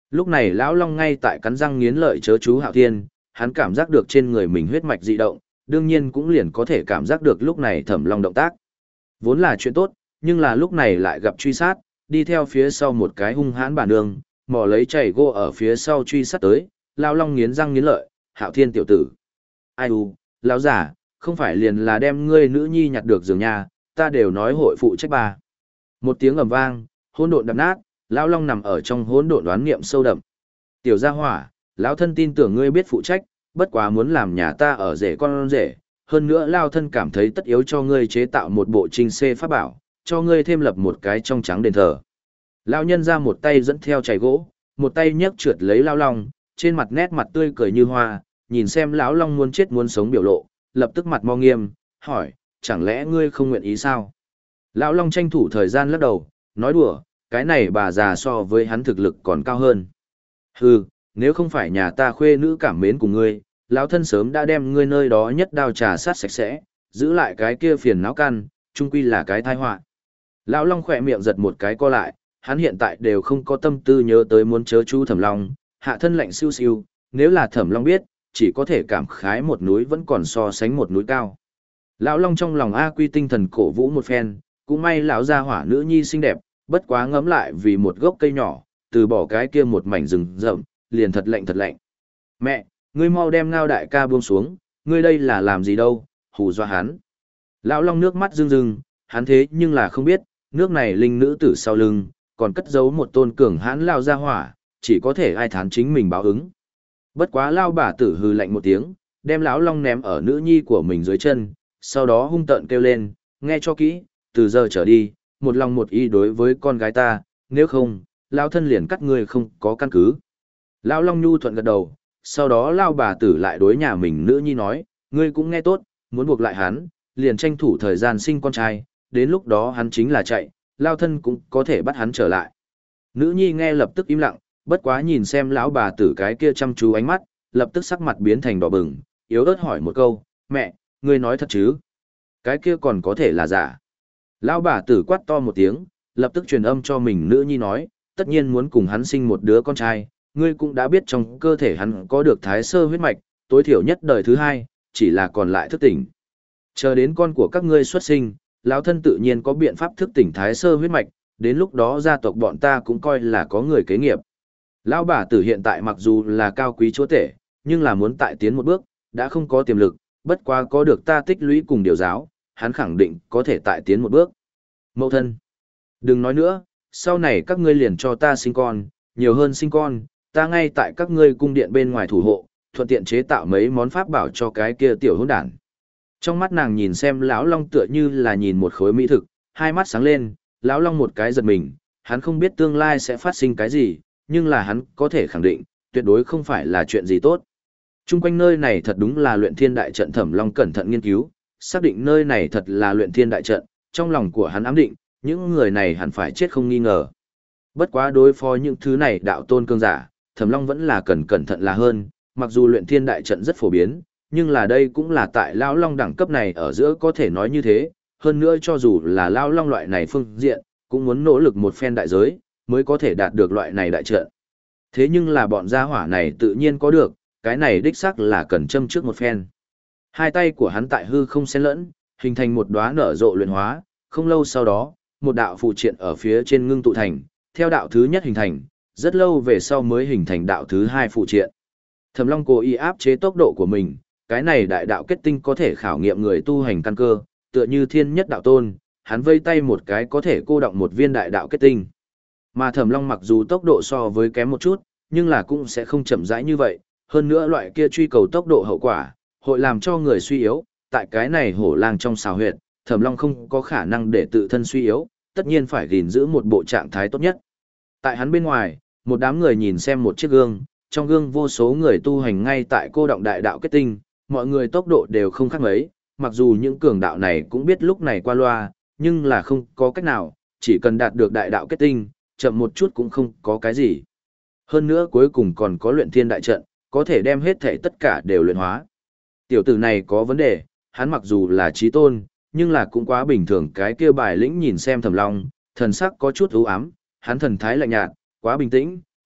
Lúc này lão long ngay tại cắn răng nghiến lợi chớ chú Hạo Thiên, hắn cảm giác được trên người mình huyết mạch dị động, đương nhiên cũng liền có thể cảm giác được lúc này Thẩm Long động tác. Vốn là chuyện tốt, nhưng là lúc này lại gặp truy sát, đi theo phía sau một cái hung hãn bản đường, mò lấy chảy gỗ ở phía sau truy sát tới, lão long nghiến răng nghiến lợi, Hạo Thiên tiểu tử. Ai u, lão giả, không phải liền là đem ngươi nữ nhi nhặt được giường nhà, ta đều nói hội phụ trách bà. Một tiếng ầm vang, hỗn độn đập nát, lão long nằm ở trong hỗn độn đoán niệm sâu đậm. Tiểu gia hỏa, lão thân tin tưởng ngươi biết phụ trách, bất quá muốn làm nhà ta ở rể con rể, hơn nữa lão thân cảm thấy tất yếu cho ngươi chế tạo một bộ trinh xê pháp bảo, cho ngươi thêm lập một cái trong trắng đền thờ. Lão nhân ra một tay dẫn theo chày gỗ, một tay nhấc trượt lấy lão long, trên mặt nét mặt tươi cười như hoa, nhìn xem lão long muốn chết muốn sống biểu lộ, lập tức mặt mo nghiêm, hỏi, chẳng lẽ ngươi không nguyện ý sao? Lão long tranh thủ thời gian lắc đầu, nói đùa, cái này bà già so với hắn thực lực còn cao hơn. Hừ, nếu không phải nhà ta khuê nữ cảm mến cùng ngươi, lão thân sớm đã đem ngươi nơi đó nhất đao trà sát sạch sẽ, giữ lại cái kia phiền não căn, chung quy là cái tai họa. Lão long khỏe miệng giật một cái co lại, hắn hiện tại đều không có tâm tư nhớ tới muốn chớ chú Thẩm Long, hạ thân lạnh siêu siêu, nếu là Thẩm Long biết, chỉ có thể cảm khái một núi vẫn còn so sánh một núi cao. Lão long trong lòng A Quy tinh thần cổ vũ một phen, cũng may lão gia hỏa nữ nhi xinh đẹp, bất quá ngẫm lại vì một gốc cây nhỏ, từ bỏ cái kia một mảnh rừng rậm, liền thật lạnh thật lạnh. Mẹ, ngươi mau đem ngao đại ca buông xuống, ngươi đây là làm gì đâu, hù dọa hắn. Lão long nước mắt rưng rưng, hắn thế nhưng là không biết, nước này linh nữ tử sau lưng, còn cất giấu một tôn cường hãn lao gia hỏa, chỉ có thể ai thán chính mình báo ứng. Bất quá lao bà tử hừ lạnh một tiếng, đem lão long ném ở nữ nhi của mình dưới chân, sau đó hung tợn kêu lên, nghe cho kỹ, từ giờ trở đi, một lòng một ý đối với con gái ta, nếu không, lão thân liền cắt ngươi không có căn cứ. Lão long nhu thuận gật đầu, sau đó lao bà tử lại đối nhà mình nữ nhi nói, ngươi cũng nghe tốt, muốn buộc lại hắn, liền tranh thủ thời gian sinh con trai, đến lúc đó hắn chính là chạy, lao thân cũng có thể bắt hắn trở lại. Nữ nhi nghe lập tức im lặng, bất quá nhìn xem lão bà tử cái kia chăm chú ánh mắt, lập tức sắc mặt biến thành đỏ bừng, yếu ớt hỏi một câu, mẹ, ngươi nói thật chứ? Cái kia còn có thể là giả. Lão bà tử quát to một tiếng, lập tức truyền âm cho mình nữ nhi nói, tất nhiên muốn cùng hắn sinh một đứa con trai, ngươi cũng đã biết trong cơ thể hắn có được thái sơ huyết mạch, tối thiểu nhất đời thứ hai, chỉ là còn lại thức tỉnh. Chờ đến con của các ngươi xuất sinh, lão thân tự nhiên có biện pháp thức tỉnh thái sơ huyết mạch, đến lúc đó gia tộc bọn ta cũng coi là có người kế nghiệp. Lão bà tử hiện tại mặc dù là cao quý chúa tể, nhưng là muốn tại tiến một bước, đã không có tiềm lực, bất quá có được ta tích lũy cùng điều giáo, hắn khẳng định có thể tại tiến một bước. Mẫu thân, đừng nói nữa, sau này các ngươi liền cho ta sinh con, nhiều hơn sinh con, ta ngay tại các ngươi cung điện bên ngoài thủ hộ, thuận tiện chế tạo mấy món pháp bảo cho cái kia tiểu hỗn đản. Trong mắt nàng nhìn xem lão long tựa như là nhìn một khối mỹ thực, hai mắt sáng lên, lão long một cái giật mình, hắn không biết tương lai sẽ phát sinh cái gì, nhưng là hắn có thể khẳng định, tuyệt đối không phải là chuyện gì tốt. Trung quanh nơi này thật đúng là luyện thiên đại trận. Thẩm Long cẩn thận nghiên cứu, xác định nơi này thật là luyện thiên đại trận, trong lòng của hắn ám định, những người này hẳn phải chết không nghi ngờ. Bất quá đối phó những thứ này đạo tôn cương giả, Thẩm Long vẫn là cần cẩn thận là hơn, mặc dù luyện thiên đại trận rất phổ biến, nhưng là đây cũng là tại lão long đẳng cấp này ở giữa có thể nói như thế, hơn nữa cho dù là lão long loại này phương diện, cũng muốn nỗ lực một phen đại giới, mới có thể đạt được loại này đại trận. Thế nhưng là bọn gia hỏa này tự nhiên có được, cái này đích xác là cần châm trước một phen. Hai tay của hắn tại hư không xen lẫn, hình thành một đóa nở rộ luyện hóa, không lâu sau đó, một đạo phù triện ở phía trên ngưng tụ thành, theo đạo thứ nhất hình thành, rất lâu về sau mới hình thành đạo thứ hai phù triện. Thẩm Long cố ý áp chế tốc độ của mình, cái này đại đạo kết tinh có thể khảo nghiệm người tu hành căn cơ, tựa như thiên nhất đạo tôn, hắn vây tay một cái có thể cô động một viên đại đạo kết tinh. Mà Thẩm Long mặc dù tốc độ so với kém một chút, nhưng là cũng sẽ không chậm rãi như vậy, hơn nữa loại kia truy cầu tốc độ hậu quả, hội làm cho người suy yếu, tại cái này hổ lang trong xào huyệt, Thẩm Long không có khả năng để tự thân suy yếu, tất nhiên phải gìn giữ một bộ trạng thái tốt nhất. Tại hắn bên ngoài, một đám người nhìn xem một chiếc gương, trong gương vô số người tu hành ngay tại cô động đại đạo kết tinh, mọi người tốc độ đều không khác mấy, mặc dù những cường đạo này cũng biết lúc này qua loa, nhưng là không có cách nào, chỉ cần đạt được đại đạo kết tinh, chậm một chút cũng không có cái gì. Hơn nữa cuối cùng còn có luyện thiên đại trận, có thể đem hết thể tất cả đều luyện hóa. Tiểu tử này có vấn đề, hắn mặc dù là trí tôn, nhưng là cũng quá bình thường. Cái kia bài lĩnh nhìn xem Thẩm Long, thần sắc có chút u ám, hắn thần thái lạnh nhạt, quá bình tĩnh,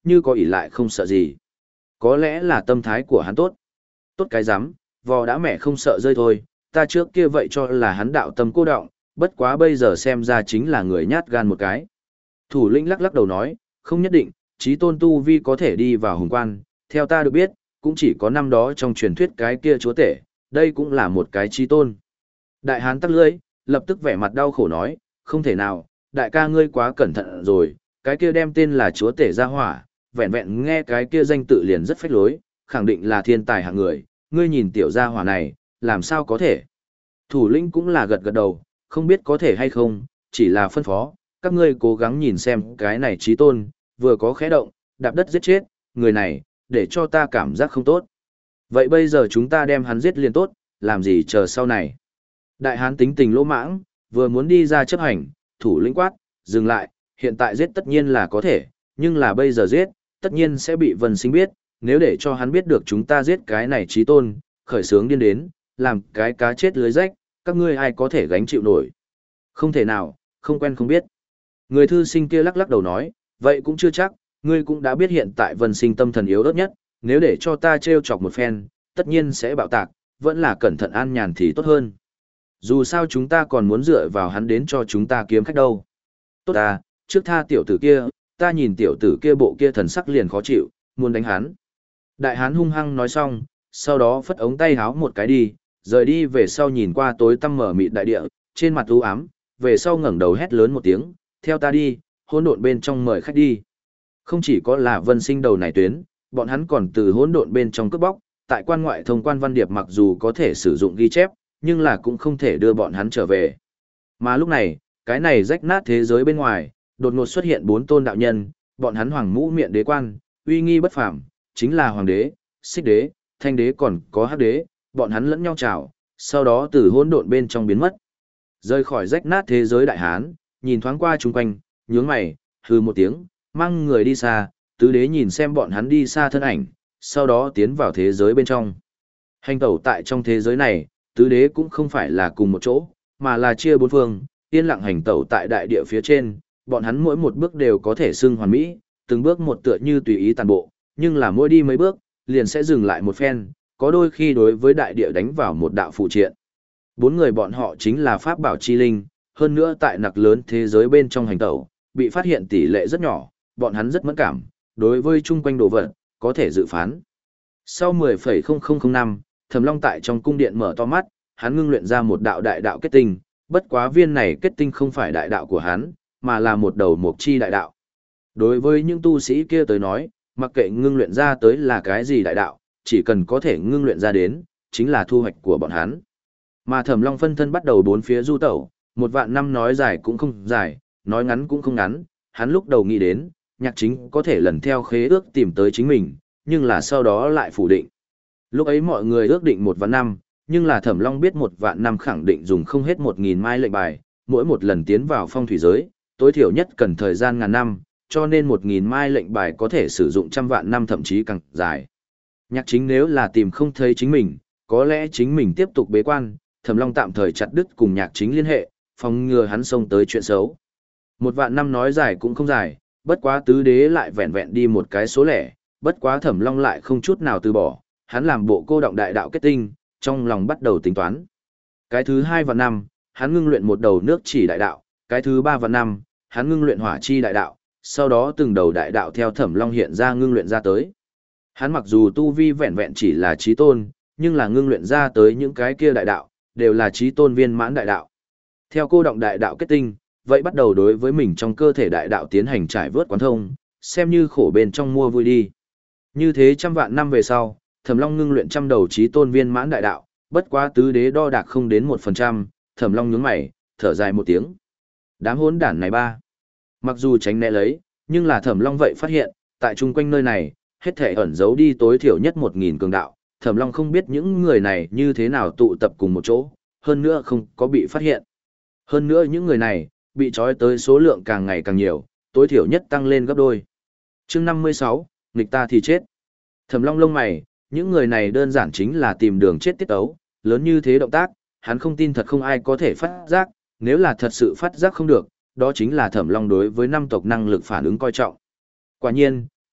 như có ỷ lại không sợ gì. Có lẽ là tâm thái của hắn tốt. Tốt cái rắm, vò đã mẹ không sợ rơi thôi, ta trước kia vậy cho là hắn đạo tâm cô động, bất quá bây giờ xem ra chính là người nhát gan một cái. Thủ lĩnh lắc lắc đầu nói, không nhất định, chí tôn tu vi có thể đi vào hùng quan, theo ta được biết, cũng chỉ có năm đó trong truyền thuyết cái kia chúa tể, đây cũng là một cái chí tôn. Đại hán tắc lưỡi, lập tức vẻ mặt đau khổ nói, không thể nào, đại ca ngươi quá cẩn thận rồi, cái kia đem tên là chúa tể gia hỏa, vẹn vẹn nghe cái kia danh tự liền rất phách lối, khẳng định là thiên tài hạng người, ngươi nhìn tiểu gia hỏa này, làm sao có thể. Thủ lĩnh cũng là gật gật đầu, không biết có thể hay không, chỉ là phân phó, các ngươi cố gắng nhìn xem cái này chí tôn, vừa có khẽ động, đạp đất giết chết, người này, để cho ta cảm giác không tốt. Vậy bây giờ chúng ta đem hắn giết liền tốt, làm gì chờ sau này. Đại hán tính tình lỗ mãng, vừa muốn đi ra chấp hành, thủ lĩnh quát, dừng lại, hiện tại giết tất nhiên là có thể, nhưng là bây giờ giết, tất nhiên sẽ bị Vân Sinh biết, nếu để cho hắn biết được chúng ta giết cái này chí tôn, khởi sướng điên đến, làm cái cá chết lưới rách, các ngươi ai có thể gánh chịu nổi. Không thể nào, không quen không biết. Người thư sinh kia lắc lắc đầu nói, vậy cũng chưa chắc, ngươi cũng đã biết hiện tại Vân Sinh tâm thần yếu ớt nhất, nếu để cho ta trêu chọc một phen, tất nhiên sẽ bạo tạc, vẫn là cẩn thận an nhàn thì tốt hơn. Dù sao chúng ta còn muốn dựa vào hắn đến cho chúng ta kiếm khách đâu. Tốt à, trước tha tiểu tử kia, ta nhìn tiểu tử kia bộ kia thần sắc liền khó chịu, muốn đánh hắn. Đại hán hung hăng nói xong, sau đó phất ống tay háo một cái đi, rời đi về sau nhìn qua tối tăm mở mịt đại địa, trên mặt u ám, về sau ngẩng đầu hét lớn một tiếng, theo ta đi, hỗn độn bên trong mời khách đi. Không chỉ có là Vân Sinh đầu này tuyến, bọn hắn còn từ hỗn độn bên trong cướp bóc, tại quan ngoại thông quan văn điệp mặc dù có thể sử dụng ghi chép, nhưng là cũng không thể đưa bọn hắn trở về. Mà lúc này, cái này rách nát thế giới bên ngoài, đột ngột xuất hiện bốn tôn đạo nhân, bọn hắn hoàng mũ miệng đế quan, uy nghi bất phàm, chính là hoàng đế, xích đế, thanh đế còn có hắc đế, bọn hắn lẫn nhau chào, sau đó từ hỗn độn bên trong biến mất. Rơi khỏi rách nát thế giới đại hán, nhìn thoáng qua chung quanh, nhướng mày, hừ một tiếng, mang người đi xa, tứ đế nhìn xem bọn hắn đi xa thân ảnh, sau đó tiến vào thế giới bên trong. Hành tẩu tại trong thế giới này, tứ đế cũng không phải là cùng một chỗ, mà là chia bốn phương, yên lặng hành tẩu tại đại địa phía trên, bọn hắn mỗi một bước đều có thể xưng hoàn mỹ, từng bước một tựa như tùy ý tàn bộ, nhưng là mỗi đi mấy bước, liền sẽ dừng lại một phen, có đôi khi đối với đại địa đánh vào một đạo phụ triện. Bốn người bọn họ chính là pháp bảo chi linh, hơn nữa tại nặc lớn thế giới bên trong hành tẩu, bị phát hiện tỷ lệ rất nhỏ, bọn hắn rất mẫn cảm, đối với chung quanh đồ vật, có thể dự phán. Sau mười phẩy không không không năm, Thẩm Long tại trong cung điện mở to mắt, hắn ngưng luyện ra một đạo đại đạo kết tinh, bất quá viên này kết tinh không phải đại đạo của hắn, mà là một đầu mục chi đại đạo. Đối với những tu sĩ kia tới nói, mặc kệ ngưng luyện ra tới là cái gì đại đạo, chỉ cần có thể ngưng luyện ra đến, chính là thu hoạch của bọn hắn. Mà Thẩm Long phân thân bắt đầu bốn phía du tẩu, một vạn năm nói dài cũng không dài, nói ngắn cũng không ngắn, hắn lúc đầu nghĩ đến, Nhạc Chính có thể lần theo khế ước tìm tới chính mình, nhưng là sau đó lại phủ định. Lúc ấy mọi người ước định một vạn năm, nhưng là Thẩm Long biết một vạn năm khẳng định dùng không hết một nghìn mai lệnh bài, mỗi một lần tiến vào phong thủy giới, tối thiểu nhất cần thời gian ngàn năm, cho nên một nghìn mai lệnh bài có thể sử dụng trăm vạn năm thậm chí càng dài. Nhạc Chính nếu là tìm không thấy chính mình, có lẽ chính mình tiếp tục bế quan, Thẩm Long tạm thời chặt đứt cùng Nhạc Chính liên hệ, phòng ngừa hắn xông tới chuyện xấu. Một vạn năm nói dài cũng không dài, bất quá tứ đế lại vẹn vẹn đi một cái số lẻ, bất quá Thẩm Long lại không chút nào từ bỏ, hắn làm bộ cô động đại đạo kết tinh, trong lòng bắt đầu tính toán. Cái thứ hai vạn năm, hắn ngưng luyện một đầu nước chỉ đại đạo, cái thứ ba vạn năm, hắn ngưng luyện hỏa chi đại đạo, sau đó từng đầu đại đạo theo Thẩm Long hiện ra ngưng luyện ra tới. Hắn mặc dù tu vi vẹn vẹn chỉ là chí tôn, nhưng là ngưng luyện ra tới những cái kia đại đạo, đều là chí tôn viên mãn đại đạo. Theo cô động đại đạo kết tinh, vậy bắt đầu đối với mình trong cơ thể đại đạo tiến hành trải vớt quán thông, xem như khổ bên trong mua vui đi. Như thế trăm vạn năm về sau, Thẩm Long ngưng luyện trăm đầu chí tôn viên mãn đại đạo, bất quá tứ đế đo đạc không đến một phần trăm, Thẩm Long nhướng mày, thở dài một tiếng. Đám hỗn đản này ba. Mặc dù tránh né lấy, nhưng là Thẩm Long vậy phát hiện, tại chung quanh nơi này, hết thể ẩn giấu đi tối thiểu nhất một nghìn cường đạo, Thẩm Long không biết những người này như thế nào tụ tập cùng một chỗ, hơn nữa không có bị phát hiện. Hơn nữa những người này, bị trói tới số lượng càng ngày càng nhiều, tối thiểu nhất tăng lên gấp đôi. Chương năm mươi sáu, nghịch ta thì chết. Thẩm Long lông mày, những người này đơn giản chính là tìm đường chết tiết ấu, lớn như thế động tác, hắn không tin thật không ai có thể phát giác, nếu là thật sự phát giác không được, đó chính là Thẩm Long đối với năm tộc năng lực phản ứng coi trọng. Quả nhiên,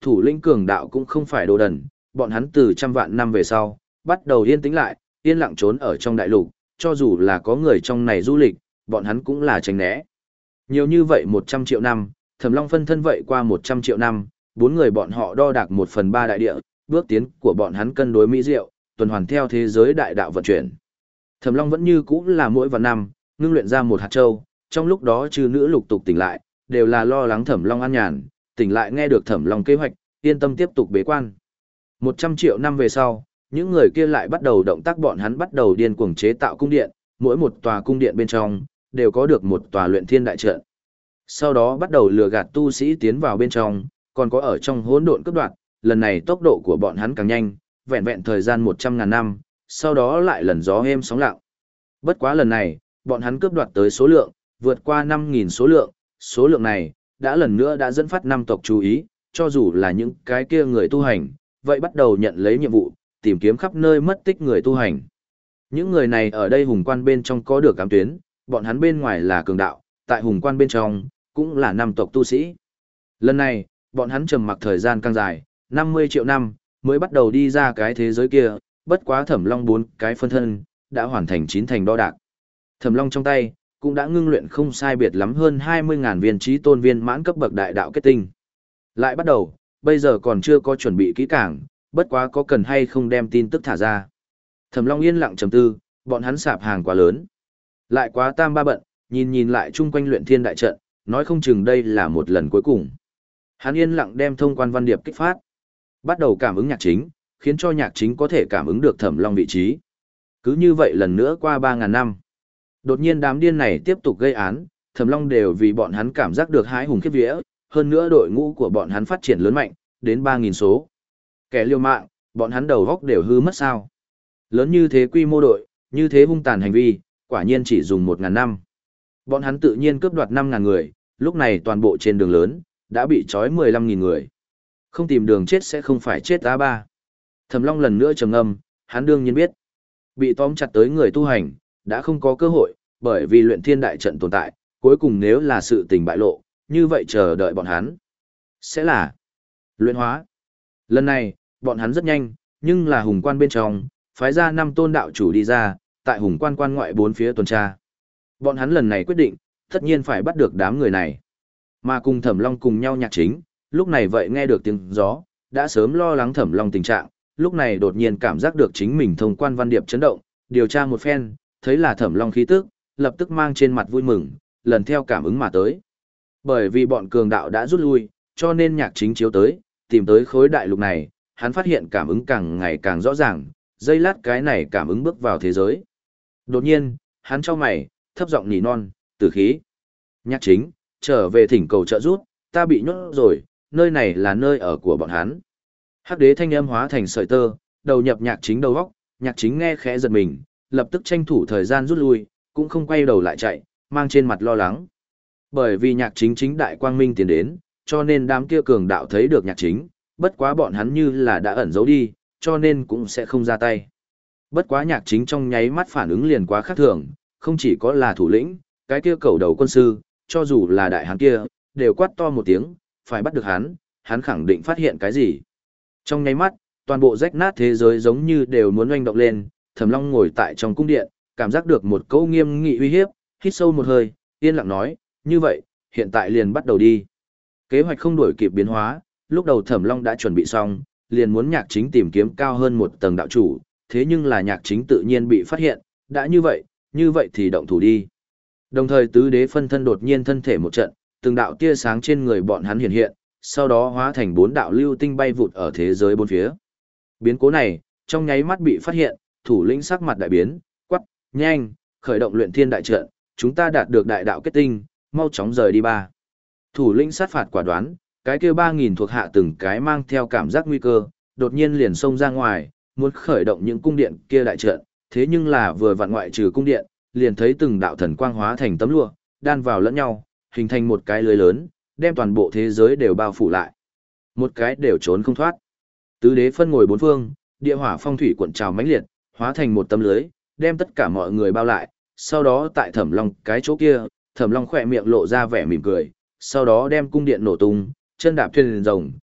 thủ lĩnh cường đạo cũng không phải đồ đần, bọn hắn từ trăm vạn năm về sau, bắt đầu yên tĩnh lại, yên lặng trốn ở trong đại lục, cho dù là có người trong này du lịch, bọn hắn cũng là tránh né. Nhiều như vậy một trăm triệu năm, Thẩm Long phân thân vậy qua một trăm triệu năm, bốn người bọn họ đo đạc một phần ba đại địa, bước tiến của bọn hắn cân đối mỹ diệu, tuần hoàn theo thế giới đại đạo vận chuyển. Thẩm Long vẫn như cũ là mỗi vạn năm, ngưng luyện ra một hạt châu, trong lúc đó trừ nữ lục tục tỉnh lại, đều là lo lắng Thẩm Long an nhàn, tỉnh lại nghe được Thẩm Long kế hoạch, yên tâm tiếp tục bế quan. Một trăm triệu năm về sau, những người kia lại bắt đầu động tác bọn hắn bắt đầu điên cuồng chế tạo cung điện, mỗi một tòa cung điện bên trong, đều có được một tòa luyện thiên đại trận. Sau đó bắt đầu lừa gạt tu sĩ tiến vào bên trong, còn có ở trong hỗn độn cấp đoạn, lần này tốc độ của bọn hắn càng nhanh, vẹn vẹn thời gian một trăm ngàn năm, sau đó lại lần gió êm sóng lặng. Bất quá lần này, bọn hắn cướp đoạt tới số lượng, vượt qua năm nghìn số lượng, số lượng này, đã lần nữa đã dẫn phát năm tộc chú ý, cho dù là những cái kia người tu hành, vậy bắt đầu nhận lấy nhiệm vụ, tìm kiếm khắp nơi mất tích người tu hành. Những người này ở đây hùng quan bên trong có được ám tuyến, bọn hắn bên ngoài là cường đạo, tại hùng quan bên trong, cũng là năm tộc tu sĩ. Lần này, bọn hắn trầm mặc thời gian càng dài, năm mươi triệu năm, mới bắt đầu đi ra cái thế giới kia, bất quá Thẩm Long bốn cái phân thân, đã hoàn thành chín thành đo đạc. Thẩm Long trong tay, cũng đã ngưng luyện không sai biệt lắm hơn hai mươi ngàn viên trí tôn viên mãn cấp bậc đại đạo kết tinh. Lại bắt đầu, bây giờ còn chưa có chuẩn bị kỹ càng, bất quá có cần hay không đem tin tức thả ra. Thẩm Long yên lặng trầm tư, bọn hắn sạp hàng quá lớn. Lại quá tam ba bận, nhìn nhìn lại chung quanh luyện thiên đại trận, nói không chừng đây là một lần cuối cùng. Hắn yên lặng đem thông quan văn điệp kích phát. Bắt đầu cảm ứng nhạc chính, khiến cho nhạc chính có thể cảm ứng được Thẩm Long vị trí. Cứ như vậy lần nữa qua ba ngàn năm. Đột nhiên đám điên này tiếp tục gây án, Thẩm Long đều vì bọn hắn cảm giác được hãi hùng khiếp vía, hơn nữa đội ngũ của bọn hắn phát triển lớn mạnh, đến ba nghìn số. Kẻ liều mạng, bọn hắn đầu góc đều hư mất sao. Lớn như thế quy mô đội, như thế hung tàn hành vi, quả nhiên chỉ dùng một ngàn năm. Bọn hắn tự nhiên cướp đoạt năm ngàn người, lúc này toàn bộ trên đường lớn, đã bị trói mười lăm nghìn người. Không tìm đường chết sẽ không phải chết á ba. Thẩm Long lần nữa trầm ngâm, hắn đương nhiên biết. Bị tóm chặt tới người tu hành, đã không có cơ hội, bởi vì luyện thiên đại trận tồn tại, cuối cùng nếu là sự tình bại lộ, như vậy chờ đợi bọn hắn. Sẽ là luyện hóa. Lần này, bọn hắn rất nhanh, nhưng là hùng quan bên trong, phái ra năm tôn đạo chủ đi ra, tại hùng quan quan ngoại bốn phía tuần tra. Bọn hắn lần này quyết định, tất nhiên phải bắt được đám người này. Mà cùng Thẩm Long cùng nhau nhạc chính, lúc này vậy nghe được tiếng gió, đã sớm lo lắng Thẩm Long tình trạng, lúc này đột nhiên cảm giác được chính mình thông quan văn điệp chấn động, điều tra một phen, thấy là Thẩm Long khí tức, lập tức mang trên mặt vui mừng, lần theo cảm ứng mà tới. Bởi vì bọn cường đạo đã rút lui, cho nên nhạc chính chiếu tới, tìm tới khối đại lục này, hắn phát hiện cảm ứng càng ngày càng rõ ràng, dây lát cái này cảm ứng bước vào thế giới. Đột nhiên, hắn chau mày, thấp giọng nỉ non, tử khí. Nhạc chính, trở về thỉnh cầu trợ giúp, ta bị nhốt rồi, nơi này là nơi ở của bọn hắn. Hắc đế thanh âm hóa thành sợi tơ, đầu nhập nhạc chính đầu góc, nhạc chính nghe khẽ giật mình, lập tức tranh thủ thời gian rút lui, cũng không quay đầu lại chạy, mang trên mặt lo lắng. Bởi vì nhạc chính chính đại quang minh tiến đến, cho nên đám kia cường đạo thấy được nhạc chính, bất quá bọn hắn như là đã ẩn giấu đi, cho nên cũng sẽ không ra tay. Bất quá nhạc chính trong nháy mắt phản ứng liền quá khác thường, không chỉ có là thủ lĩnh, cái kia cầu đầu quân sư, cho dù là đại hán kia, đều quát to một tiếng, phải bắt được hắn, hắn khẳng định phát hiện cái gì. Trong nháy mắt, toàn bộ rách nát thế giới giống như đều muốn oanh động lên, Thẩm Long ngồi tại trong cung điện, cảm giác được một câu nghiêm nghị uy hiếp, hít sâu một hơi, yên lặng nói, như vậy, hiện tại liền bắt đầu đi. Kế hoạch không đổi kịp biến hóa, lúc đầu Thẩm Long đã chuẩn bị xong, liền muốn nhạc chính tìm kiếm cao hơn một tầng đạo chủ, thế nhưng là nhạc chính tự nhiên bị phát hiện, đã như vậy, như vậy thì động thủ đi. Đồng thời tứ đế phân thân đột nhiên thân thể một trận, từng đạo tia sáng trên người bọn hắn hiện hiện, sau đó hóa thành bốn đạo lưu tinh bay vụt ở thế giới bốn phía. Biến cố này, trong nháy mắt bị phát hiện, thủ lĩnh sắc mặt đại biến, quắc, nhanh, khởi động luyện thiên đại trận, chúng ta đạt được đại đạo kết tinh, mau chóng rời đi ba. Thủ lĩnh sát phạt quả đoán, cái kia ba nghìn thuộc hạ từng cái mang theo cảm giác nguy cơ, đột nhiên liền xông ra ngoài, muốn khởi động những cung điện kia đại trận, thế nhưng là vừa vặn ngoại trừ cung điện, liền thấy từng đạo thần quang hóa thành tấm lụa, đan vào lẫn nhau, hình thành một cái lưới lớn, đem toàn bộ thế giới đều bao phủ lại. Một cái đều trốn không thoát. Tứ đế phân ngồi bốn phương, địa hỏa phong thủy cuộn trào mãnh liệt, hóa thành một tấm lưới, đem tất cả mọi người bao lại, sau đó tại Thẩm Long cái chỗ kia, Thẩm Long khỏe miệng lộ ra vẻ mỉm cười, sau đó đem cung điện nổ tung, chân đạp thuyền rồng,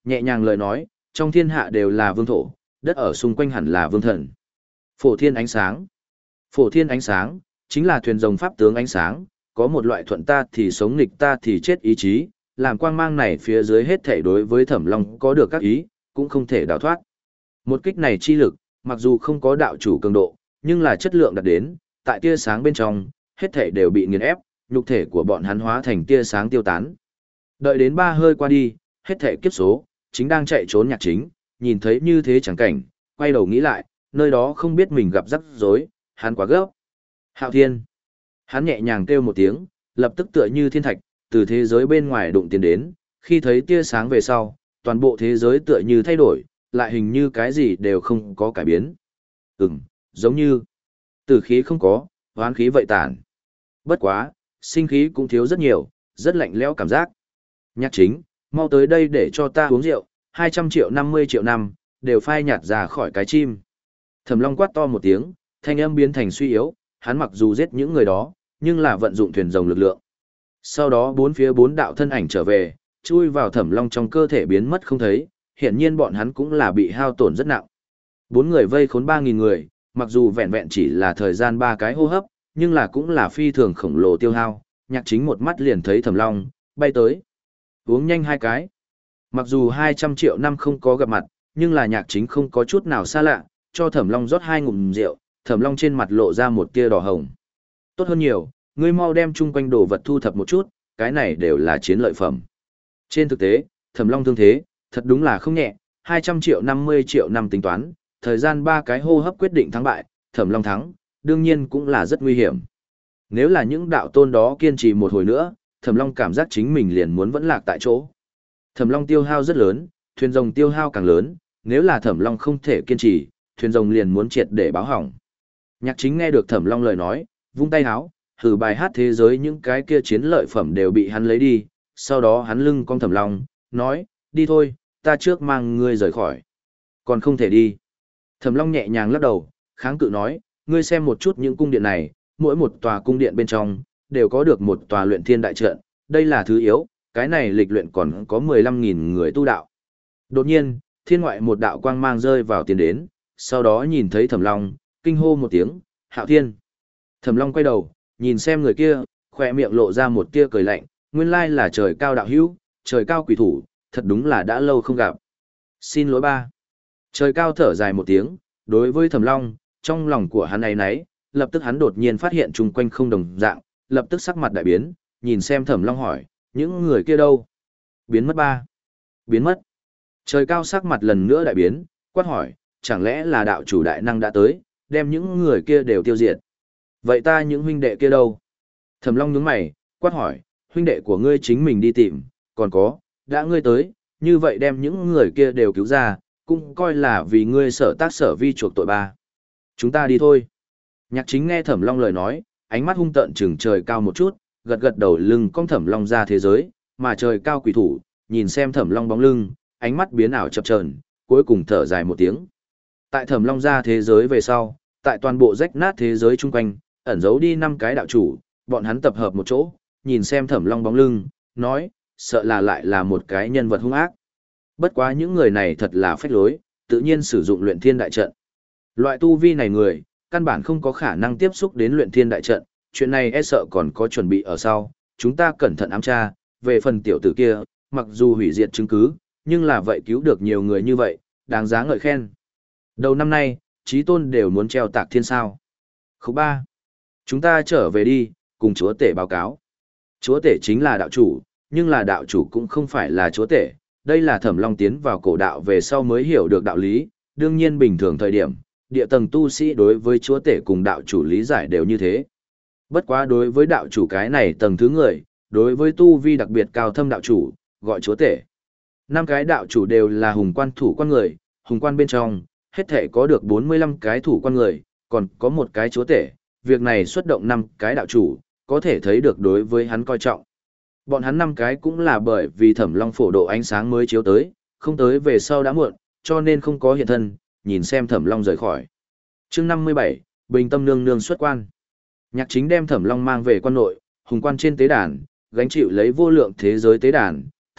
nhẹ nhàng lời nói, trong thiên hạ đều là vương thổ, đất ở xung quanh hẳn là vương thần. Phổ thiên ánh sáng. Phổ thiên ánh sáng, chính là thuyền rồng pháp tướng ánh sáng, có một loại thuận ta thì sống nghịch ta thì chết ý chí, làm quang mang này phía dưới hết thể đối với Thẩm Long có được các ý, cũng không thể đào thoát. Một kích này chi lực, mặc dù không có đạo chủ cường độ, nhưng là chất lượng đạt đến, tại tia sáng bên trong, hết thể đều bị nghiền ép, nhục thể của bọn hắn hóa thành tia sáng tiêu tán. Đợi đến ba hơi qua đi, hết thể kiếp số, chính đang chạy trốn Nhạc Chính, nhìn thấy như thế chẳng cảnh, quay đầu nghĩ lại, nơi đó không biết mình gặp rắc rối, hắn quá gấp. Hạo Thiên. Hắn nhẹ nhàng kêu một tiếng, lập tức tựa như thiên thạch, từ thế giới bên ngoài đụng tiến đến, khi thấy tia sáng về sau, toàn bộ thế giới tựa như thay đổi, lại hình như cái gì đều không có cải biến. Ừm, giống như tử khí không có, hoán khí vậy tản. Bất quá, sinh khí cũng thiếu rất nhiều, rất lạnh lẽo cảm giác. Nhạc Chính, mau tới đây để cho ta uống rượu, hai trăm triệu năm mươi triệu năm, đều phai nhạt ra khỏi cái chim. Thẩm Long quát to một tiếng, thanh âm biến thành suy yếu, hắn mặc dù giết những người đó, nhưng là vận dụng thuyền rồng lực lượng. Sau đó bốn phía bốn đạo thân ảnh trở về, chui vào Thẩm Long trong cơ thể biến mất không thấy, hiển nhiên bọn hắn cũng là bị hao tổn rất nặng. Bốn người vây khốn ba nghìn người, mặc dù vẹn vẹn chỉ là thời gian ba cái hô hấp, nhưng là cũng là phi thường khổng lồ tiêu hao. Nhạc Chính một mắt liền thấy Thẩm Long bay tới, uống nhanh hai cái. Mặc dù hai trăm triệu năm không có gặp mặt, nhưng là Nhạc Chính không có chút nào xa lạ, cho Thẩm Long rót hai ngụm rượu, Thẩm Long trên mặt lộ ra một tia đỏ hồng. Tốt hơn nhiều, ngươi mau đem chung quanh đồ vật thu thập một chút, cái này đều là chiến lợi phẩm. Trên thực tế, Thẩm Long thương thế, thật đúng là không nhẹ, hai trăm triệu năm mươi triệu năm tính toán, thời gian ba cái hô hấp quyết định thắng bại, Thẩm Long thắng, đương nhiên cũng là rất nguy hiểm. Nếu là những đạo tôn đó kiên trì một hồi nữa, Thẩm Long cảm giác chính mình liền muốn vẫn lạc tại chỗ. Thẩm Long tiêu hao rất lớn, thuyền rồng tiêu hao càng lớn, nếu là Thẩm Long không thể kiên trì, thuyền rồng liền muốn triệt để báo hỏng. Nhạc Chính nghe được Thẩm Long lời nói, vung tay háo, thử bài hát thế giới những cái kia chiến lợi phẩm đều bị hắn lấy đi, sau đó hắn lưng cong Thẩm Long, nói, đi thôi, ta trước mang ngươi rời khỏi. Còn không thể đi. Thẩm Long nhẹ nhàng lắc đầu, kháng cự nói, ngươi xem một chút những cung điện này, mỗi một tòa cung điện bên trong, đều có được một tòa luyện thiên đại trận, đây là thứ yếu, cái này lịch luyện còn có mười lăm nghìn người tu đạo. Đột nhiên, thiên ngoại một đạo quang mang rơi vào tiền đến, sau đó nhìn thấy Thẩm Long, kinh hô một tiếng, Hạo Thiên. Thẩm Long quay đầu, nhìn xem người kia, khỏe miệng lộ ra một tia cười lạnh, nguyên lai là trời cao đạo hữu, trời cao quỷ thủ, thật đúng là đã lâu không gặp. Xin lỗi ba. Trời cao thở dài một tiếng, đối với Thẩm Long, trong lòng của hắn ấy nấy, lập tức hắn đột nhiên phát hiện chung quanh không đồng dạng, lập tức sắc mặt đại biến, nhìn xem Thẩm Long hỏi, những người kia đâu? Biến mất ba. Biến mất. Trời cao sắc mặt lần nữa đại biến, quát hỏi, chẳng lẽ là đạo chủ đại năng đã tới, đem những người kia đều tiêu diệt. Vậy ta những huynh đệ kia đâu? Thẩm Long nhướng mày, quát hỏi, huynh đệ của ngươi chính mình đi tìm, còn có, đã ngươi tới, như vậy đem những người kia đều cứu ra, cũng coi là vì ngươi sở tác sở vi chuộc tội ba. Chúng ta đi thôi. Nhạc Chính nghe Thẩm Long lời nói, ánh mắt hung tợn trừng trời cao một chút, gật gật đầu lưng cong Thẩm Long ra thế giới, mà trời cao quỷ thủ, nhìn xem Thẩm Long bóng lưng, ánh mắt biến ảo chập chờn, cuối cùng thở dài một tiếng. Tại Thẩm Long ra thế giới về sau, tại toàn bộ rách nát thế giới chung quanh, ẩn giấu đi năm cái đạo chủ, bọn hắn tập hợp một chỗ, nhìn xem Thẩm Long bóng lưng, nói, sợ là lại là một cái nhân vật hung ác. Bất quá những người này thật là phách lối, tự nhiên sử dụng luyện thiên đại trận. Loại tu vi này người, căn bản không có khả năng tiếp xúc đến luyện thiên đại trận, chuyện này e sợ còn có chuẩn bị ở sau, chúng ta cẩn thận ám tra, về phần tiểu tử kia, mặc dù hủy diệt chứng cứ, nhưng là vậy cứu được nhiều người như vậy, đáng giá ngợi khen. Đầu năm nay, chí tôn đều muốn treo tạc thiên sao. Khúc ba. Chúng ta trở về đi, cùng chúa tể báo cáo. Chúa tể chính là đạo chủ, nhưng là đạo chủ cũng không phải là chúa tể. Đây là Thẩm Long tiến vào cổ đạo về sau mới hiểu được đạo lý, đương nhiên bình thường thời điểm, địa tầng tu sĩ đối với chúa tể cùng đạo chủ lý giải đều như thế. Bất quá đối với đạo chủ cái này tầng thứ người, đối với tu vi đặc biệt cao thâm đạo chủ, gọi chúa tể. Năm cái đạo chủ đều là hùng quan thủ quan người, hùng quan bên trong, hết thể có được bốn mươi lăm cái thủ quan người, còn có một cái chúa tể, việc này xuất động năm cái đạo chủ, có thể thấy được đối với hắn coi trọng. Bọn hắn năm cái cũng là bởi vì Thẩm Long phổ độ ánh sáng mới chiếu tới, không tới về sau đã muộn, cho nên không có hiện thân, nhìn xem Thẩm Long rời khỏi. Chương năm mươi bảy, Bình Tâm nương nương xuất quan. Nhạc Chính đem Thẩm Long mang về quan nội, hùng quan trên tế đàn, gánh chịu lấy vô lượng thế giới tế đàn,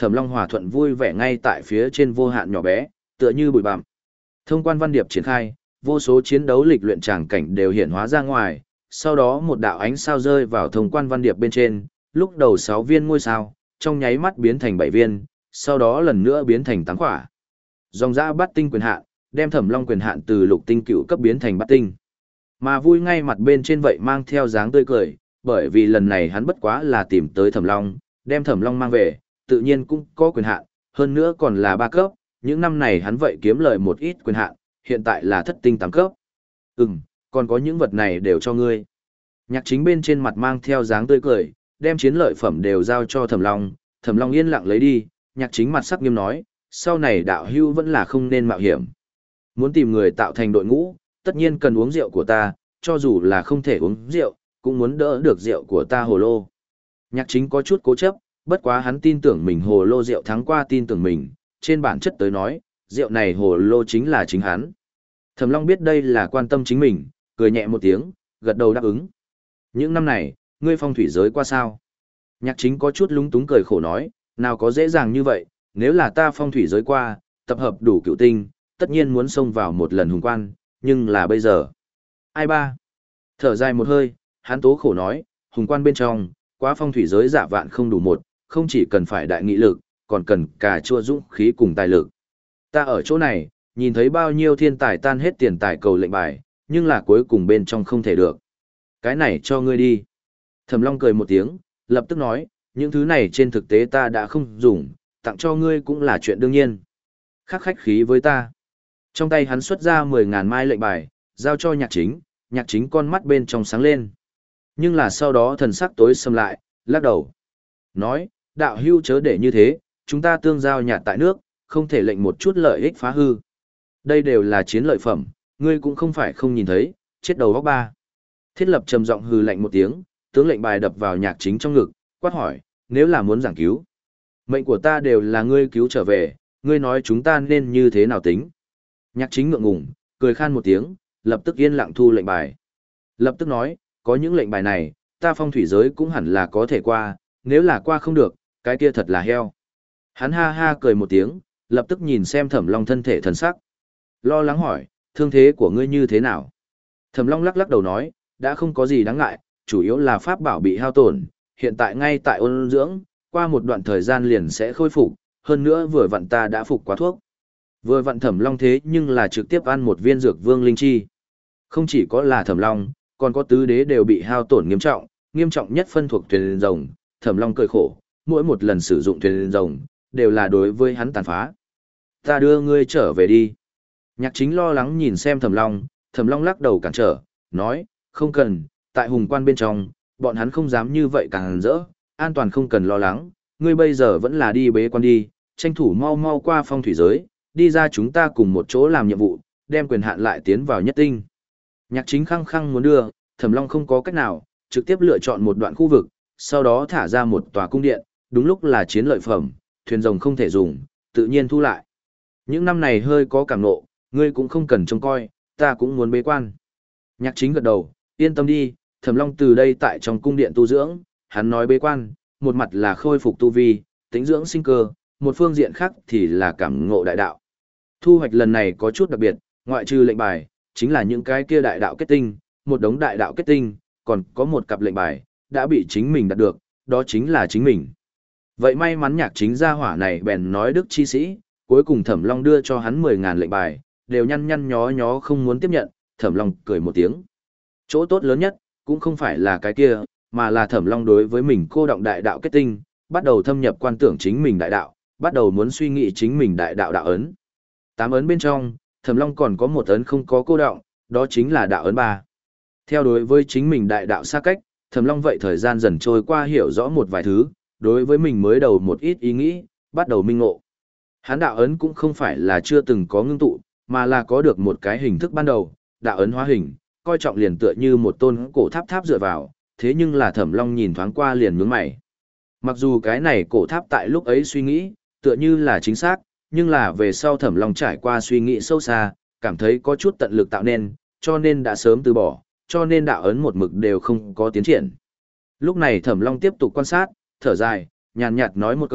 Thẩm Long hòa thuận vui vẻ ngay tại phía trên vô hạn nhỏ bé, tựa như bụi bặm. Thông quan văn điệp triển khai, vô số chiến đấu lịch luyện tràng cảnh đều hiện hóa ra ngoài, sau đó một đạo ánh sao rơi vào thông quan văn điệp bên trên, lúc đầu sáu viên ngôi sao, trong nháy mắt biến thành bảy viên, sau đó lần nữa biến thành tám quả. Dòng dã bắt tinh quyền hạn, đem Thẩm Long quyền hạn từ lục tinh cựu cấp biến thành bắt tinh. Mà vui ngay mặt bên trên vậy mang theo dáng tươi cười, bởi vì lần này hắn bất quá là tìm tới Thẩm Long, đem Thẩm Long mang về, tự nhiên cũng có quyền hạn, hơn nữa còn là ba cấp, những năm này hắn vậy kiếm lời một ít quyền hạn, hiện tại là thất tinh tám cấp. Ừm, còn có những vật này đều cho ngươi. Nhạc Chính bên trên mặt mang theo dáng tươi cười, đem chiến lợi phẩm đều giao cho Thẩm Long, Thẩm Long yên lặng lấy đi, Nhạc Chính mặt sắc nghiêm nói, sau này đạo hưu vẫn là không nên mạo hiểm. Muốn tìm người tạo thành đội ngũ, tất nhiên cần uống rượu của ta, cho dù là không thể uống rượu, cũng muốn đỡ được rượu của ta hồ lô. Nhạc Chính có chút cố chấp, bất quá hắn tin tưởng mình hồ lô rượu thắng qua tin tưởng mình, trên bản chất tới nói, rượu này hồ lô chính là chính hắn. Thẩm Long biết đây là quan tâm chính mình, cười nhẹ một tiếng, gật đầu đáp ứng. Những năm này, ngươi phong thủy giới qua sao? Nhạc Chính có chút lúng túng cười khổ nói, nào có dễ dàng như vậy, nếu là ta phong thủy giới qua, tập hợp đủ cựu tinh, tất nhiên muốn xông vào một lần hùng quan, nhưng là bây giờ. Ai ba? Thở dài một hơi, hắn tố khổ nói, hùng quan bên trong, quá phong thủy giới giả vạn không đủ một, không chỉ cần phải đại nghị lực, còn cần cả chua dũng khí cùng tài lực. Ta ở chỗ này, nhìn thấy bao nhiêu thiên tài tan hết tiền tài cầu lệnh bài, nhưng là cuối cùng bên trong không thể được. Cái này cho ngươi đi. Thẩm Long cười một tiếng, lập tức nói, những thứ này trên thực tế ta đã không dùng, tặng cho ngươi cũng là chuyện đương nhiên. Khắc khách khí với ta. Trong tay hắn xuất ra mười ngàn mai lệnh bài, giao cho Nhạc Chính, Nhạc Chính con mắt bên trong sáng lên. Nhưng là sau đó thần sắc tối sầm lại, lắc đầu. Nói, đạo hưu chớ để như thế, chúng ta tương giao nhạt tại nước, không thể lệnh một chút lợi ích phá hư. Đây đều là chiến lợi phẩm, ngươi cũng không phải không nhìn thấy, chết đầu góc ba. Thiết Lập trầm giọng hừ lạnh một tiếng, tướng lệnh bài đập vào Nhạc Chính trong ngực, quát hỏi, nếu là muốn giảng cứu. Mệnh của ta đều là ngươi cứu trở về, ngươi nói chúng ta nên như thế nào tính. Nhạc Chính ngượng ngùng, cười khan một tiếng, lập tức yên lặng thu lệnh bài. Lập tức nói, có những lệnh bài này, ta phong thủy giới cũng hẳn là có thể qua, nếu là qua không được, cái kia thật là heo. Hắn ha ha cười một tiếng, lập tức nhìn xem Thẩm Long thân thể thần sắc. Lo lắng hỏi, thương thế của ngươi như thế nào? Thẩm Long lắc lắc đầu nói, đã không có gì đáng ngại, chủ yếu là pháp bảo bị hao tổn, hiện tại ngay tại ôn dưỡng, qua một đoạn thời gian liền sẽ khôi phục, hơn nữa vừa vặn ta đã phục quá thuốc. Vừa vặn Thẩm Long thế nhưng là trực tiếp ăn một viên dược vương linh chi. Không chỉ có là Thẩm Long, còn có tứ đế đều bị hao tổn nghiêm trọng, nghiêm trọng nhất phân thuộc thuyền rồng, Thẩm Long cười khổ, mỗi một lần sử dụng thuyền rồng, đều là đối với hắn tàn phá. Ta đưa ngươi trở về đi. Nhạc Chính lo lắng nhìn xem Thẩm Long, Thẩm Long lắc đầu cản trở, nói, không cần, tại hùng quan bên trong, bọn hắn không dám như vậy càng rỡ, an toàn không cần lo lắng, ngươi bây giờ vẫn là đi bế quan đi, tranh thủ mau mau qua phong thủy giới, đi ra chúng ta cùng một chỗ làm nhiệm vụ, đem quyền hạn lại tiến vào nhất tinh. Nhạc Chính khăng khăng muốn đưa, Thẩm Long không có cách nào, trực tiếp lựa chọn một đoạn khu vực, sau đó thả ra một tòa cung điện, đúng lúc là chiến lợi phẩm, thuyền rồng không thể dùng, tự nhiên thu lại. Những năm này hơi có cảm nộ, ngươi cũng không cần trông coi, ta cũng muốn bế quan. Nhạc Chính gật đầu, yên tâm đi, Thẩm Long từ đây tại trong cung điện tu dưỡng, hắn nói bế quan, một mặt là khôi phục tu vi, tĩnh dưỡng sinh cơ, một phương diện khác thì là cảm ngộ đại đạo. Thu hoạch lần này có chút đặc biệt, ngoại trừ lệnh bài, chính là những cái kia đại đạo kết tinh, một đống đại đạo kết tinh, còn có một cặp lệnh bài, đã bị chính mình đạt được, đó chính là chính mình. Vậy may mắn Nhạc Chính gia hỏa này bèn nói đức chi sĩ, cuối cùng Thẩm Long đưa cho hắn mười ngàn lệnh bài, đều nhăn nhăn nhó nhó không muốn tiếp nhận, Thẩm Long cười một tiếng. Chỗ tốt lớn nhất, cũng không phải là cái kia, mà là Thẩm Long đối với mình cô động đại đạo kết tinh, bắt đầu thâm nhập quan tưởng chính mình đại đạo, bắt đầu muốn suy nghĩ chính mình đại đạo đạo ấn. Tám ấn bên trong, Thẩm Long còn có một ấn không có cô động, đó chính là đạo ấn ba. Theo đối với chính mình đại đạo xa cách, Thẩm Long vậy thời gian dần trôi qua hiểu rõ một vài thứ, đối với mình mới đầu một ít ý nghĩ, bắt đầu minh ngộ. Hắn đạo ấn cũng không phải là chưa từng có ngưng tụ, mà là có được một cái hình thức ban đầu, đạo ấn hóa hình, coi trọng liền tựa như một tôn cổ tháp tháp dựa vào, thế nhưng là Thẩm Long nhìn thoáng qua liền nhướng mày. Mặc dù cái này cổ tháp tại lúc ấy suy nghĩ, tựa như là chính xác, nhưng là về sau Thẩm Long trải qua suy nghĩ sâu xa, cảm thấy có chút tận lực tạo nên, cho nên đã sớm từ bỏ, cho nên đạo ấn một mực đều không có tiến triển. Lúc này Thẩm Long tiếp tục quan sát, thở dài, nhàn nhạt nói một câu,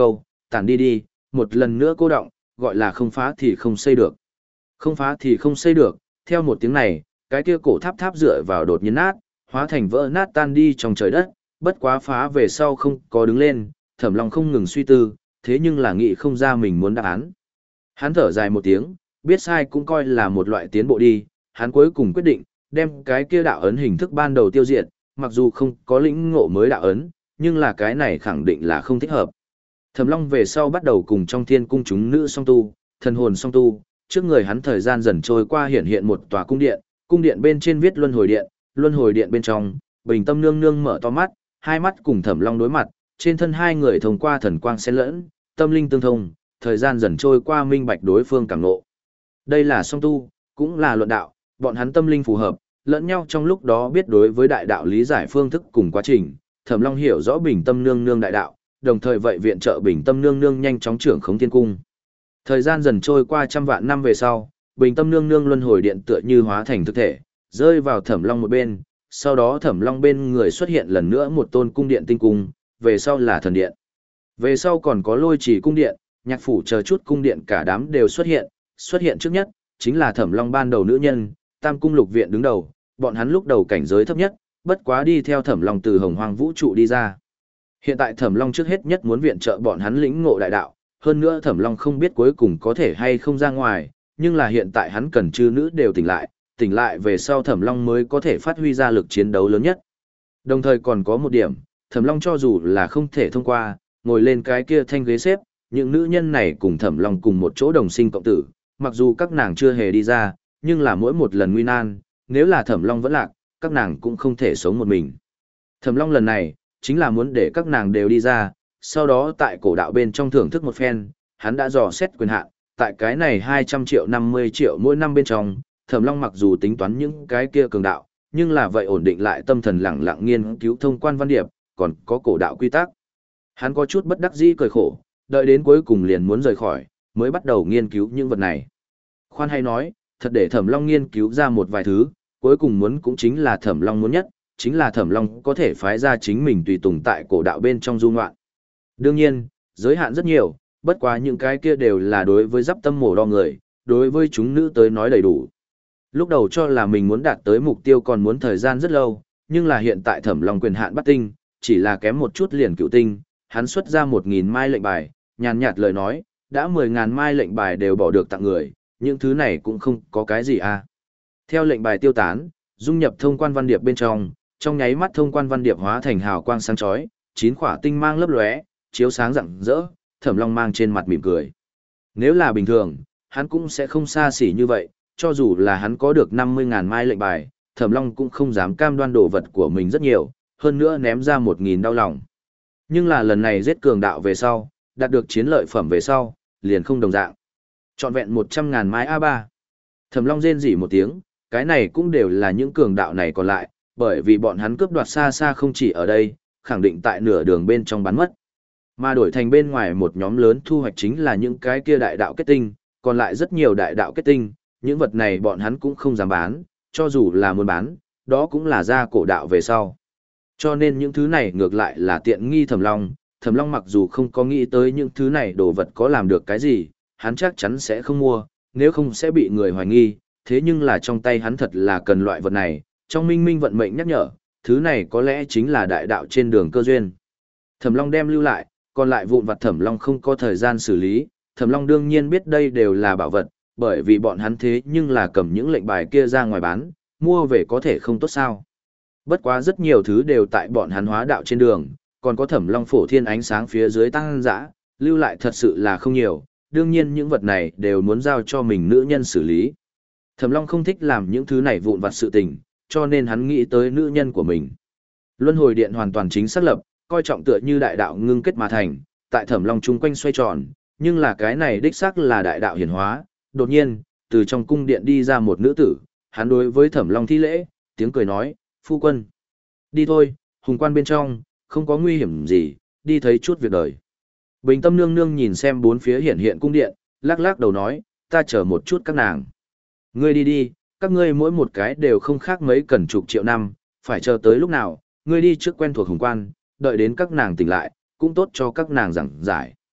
tản đi đi, một lần nữa cô động, gọi là không phá thì không xây được. Không phá thì không xây được, theo một tiếng này, cái kia cổ tháp tháp dựa vào đột nhiên nát, hóa thành vỡ nát tan đi trong trời đất, bất quá phá về sau không có đứng lên, Thẩm Long không ngừng suy tư, thế nhưng là nghĩ không ra mình muốn đáp án. Hắn thở dài một tiếng, biết sai cũng coi là một loại tiến bộ đi, hắn cuối cùng quyết định, đem cái kia đạo ấn hình thức ban đầu tiêu diệt, mặc dù không có lĩnh ngộ mới đạo ấn, nhưng là cái này khẳng định là không thích hợp. Thẩm Long về sau bắt đầu cùng trong thiên cung chúng nữ song tu, thần hồn song tu, trước người hắn thời gian dần trôi qua hiện hiện một tòa cung điện, cung điện bên trên viết luân hồi điện, luân hồi điện bên trong, Bình Tâm nương nương mở to mắt, hai mắt cùng Thẩm Long đối mặt, trên thân hai người thông qua thần quang xen lẫn, tâm linh tương thông, thời gian dần trôi qua minh bạch đối phương cảm ngộ. Đây là song tu, cũng là luận đạo, bọn hắn tâm linh phù hợp, lẫn nhau trong lúc đó biết đối với đại đạo lý giải phương thức cùng quá trình, Thẩm Long hiểu rõ Bình Tâm nương nương đại đạo, đồng thời vậy viện trợ Bình Tâm nương nương nhanh chóng trưởng khống thiên cung. Thời gian dần trôi qua trăm vạn năm về sau, Bình Tâm nương nương luân hồi điện tựa như hóa thành thực thể, rơi vào Thẩm Long một bên, sau đó Thẩm Long bên người xuất hiện lần nữa một tôn cung điện tinh cung, về sau là thần điện. Về sau còn có Lôi Chỉ cung điện, Nhạc phủ chờ chút cung điện cả đám đều xuất hiện, xuất hiện trước nhất chính là Thẩm Long ban đầu nữ nhân, Tam cung lục viện đứng đầu, bọn hắn lúc đầu cảnh giới thấp nhất, bất quá đi theo Thẩm Long từ Hồng Hoang vũ trụ đi ra. Hiện tại Thẩm Long trước hết nhất muốn viện trợ bọn hắn lĩnh ngộ đại đạo, hơn nữa Thẩm Long không biết cuối cùng có thể hay không ra ngoài, nhưng là hiện tại hắn cần chư nữ đều tỉnh lại, tỉnh lại về sau Thẩm Long mới có thể phát huy ra lực chiến đấu lớn nhất. Đồng thời còn có một điểm, Thẩm Long cho dù là không thể thông qua, ngồi lên cái kia thanh ghế xếp, những nữ nhân này cùng Thẩm Long cùng một chỗ đồng sinh cộng tử, mặc dù các nàng chưa hề đi ra, nhưng là mỗi một lần nguy nan, nếu là Thẩm Long vẫn lạc, các nàng cũng không thể sống một mình. Thẩm Long lần này, chính là muốn để các nàng đều đi ra, sau đó tại cổ đạo bên trong thưởng thức một phen, hắn đã dò xét quyền hạn, tại cái này hai trăm triệu năm mươi triệu mỗi năm bên trong, Thẩm Long mặc dù tính toán những cái kia cường đạo, nhưng là vậy ổn định lại tâm thần lặng lặng nghiên cứu thông quan văn điệp, còn có cổ đạo quy tắc. Hắn có chút bất đắc dĩ cười khổ, đợi đến cuối cùng liền muốn rời khỏi, mới bắt đầu nghiên cứu những vật này. Khoan hay nói, thật để Thẩm Long nghiên cứu ra một vài thứ, cuối cùng muốn cũng chính là Thẩm Long muốn nhất, chính là Thẩm Long có thể phái ra chính mình tùy tùng tại cổ đạo bên trong du ngoạn. Đương nhiên, giới hạn rất nhiều, bất quá những cái kia đều là đối với giáp tâm mổ đo người, đối với chúng nữ tới nói đầy đủ. Lúc đầu cho là mình muốn đạt tới mục tiêu còn muốn thời gian rất lâu, nhưng là hiện tại Thẩm Long quyền hạn bắt tinh, chỉ là kém một chút liền cựu tinh, hắn xuất ra một nghìn mai lệnh bài, nhàn nhạt lời nói, đã mười ngàn mai lệnh bài đều bỏ được tặng người, những thứ này cũng không có cái gì à. Theo lệnh bài tiêu tán, dung nhập thông quan văn điệp bên trong, trong nháy mắt thông quan văn điệp hóa thành hào quang sáng chói, chín khỏa tinh mang lấp lóe, chiếu sáng rạng rỡ, Thẩm Long mang trên mặt mỉm cười. Nếu là bình thường, hắn cũng sẽ không xa xỉ như vậy, cho dù là hắn có được năm mươi ngàn mai lệnh bài, Thẩm Long cũng không dám cam đoan đồ vật của mình rất nhiều, hơn nữa ném ra một nghìn đau lòng. Nhưng là lần này giết cường đạo về sau, đạt được chiến lợi phẩm về sau, liền không đồng dạng. Trọn vẹn một trăm ngàn mai a ba. Thẩm Long rên rỉ một tiếng, cái này cũng đều là những cường đạo này còn lại, bởi vì bọn hắn cướp đoạt xa xa không chỉ ở đây, khẳng định tại nửa đường bên trong bán mất. Mà đổi thành bên ngoài một nhóm lớn thu hoạch chính là những cái kia đại đạo kết tinh, còn lại rất nhiều đại đạo kết tinh, những vật này bọn hắn cũng không dám bán, cho dù là muốn bán, đó cũng là ra cổ đạo về sau. Cho nên những thứ này ngược lại là tiện nghi Thẩm Long, Thẩm Long mặc dù không có nghĩ tới những thứ này đồ vật có làm được cái gì, hắn chắc chắn sẽ không mua, nếu không sẽ bị người hoài nghi, thế nhưng là trong tay hắn thật là cần loại vật này, trong minh minh vận mệnh nhắc nhở, thứ này có lẽ chính là đại đạo trên đường cơ duyên. Thẩm Long đem lưu lại, còn lại vụn vặt Thẩm Long không có thời gian xử lý, Thẩm Long đương nhiên biết đây đều là bảo vật, bởi vì bọn hắn thế nhưng là cầm những lệnh bài kia ra ngoài bán, mua về có thể không tốt sao. Bất quá rất nhiều thứ đều tại bọn hắn hóa đạo trên đường, còn có Thẩm Long phổ thiên ánh sáng phía dưới tăng dã, lưu lại thật sự là không nhiều, đương nhiên những vật này đều muốn giao cho mình nữ nhân xử lý. Thẩm Long không thích làm những thứ này vụn vặt sự tình, cho nên hắn nghĩ tới nữ nhân của mình. Luân hồi điện hoàn toàn chính xác lập, coi trọng tựa như đại đạo ngưng kết mà thành, tại Thẩm Long chung quanh xoay tròn, nhưng là cái này đích xác là đại đạo hiển hóa. Đột nhiên, từ trong cung điện đi ra một nữ tử, hắn đối với Thẩm Long thi lễ, tiếng cười nói, phu quân. Đi thôi, hùng quan bên trong, không có nguy hiểm gì, đi thấy chút việc đời. Bình Tâm nương nương nhìn xem bốn phía hiện hiện cung điện, lắc lắc đầu nói, ta chờ một chút các nàng. Ngươi đi đi, các ngươi mỗi một cái đều không khác mấy cần chục triệu năm, phải chờ tới lúc nào, ngươi đi trước quen thuộc hùng quan, đợi đến các nàng tỉnh lại, cũng tốt cho các nàng giảng giải.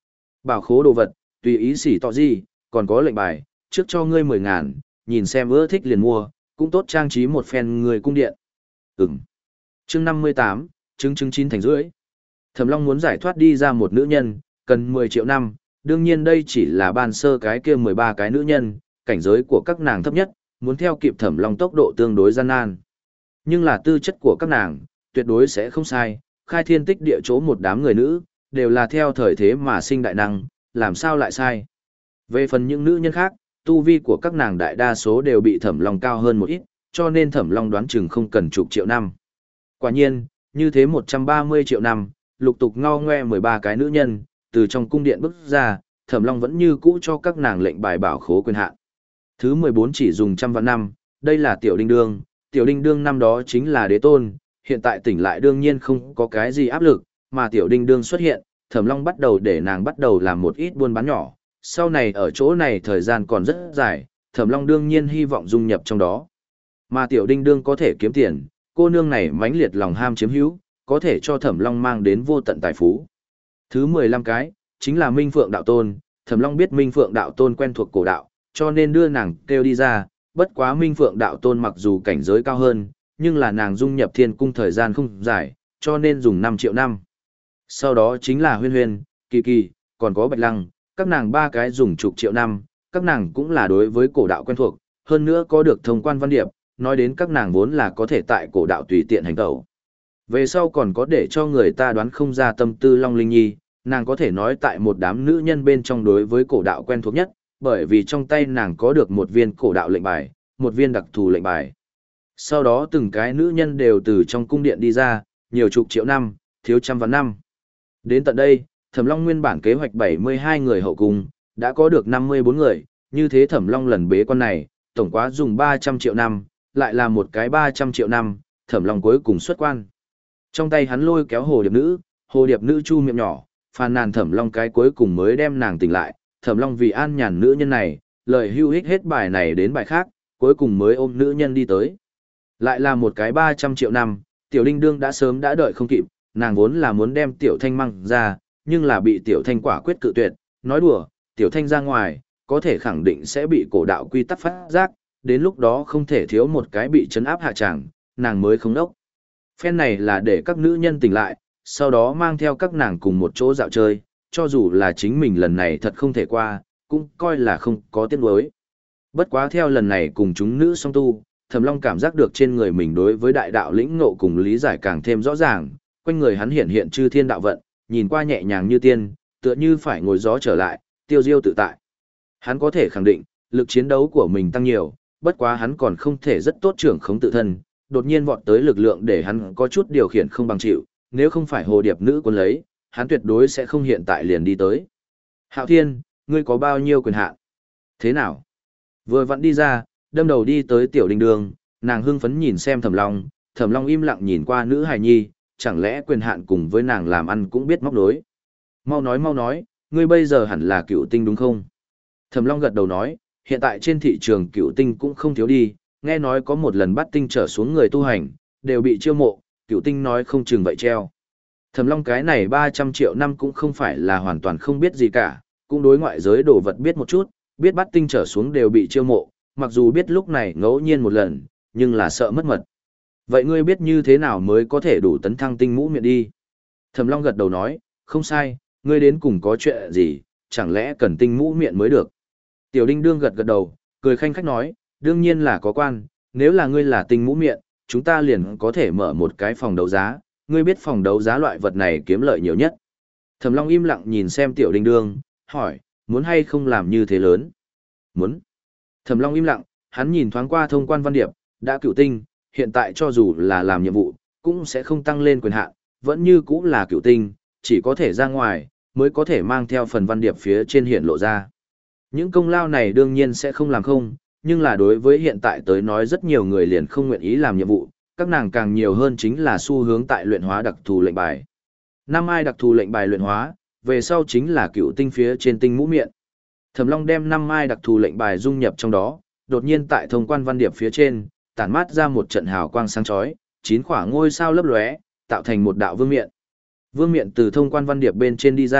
Bảo khố đồ vật, tùy ý xỉ tọ gì, còn có lệnh bài, trước cho ngươi mười ngàn, nhìn xem ưa thích liền mua, cũng tốt trang trí một phen người cung điện. Ừm. Chương năm mươi tám, chứng chứng chín thành rưỡi. Thẩm Long muốn giải thoát đi ra một nữ nhân, cần mười triệu năm, đương nhiên đây chỉ là ban sơ cái kia mười ba cái nữ nhân, cảnh giới của các nàng thấp nhất, muốn theo kịp Thẩm Long tốc độ tương đối gian nan. Nhưng là tư chất của các nàng, tuyệt đối sẽ không sai, khai thiên tích địa chỗ một đám người nữ, đều là theo thời thế mà sinh đại năng, làm sao lại sai. Về phần những nữ nhân khác, tu vi của các nàng đại đa số đều bị Thẩm Long cao hơn một ít, cho nên Thẩm Long đoán chừng không cần chục triệu năm. Quả nhiên, như thế một trăm ba mươi triệu năm, lục tục ngao ngoe mười ba cái nữ nhân, từ trong cung điện bước ra, Thẩm Long vẫn như cũ cho các nàng lệnh bài bảo khố quyền hạn. Thứ mười bốn chỉ dùng trăm vạn năm, đây là Tiểu Đinh Đương, Tiểu Đinh Đương năm đó chính là đế tôn, hiện tại tỉnh lại đương nhiên không có cái gì áp lực, mà Tiểu Đinh Đương xuất hiện, Thẩm Long bắt đầu để nàng bắt đầu làm một ít buôn bán nhỏ, sau này ở chỗ này thời gian còn rất dài, Thẩm Long đương nhiên hy vọng dung nhập trong đó. Mà Tiểu Đinh Đương có thể kiếm tiền, cô nương này mãnh liệt lòng ham chiếm hữu, có thể cho Thẩm Long mang đến vô tận tài phú. Thứ mười lăm cái, chính là Minh Phượng Đạo Tôn, Thẩm Long biết Minh Phượng Đạo Tôn quen thuộc cổ đạo, cho nên đưa nàng kêu đi ra, bất quá Minh Phượng Đạo Tôn mặc dù cảnh giới cao hơn, nhưng là nàng dung nhập thiên cung thời gian không dài, cho nên dùng năm triệu năm. Sau đó chính là Huyên Huyên, Kỳ Kỳ, còn có Bạch Lăng, các nàng ba cái dùng chục triệu năm, các nàng cũng là đối với cổ đạo quen thuộc, hơn nữa có được thông quan văn điệp, nói đến các nàng vốn là có thể tại cổ đạo tùy tiện hành tẩu. Về sau còn có để cho người ta đoán không ra tâm tư Long Linh Nhi, nàng có thể nói tại một đám nữ nhân bên trong đối với cổ đạo quen thuộc nhất, bởi vì trong tay nàng có được một viên cổ đạo lệnh bài, một viên đặc thù lệnh bài. Sau đó từng cái nữ nhân đều từ trong cung điện đi ra, nhiều chục triệu năm, thiếu trăm vạn năm. Đến tận đây, Thẩm Long nguyên bản kế hoạch bảy mươi hai người hậu cung, đã có được năm mươi bốn người, như thế Thẩm Long lần bế quan này, tổng quá dùng ba trăm triệu năm, lại là một cái ba trăm triệu năm, Thẩm Long cuối cùng xuất quan. Trong tay hắn lôi kéo hồ điệp nữ, hồ điệp nữ chu miệng nhỏ, phàn nàn Thẩm Long cái cuối cùng mới đem nàng tỉnh lại, Thẩm Long vì an nhàn nữ nhân này, lời hưu hích hết bài này đến bài khác, cuối cùng mới ôm nữ nhân đi tới. Lại là một cái ba trăm triệu năm, Tiểu Đinh Đương đã sớm đã đợi không kịp, nàng vốn là muốn đem Tiểu Thanh mang ra, nhưng là bị Tiểu Thanh quả quyết cự tuyệt, nói đùa, Tiểu Thanh ra ngoài, có thể khẳng định sẽ bị cổ đạo quy tắc phát giác, đến lúc đó không thể thiếu một cái bị trấn áp hạ tràng, nàng mới không đốc. Phen này là để các nữ nhân tỉnh lại, sau đó mang theo các nàng cùng một chỗ dạo chơi, cho dù là chính mình lần này thật không thể qua, cũng coi là không có tiếc nuối. Bất quá theo lần này cùng chúng nữ song tu, Thẩm Long cảm giác được trên người mình đối với đại đạo lĩnh ngộ cùng lý giải càng thêm rõ ràng, quanh người hắn hiện hiện chư thiên đạo vận, nhìn qua nhẹ nhàng như tiên, tựa như phải ngồi gió trở lại, tiêu diêu tự tại. Hắn có thể khẳng định, lực chiến đấu của mình tăng nhiều, bất quá hắn còn không thể rất tốt trưởng khống tự thân, đột nhiên vọt tới lực lượng để hắn có chút điều khiển không bằng chịu, nếu không phải hồ điệp nữ quân lấy, hắn tuyệt đối sẽ không hiện tại liền đi tới. Hạo Thiên, ngươi có bao nhiêu quyền hạn? Thế nào? Vừa vặn đi ra, đâm đầu đi tới Tiểu Đinh Đương, nàng hưng phấn nhìn xem Thẩm Long, Thẩm Long im lặng nhìn qua nữ hài nhi, chẳng lẽ quyền hạn cùng với nàng làm ăn cũng biết móc nối. Mau nói mau nói, ngươi bây giờ hẳn là cựu tinh đúng không? Thẩm Long gật đầu nói, hiện tại trên thị trường cựu tinh cũng không thiếu đi, nghe nói có một lần bắt tinh trở xuống người tu hành, đều bị chiêu mộ, cựu tinh nói không chừng vậy treo. Thẩm Long cái này ba trăm triệu năm cũng không phải là hoàn toàn không biết gì cả, cũng đối ngoại giới đồ vật biết một chút, biết bắt tinh trở xuống đều bị chiêu mộ, mặc dù biết lúc này ngẫu nhiên một lần, nhưng là sợ mất mật. Vậy ngươi biết như thế nào mới có thể đủ tấn thăng tinh mũ miệng đi? Thẩm Long gật đầu nói, không sai, ngươi đến cùng có chuyện gì, chẳng lẽ cần tinh mũ miệng mới được? Tiểu Đinh Đương gật gật đầu, cười khanh khách nói, đương nhiên là có quan, nếu là ngươi là tinh mũ miệng, chúng ta liền có thể mở một cái phòng đấu giá, ngươi biết phòng đấu giá loại vật này kiếm lợi nhiều nhất. Thẩm Long im lặng nhìn xem Tiểu Đinh Đương, hỏi, muốn hay không làm như thế lớn? Muốn. Thẩm Long im lặng, hắn nhìn thoáng qua thông quan văn điệp, đã cựu tinh, hiện tại cho dù là làm nhiệm vụ, cũng sẽ không tăng lên quyền hạn, vẫn như cũ là cựu tinh, chỉ có thể ra ngoài, mới có thể mang theo phần văn điệp phía trên hiện lộ ra. Những công lao này đương nhiên sẽ không làm không, nhưng là đối với hiện tại tới nói rất nhiều người liền không nguyện ý làm nhiệm vụ, các nàng càng nhiều hơn chính là xu hướng tại luyện hóa đặc thù lệnh bài. Năm ai đặc thù lệnh bài luyện hóa, về sau chính là cựu tinh phía trên tinh mũ miệng. Thẩm Long đem năm mai đặc thù lệnh bài dung nhập trong đó, đột nhiên tại thông quan văn điệp phía trên, tản mát ra một trận hào quang sáng chói, chín quả ngôi sao lấp lóe, tạo thành một đạo vương miện. Vương miện từ thông quan văn điệp bên trên đi ra,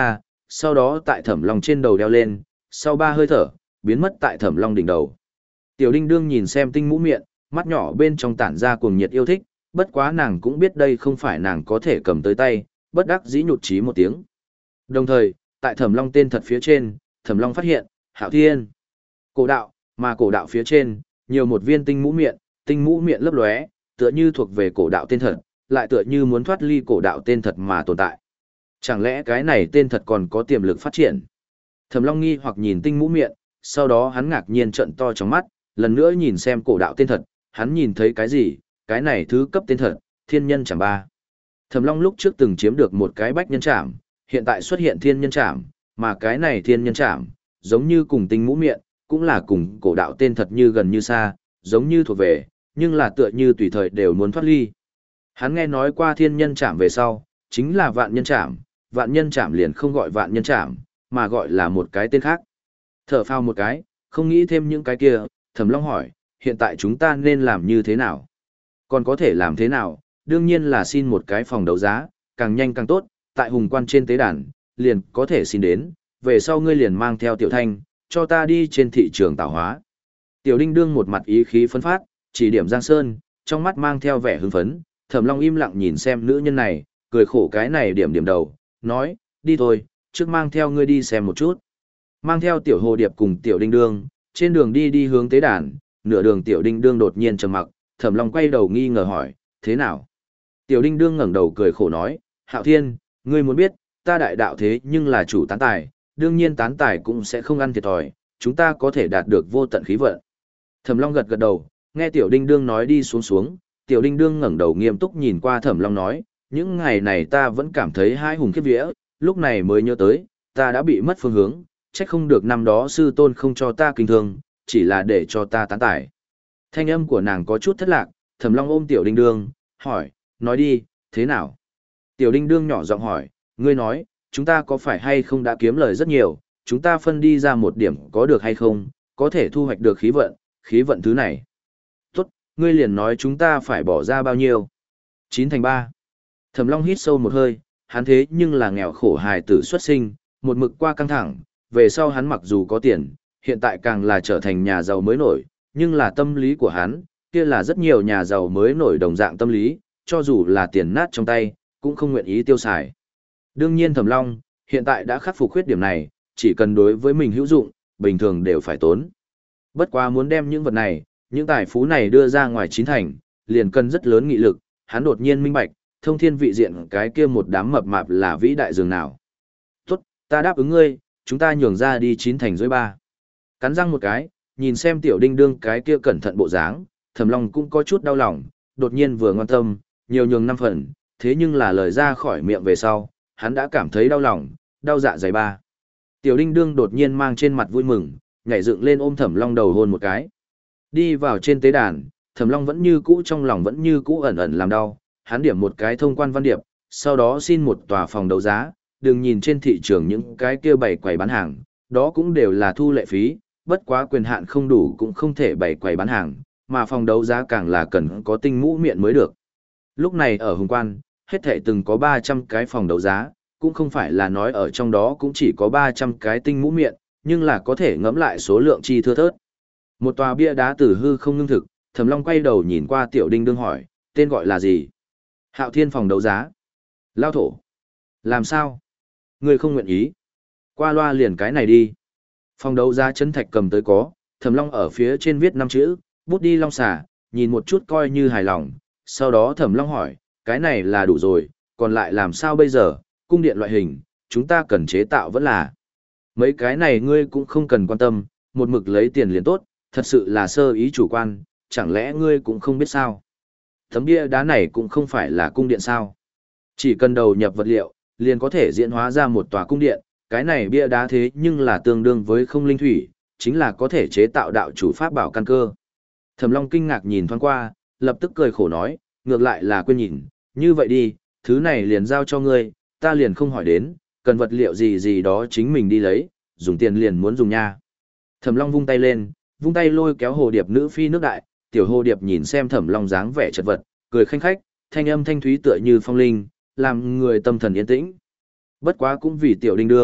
sau đó tại Thẩm Long trên đầu đeo lên, sau ba hơi thở, biến mất tại Thẩm Long đỉnh đầu. Tiểu Đinh Đương nhìn xem tinh mũ miệng, mắt nhỏ bên trong tản ra cuồng nhiệt yêu thích, bất quá nàng cũng biết đây không phải nàng có thể cầm tới tay, bất đắc dĩ nhụt chí một tiếng. Đồng thời, tại Thẩm Long tên thật phía trên, Thẩm Long phát hiện, Hạo Thiên, cổ đạo, mà cổ đạo phía trên, nhiều một viên tinh mũ miệng, tinh mũ miệng lấp lóe, tựa như thuộc về cổ đạo tên thật, lại tựa như muốn thoát ly cổ đạo tên thật mà tồn tại. Chẳng lẽ cái này tên thật còn có tiềm lực phát triển? Thẩm Long nghi hoặc nhìn tinh mũ miệng, sau đó hắn ngạc nhiên trợn to trong mắt, lần nữa nhìn xem cổ đạo tên thật, hắn nhìn thấy cái gì? Cái này thứ cấp tên thật, thiên nhân trảm ba. Thẩm Long lúc trước từng chiếm được một cái bách nhân trảm, hiện tại xuất hiện thiên nhân trảm, mà cái này thiên nhân trảm, giống như cùng tinh mũ miệng, cũng là cùng cổ đạo tên thật như gần như xa, giống như thuộc về, nhưng là tựa như tùy thời đều muốn thoát ly. Hắn nghe nói qua thiên nhân trảm về sau, chính là vạn nhân trảm, vạn nhân trảm liền không gọi vạn nhân trảm, mà gọi là một cái tên khác. Thở phào một cái, không nghĩ thêm những cái kia, Thẩm Long hỏi, hiện tại chúng ta nên làm như thế nào? Còn có thể làm thế nào? Đương nhiên là xin một cái phòng đấu giá, càng nhanh càng tốt, tại hùng quan trên tế đàn, liền có thể xin đến, về sau ngươi liền mang theo Tiểu Thanh, cho ta đi trên thị trường tảo hóa. Tiểu Đinh Đương một mặt ý khí phấn phát, chỉ điểm Giang Sơn, trong mắt mang theo vẻ hưng phấn, Thẩm Long im lặng nhìn xem nữ nhân này, cười khổ cái này điểm điểm đầu, nói, đi thôi, trước mang theo ngươi đi xem một chút. Mang theo Tiểu Hồ Điệp cùng Tiểu Đinh Đương, trên đường đi đi hướng tế đàn, nửa đường Tiểu Đinh Đương đột nhiên trầm mặc, Thẩm Long quay đầu nghi ngờ hỏi, thế nào? Tiểu Đinh Đương ngẩng đầu cười khổ nói, Hạo Thiên, ngươi muốn biết, ta đại đạo thế nhưng là chủ tán tài, đương nhiên tán tài cũng sẽ không ăn thiệt thòi, chúng ta có thể đạt được vô tận khí vận. Thẩm Long gật gật đầu, nghe Tiểu Đinh Đương nói đi xuống xuống, Tiểu Đinh Đương ngẩng đầu nghiêm túc nhìn qua Thẩm Long nói, những ngày này ta vẫn cảm thấy hai hùng khiếp vía, lúc này mới nhớ tới, ta đã bị mất phương hướng, trách không được năm đó sư tôn không cho ta kinh thương, chỉ là để cho ta tán tài. Thanh âm của nàng có chút thất lạc, Thẩm Long ôm Tiểu Đinh Đương, hỏi, nói đi, thế nào? Tiểu Đinh Đương nhỏ giọng hỏi, ngươi nói, chúng ta có phải hay không đã kiếm lời rất nhiều, chúng ta phân đi ra một điểm có được hay không, có thể thu hoạch được khí vận, khí vận thứ này. Tốt, ngươi liền nói chúng ta phải bỏ ra bao nhiêu? Chín thành ba. Thẩm Long hít sâu một hơi, hắn thế nhưng là nghèo khổ hài tử xuất sinh, một mực qua căng thẳng, về sau hắn mặc dù có tiền, hiện tại càng là trở thành nhà giàu mới nổi, nhưng là tâm lý của hắn, kia là rất nhiều nhà giàu mới nổi đồng dạng tâm lý, cho dù là tiền nát trong tay, cũng không nguyện ý tiêu xài. Đương nhiên Thẩm Long, hiện tại đã khắc phục khuyết điểm này, chỉ cần đối với mình hữu dụng, bình thường đều phải tốn. Bất quá muốn đem những vật này, những tài phú này đưa ra ngoài chín thành, liền cần rất lớn nghị lực, hắn đột nhiên minh bạch, thông thiên vị diện cái kia một đám mập mạp là vĩ đại dường nào. Tốt, ta đáp ứng ngươi, chúng ta nhường ra đi chín thành dưới ba. Cắn răng một cái, nhìn xem Tiểu Đinh Đương cái kia cẩn thận bộ dáng, Thẩm Long cũng có chút đau lòng, đột nhiên vừa ngoan tâm, nhiều nhường năm phần, thế nhưng là lời ra khỏi miệng về sau, hắn đã cảm thấy đau lòng, đau dạ dày ba. Tiểu Đinh Đương đột nhiên mang trên mặt vui mừng, nhảy dựng lên ôm Thẩm Long đầu hôn một cái. Đi vào trên tế đàn, Thẩm Long vẫn như cũ trong lòng vẫn như cũ ẩn ẩn làm đau, hắn điểm một cái thông quan văn điệp, sau đó xin một tòa phòng đấu giá, đừng nhìn trên thị trường những cái kia bày quầy bán hàng, đó cũng đều là thu lệ phí, bất quá quyền hạn không đủ cũng không thể bày quầy bán hàng, mà phòng đấu giá càng là cần có tinh mũ miệng mới được. Lúc này ở Hùng Quan, hết thảy từng có ba trăm cái phòng đấu giá, cũng không phải là nói ở trong đó cũng chỉ có ba trăm cái tinh mũ miệng, nhưng là có thể ngẫm lại số lượng chi thưa thớt. Một tòa bia đá từ hư không ngưng thực, Thẩm Long quay đầu nhìn qua Tiểu Đinh Đương hỏi, tên gọi là gì? Hạo Thiên phòng đấu giá. Lao thổ. Làm sao? Ngươi không nguyện ý. Qua loa liền cái này đi. Phòng đấu giá chấn thạch cầm tới có, Thẩm Long ở phía trên viết năm chữ, bút đi long xà, nhìn một chút coi như hài lòng, sau đó Thẩm Long hỏi, cái này là đủ rồi, còn lại làm sao bây giờ, cung điện loại hình, chúng ta cần chế tạo vẫn là. Mấy cái này ngươi cũng không cần quan tâm, một mực lấy tiền liền tốt, thật sự là sơ ý chủ quan, chẳng lẽ ngươi cũng không biết sao. Tấm bia đá này cũng không phải là cung điện sao. Chỉ cần đầu nhập vật liệu, liền có thể diễn hóa ra một tòa cung điện, cái này bia đá thế nhưng là tương đương với không linh thủy, chính là có thể chế tạo đạo chủ pháp bảo căn cơ. Thẩm Long kinh ngạc nhìn thoáng qua, lập tức cười khổ nói, ngược lại là quên nhìn, như vậy đi, thứ này liền giao cho ngươi, ta liền không hỏi đến, cần vật liệu gì gì đó chính mình đi lấy, dùng tiền liền muốn dùng nha. Thẩm Long vung tay lên, vung tay lôi kéo hồ điệp nữ phi nước đại, tiểu hồ điệp nhìn xem Thẩm Long dáng vẻ chật vật, cười khanh khách, thanh âm thanh thúy tựa như phong linh, làm người tâm thần yên tĩnh. Bất quá cũng vì Tiểu Đinh Đương,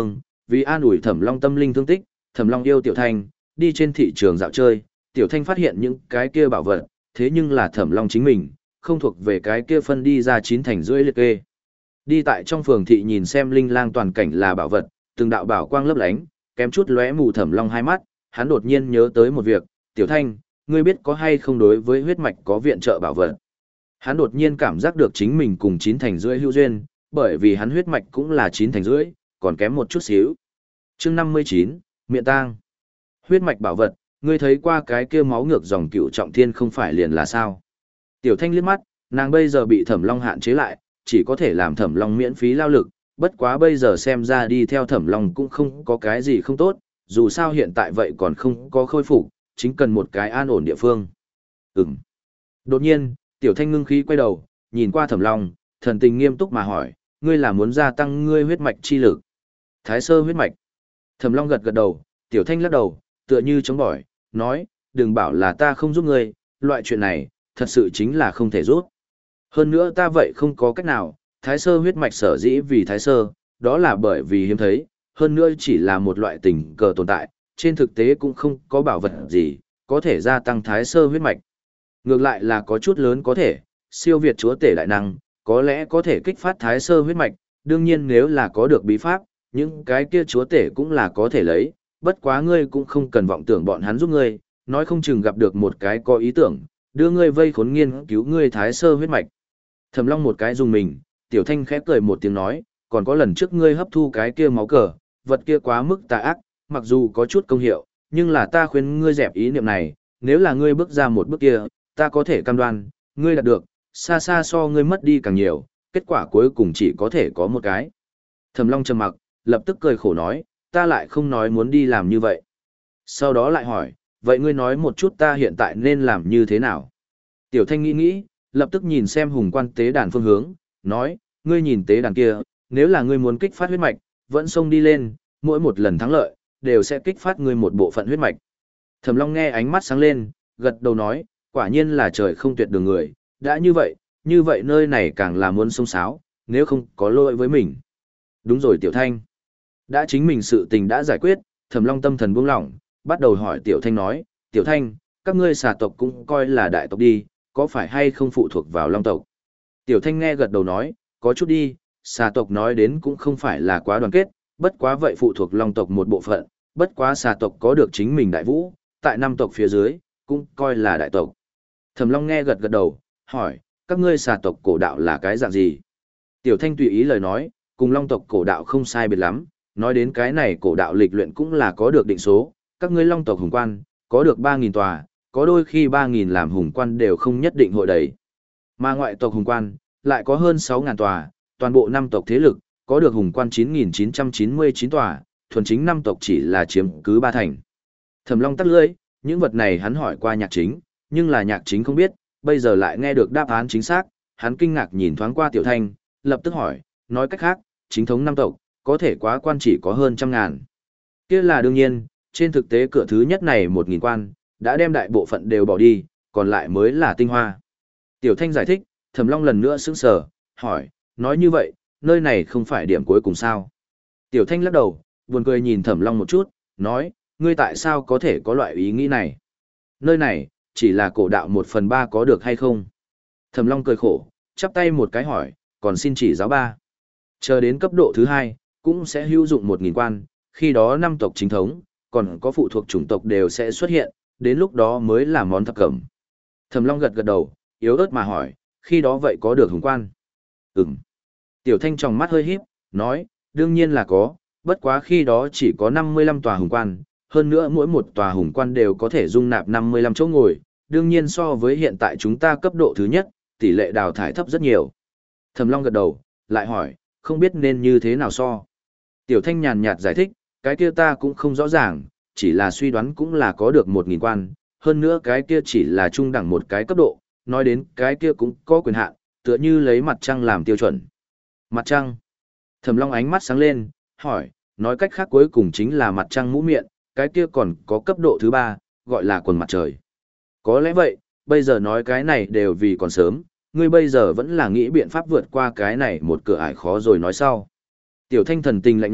Vì an ủi Thẩm Long tâm linh thương tích, Thẩm Long yêu Tiểu Thanh, đi trên thị trường dạo chơi, Tiểu Thanh phát hiện những cái kia bảo vật, thế nhưng là Thẩm Long chính mình, không thuộc về cái kia phân đi ra chín thành rưỡi liệt kê. Đi tại trong phường thị nhìn xem linh lang toàn cảnh là bảo vật, từng đạo bảo quang lấp lánh, kém chút lóe mù Thẩm Long hai mắt, hắn đột nhiên nhớ tới một việc, Tiểu Thanh, ngươi biết có hay không đối với huyết mạch có viện trợ bảo vật. Hắn đột nhiên cảm giác được chính mình cùng chín thành rưỡi hữu duyên, bởi vì hắn huyết mạch cũng là chín thành rưỡi, còn kém một chút xíu. Chương năm mươi chín, Miện tang. Huyết mạch bảo vật, ngươi thấy qua cái kia máu ngược dòng cựu trọng thiên không phải liền là sao? Tiểu Thanh liếc mắt, nàng bây giờ bị Thẩm Long hạn chế lại, chỉ có thể làm Thẩm Long miễn phí lao lực, bất quá bây giờ xem ra đi theo Thẩm Long cũng không có cái gì không tốt, dù sao hiện tại vậy còn không có khôi phục, chính cần một cái an ổn địa phương. Ừm. Đột nhiên, Tiểu Thanh ngưng khí quay đầu, nhìn qua Thẩm Long, thần tình nghiêm túc mà hỏi, ngươi là muốn gia tăng ngươi huyết mạch chi lực? Thái sơ huyết mạch. Thẩm Long gật gật đầu, Tiểu Thanh lắc đầu, tựa như chống bỏi, nói, đừng bảo là ta không giúp ngươi, loại chuyện này, thật sự chính là không thể giúp. Hơn nữa ta vậy không có cách nào, thái sơ huyết mạch sở dĩ vì thái sơ, đó là bởi vì hiếm thấy, hơn nữa chỉ là một loại tình cờ tồn tại, trên thực tế cũng không có bảo vật gì, có thể gia tăng thái sơ huyết mạch. Ngược lại là có chút lớn có thể, siêu việt chúa tể đại năng, có lẽ có thể kích phát thái sơ huyết mạch, đương nhiên nếu là có được bí pháp, những cái kia chúa tể cũng là có thể lấy, bất quá ngươi cũng không cần vọng tưởng bọn hắn giúp ngươi, nói không chừng gặp được một cái có ý tưởng, đưa ngươi vây khốn nghiên cứu ngươi thái sơ huyết mạch. Thẩm Long một cái dùng mình, Tiểu Thanh khẽ cười một tiếng nói, còn có lần trước ngươi hấp thu cái kia máu cờ, vật kia quá mức tà ác, mặc dù có chút công hiệu, nhưng là ta khuyên ngươi dẹp ý niệm này, nếu là ngươi bước ra một bước kia, ta có thể cam đoan, ngươi đạt được, xa xa so ngươi mất đi càng nhiều, kết quả cuối cùng chỉ có thể có một cái. Thẩm Long trầm mặc, lập tức cười khổ nói, ta lại không nói muốn đi làm như vậy. Sau đó lại hỏi, vậy ngươi nói một chút ta hiện tại nên làm như thế nào? Tiểu Thanh nghĩ nghĩ, lập tức nhìn xem hùng quan tế đàn phương hướng, nói, ngươi nhìn tế đàn kia, nếu là ngươi muốn kích phát huyết mạch, vẫn xông đi lên, mỗi một lần thắng lợi, đều sẽ kích phát ngươi một bộ phận huyết mạch. Thẩm Long nghe ánh mắt sáng lên, gật đầu nói, quả nhiên là trời không tuyệt đường người, đã như vậy, như vậy nơi này càng là muốn sông sáo, nếu không có lỗi với mình. Đúng rồi Tiểu Thanh. Đã chính mình sự tình đã giải quyết, Thẩm Long tâm thần buông lỏng, bắt đầu hỏi Tiểu Thanh nói, Tiểu Thanh, các ngươi xà tộc cũng coi là đại tộc đi, có phải hay không phụ thuộc vào Long tộc? Tiểu Thanh nghe gật đầu nói, có chút đi, xà tộc nói đến cũng không phải là quá đoàn kết, bất quá vậy phụ thuộc Long tộc một bộ phận, bất quá xà tộc có được chính mình đại vũ, tại năm tộc phía dưới, cũng coi là đại tộc. Thẩm Long nghe gật gật đầu, hỏi, các ngươi xà tộc cổ đạo là cái dạng gì? Tiểu Thanh tùy ý lời nói, cùng Long tộc cổ đạo không sai biệt lắm, nói đến cái này cổ đạo lịch luyện cũng là có được định số, các ngươi Long tộc hùng quan, có được ba nghìn tòa, có đôi khi ba nghìn làm hùng quan đều không nhất định hội đầy. Mà ngoại tộc hùng quan, lại có hơn sáu nghìn tòa, toàn bộ năm tộc thế lực, có được hùng quan chín nghìn chín trăm chín mươi chín tòa, thuần chính năm tộc chỉ là chiếm cứ ba thành. Thẩm Long tắt lưỡi, những vật này hắn hỏi qua nhạc chính, nhưng là nhạc chính không biết, bây giờ lại nghe được đáp án chính xác, hắn kinh ngạc nhìn thoáng qua Tiểu Thanh, lập tức hỏi, nói cách khác, chính thống năm tộc, có thể quá quan chỉ có hơn trăm ngàn. Kia là đương nhiên, trên thực tế cửa thứ nhất này một nghìn quan, đã đem đại bộ phận đều bỏ đi, còn lại mới là tinh hoa. Tiểu Thanh giải thích, Thẩm Long lần nữa sững sờ, hỏi, nói như vậy, nơi này không phải điểm cuối cùng sao? Tiểu Thanh lắc đầu, buồn cười nhìn Thẩm Long một chút, nói, ngươi tại sao có thể có loại ý nghĩ này? Nơi này, chỉ là cổ đạo một phần ba có được hay không? Thẩm Long cười khổ, chắp tay một cái hỏi, còn xin chỉ giáo ba. Chờ đến cấp độ thứ hai, cũng sẽ hữu dụng một nghìn quan, khi đó năm tộc chính thống, còn có phụ thuộc chủng tộc đều sẽ xuất hiện, đến lúc đó mới là món thập cẩm. Thẩm Long gật gật đầu, yếu ớt mà hỏi, khi đó vậy có được hùng quan? Ừm. Tiểu Thanh tròng mắt hơi híp, nói, đương nhiên là có, bất quá khi đó chỉ có năm mươi lăm tòa hùng quan, hơn nữa mỗi một tòa hùng quan đều có thể dung nạp năm mươi lăm chỗ ngồi, đương nhiên so với hiện tại chúng ta cấp độ thứ nhất, tỷ lệ đào thải thấp rất nhiều. Thẩm Long gật đầu, lại hỏi, không biết nên như thế nào so. Tiểu Thanh nhàn nhạt giải thích, cái kia ta cũng không rõ ràng, chỉ là suy đoán cũng là có được một nghìn quan, hơn nữa cái kia chỉ là trung đẳng một cái cấp độ, nói đến cái kia cũng có quyền hạn, tựa như lấy mặt trăng làm tiêu chuẩn. Mặt trăng. Thẩm Long ánh mắt sáng lên, hỏi, nói cách khác cuối cùng chính là mặt trăng mũ miệng, cái kia còn có cấp độ thứ ba, gọi là quần mặt trời. Có lẽ vậy, bây giờ nói cái này đều vì còn sớm, ngươi bây giờ vẫn là nghĩ biện pháp vượt qua cái này một cửa ải khó rồi nói sau. Tiểu Thanh thần tình lạnh nhạt,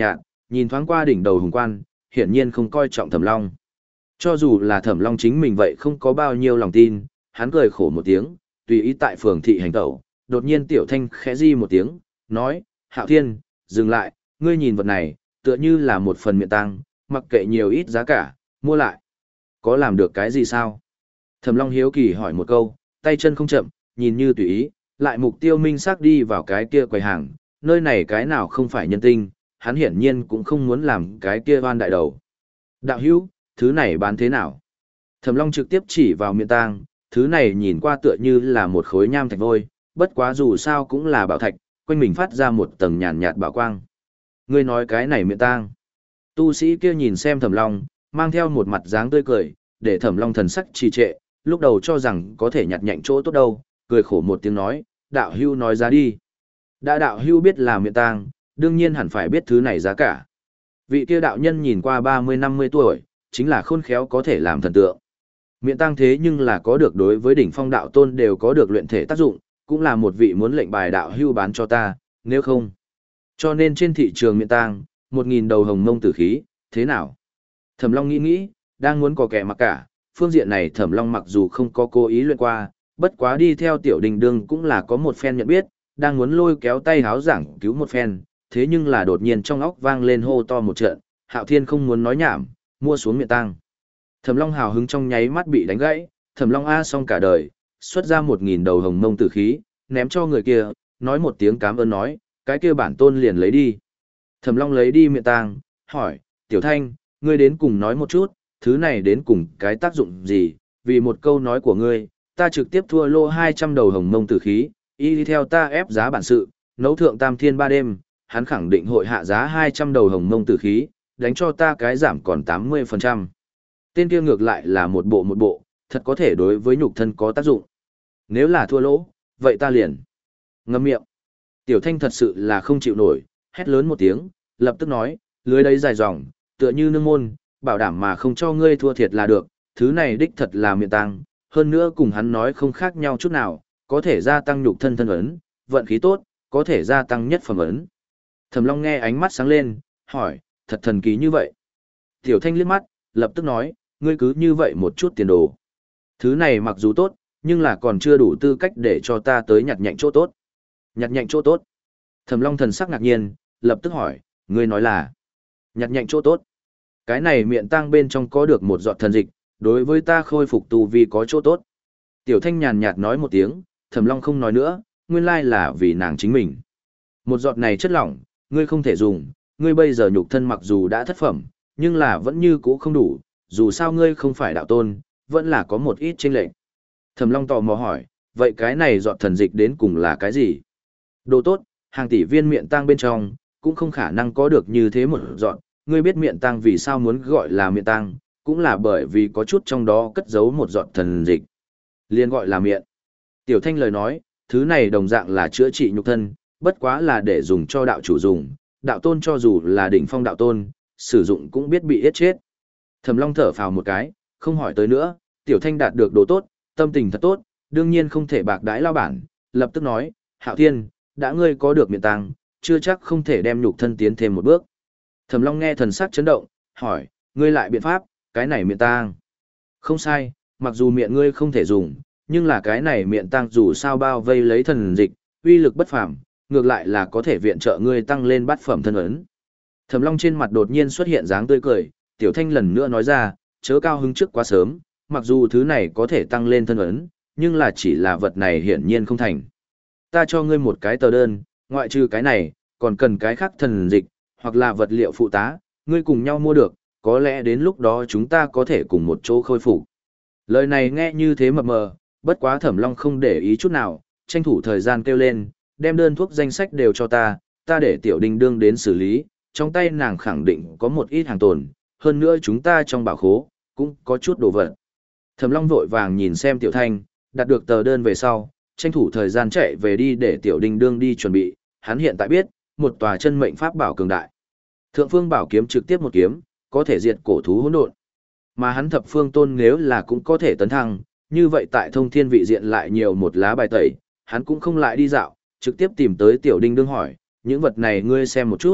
nhìn thoáng qua đỉnh đầu hùng quan, hiển nhiên không coi trọng Thẩm Long. Cho dù là Thẩm Long chính mình vậy không có bao nhiêu lòng tin, hắn cười khổ một tiếng, tùy ý tại phường thị hành tẩu, đột nhiên Tiểu Thanh khẽ di một tiếng, nói, Hạo Thiên, dừng lại, ngươi nhìn vật này, tựa như là một phần miệng tăng, mặc kệ nhiều ít giá cả, mua lại. Có làm được cái gì sao? Thẩm Long hiếu kỳ hỏi một câu, tay chân không chậm, nhìn như tùy ý, lại mục tiêu minh xác đi vào cái kia quầy hàng, nơi này cái nào không phải nhân tinh, hắn hiển nhiên cũng không muốn làm cái kia oan đại đầu. Đạo hữu, thứ này bán thế nào? Thẩm Long trực tiếp chỉ vào miệng tang, thứ này nhìn qua tựa như là một khối nham thạch vôi, bất quá dù sao cũng là bảo thạch, quanh mình phát ra một tầng nhàn nhạt bảo quang. Ngươi nói cái này miệng tang. Tu sĩ kia nhìn xem Thẩm Long, mang theo một mặt dáng tươi cười, để Thẩm Long thần sắc trì trệ, lúc đầu cho rằng có thể nhặt nhạnh chỗ tốt đâu, cười khổ một tiếng nói, đạo hưu nói giá đi. Đã đạo hưu biết là miệng tang, đương nhiên hẳn phải biết thứ này giá cả. Vị kia đạo nhân nhìn qua ba mươi năm mươi tuổi, chính là khôn khéo có thể làm thần tượng. Miệng tang thế nhưng là có được đối với đỉnh phong đạo tôn đều có được luyện thể tác dụng, cũng là một vị muốn lệnh bài đạo hưu bán cho ta, nếu không. Cho nên trên thị trường miệng tang, một nghìn đầu hồng mông tử khí, thế nào? Thẩm Long nghĩ nghĩ, đang muốn có kẻ mặc cả, phương diện này Thẩm Long mặc dù không có cố ý luyện qua, bất quá đi theo Tiểu Đình Đương cũng là có một phen nhận biết, đang muốn lôi kéo tay háo giảng cứu một phen, thế nhưng là đột nhiên trong óc vang lên hô to một trận, Hạo Thiên không muốn nói nhảm, mua xuống miệng tang. Thẩm Long hào hứng trong nháy mắt bị đánh gãy, Thẩm Long a xong cả đời, xuất ra một nghìn đầu hồng mông tử khí, ném cho người kia, nói một tiếng cảm ơn nói, cái kia bản tôn liền lấy đi. Thẩm Long lấy đi miệng tang, hỏi, Tiểu Thanh, ngươi đến cùng nói một chút, thứ này đến cùng cái tác dụng gì, vì một câu nói của ngươi, ta trực tiếp thua lô hai trăm đầu hồng mông tử khí, y đi theo ta ép giá bản sự, nấu thượng tam thiên ba đêm, hắn khẳng định hội hạ giá hai trăm đầu hồng mông tử khí, đánh cho ta cái giảm còn tám mươi phần trăm. Tên kia ngược lại là một bộ một bộ, thật có thể đối với nhục thân có tác dụng. Nếu là thua lỗ, vậy ta liền ngậm miệng. Tiểu Thanh thật sự là không chịu nổi, hét lớn một tiếng, lập tức nói, lưới đấy dài dòng, tựa như nương môn, bảo đảm mà không cho ngươi thua thiệt là được, thứ này đích thật là miệng tăng, hơn nữa cùng hắn nói không khác nhau chút nào, có thể gia tăng nhục thân thân ấn, vận khí tốt, có thể gia tăng nhất phẩm ấn. Thẩm Long nghe ánh mắt sáng lên, hỏi, thật thần kỳ như vậy. Tiểu Thanh liếc mắt, lập tức nói, ngươi cứ như vậy một chút tiền đồ. Thứ này mặc dù tốt, nhưng là còn chưa đủ tư cách để cho ta tới nhặt nhạnh chỗ tốt. Nhặt nhạnh chỗ tốt. Thẩm Long thần sắc ngạc nhiên, lập tức hỏi, ngươi nói là nhặt nhạnh chỗ tốt. Cái này miệng tang bên trong có được một giọt thần dịch, đối với ta khôi phục tu vi có chỗ tốt. Tiểu Thanh nhàn nhạt nói một tiếng, Thẩm Long không nói nữa, nguyên lai là vì nàng chính mình. Một giọt này chất lỏng, ngươi không thể dùng, ngươi bây giờ nhục thân mặc dù đã thất phẩm, nhưng là vẫn như cũ không đủ, dù sao ngươi không phải đạo tôn, vẫn là có một ít chênh lệch. Thẩm Long tò mò hỏi, vậy cái này giọt thần dịch đến cùng là cái gì? Đồ tốt, hàng tỷ viên miệng tang bên trong, cũng không khả năng có được như thế một giọt, ngươi biết miệng tang vì sao muốn gọi là miệng tang, cũng là bởi vì có chút trong đó cất giấu một giọt thần dịch. Liên gọi là miệng. Tiểu Thanh lời nói, thứ này đồng dạng là chữa trị nhục thân, bất quá là để dùng cho đạo chủ dùng, đạo tôn cho dù là đỉnh phong đạo tôn, sử dụng cũng biết bị yết chết. Thẩm Long thở phào một cái, không hỏi tới nữa, Tiểu Thanh đạt được đồ tốt, tâm tình thật tốt, đương nhiên không thể bạc đãi lao bản, lập tức nói, Hạo Thiên, đã ngươi có được miệng tang, chưa chắc không thể đem nhục thân tiến thêm một bước. Thẩm Long nghe thần sắc chấn động, hỏi, ngươi lại biện pháp, cái này miệng tang. Không sai, mặc dù miệng ngươi không thể dùng, nhưng là cái này miệng tang dù sao bao vây lấy thần dịch, uy lực bất phàm, ngược lại là có thể viện trợ ngươi tăng lên bát phẩm thân ấn. Thẩm Long trên mặt đột nhiên xuất hiện dáng tươi cười, Tiểu Thanh lần nữa nói ra, chớ cao hứng trước quá sớm, mặc dù thứ này có thể tăng lên thân ấn, nhưng là chỉ là vật này hiển nhiên không thành. Ta cho ngươi một cái tờ đơn, ngoại trừ cái này, còn cần cái khác thần dịch, hoặc là vật liệu phụ tá, ngươi cùng nhau mua được, có lẽ đến lúc đó chúng ta có thể cùng một chỗ khôi phục. Lời này nghe như thế mập mờ, bất quá Thẩm Long không để ý chút nào, tranh thủ thời gian kêu lên, đem đơn thuốc danh sách đều cho ta, ta để Tiểu Đình Đương đến xử lý, trong tay nàng khẳng định có một ít hàng tồn, hơn nữa chúng ta trong bảo khố, cũng có chút đồ vật. Thẩm Long vội vàng nhìn xem Tiểu Thanh, đặt được tờ đơn về sau, tranh thủ thời gian chạy về đi để Tiểu Đình Đương đi chuẩn bị, hắn hiện tại biết, một tòa chân mệnh pháp bảo cường đại. Thượng phương bảo kiếm trực tiếp một kiếm, có thể diệt cổ thú hỗn độn. Mà hắn thập phương tôn nếu là cũng có thể tấn thăng, như vậy tại thông thiên vị diện lại nhiều một lá bài tẩy, hắn cũng không lại đi dạo, trực tiếp tìm tới Tiểu Đinh Đương hỏi, những vật này ngươi xem một chút,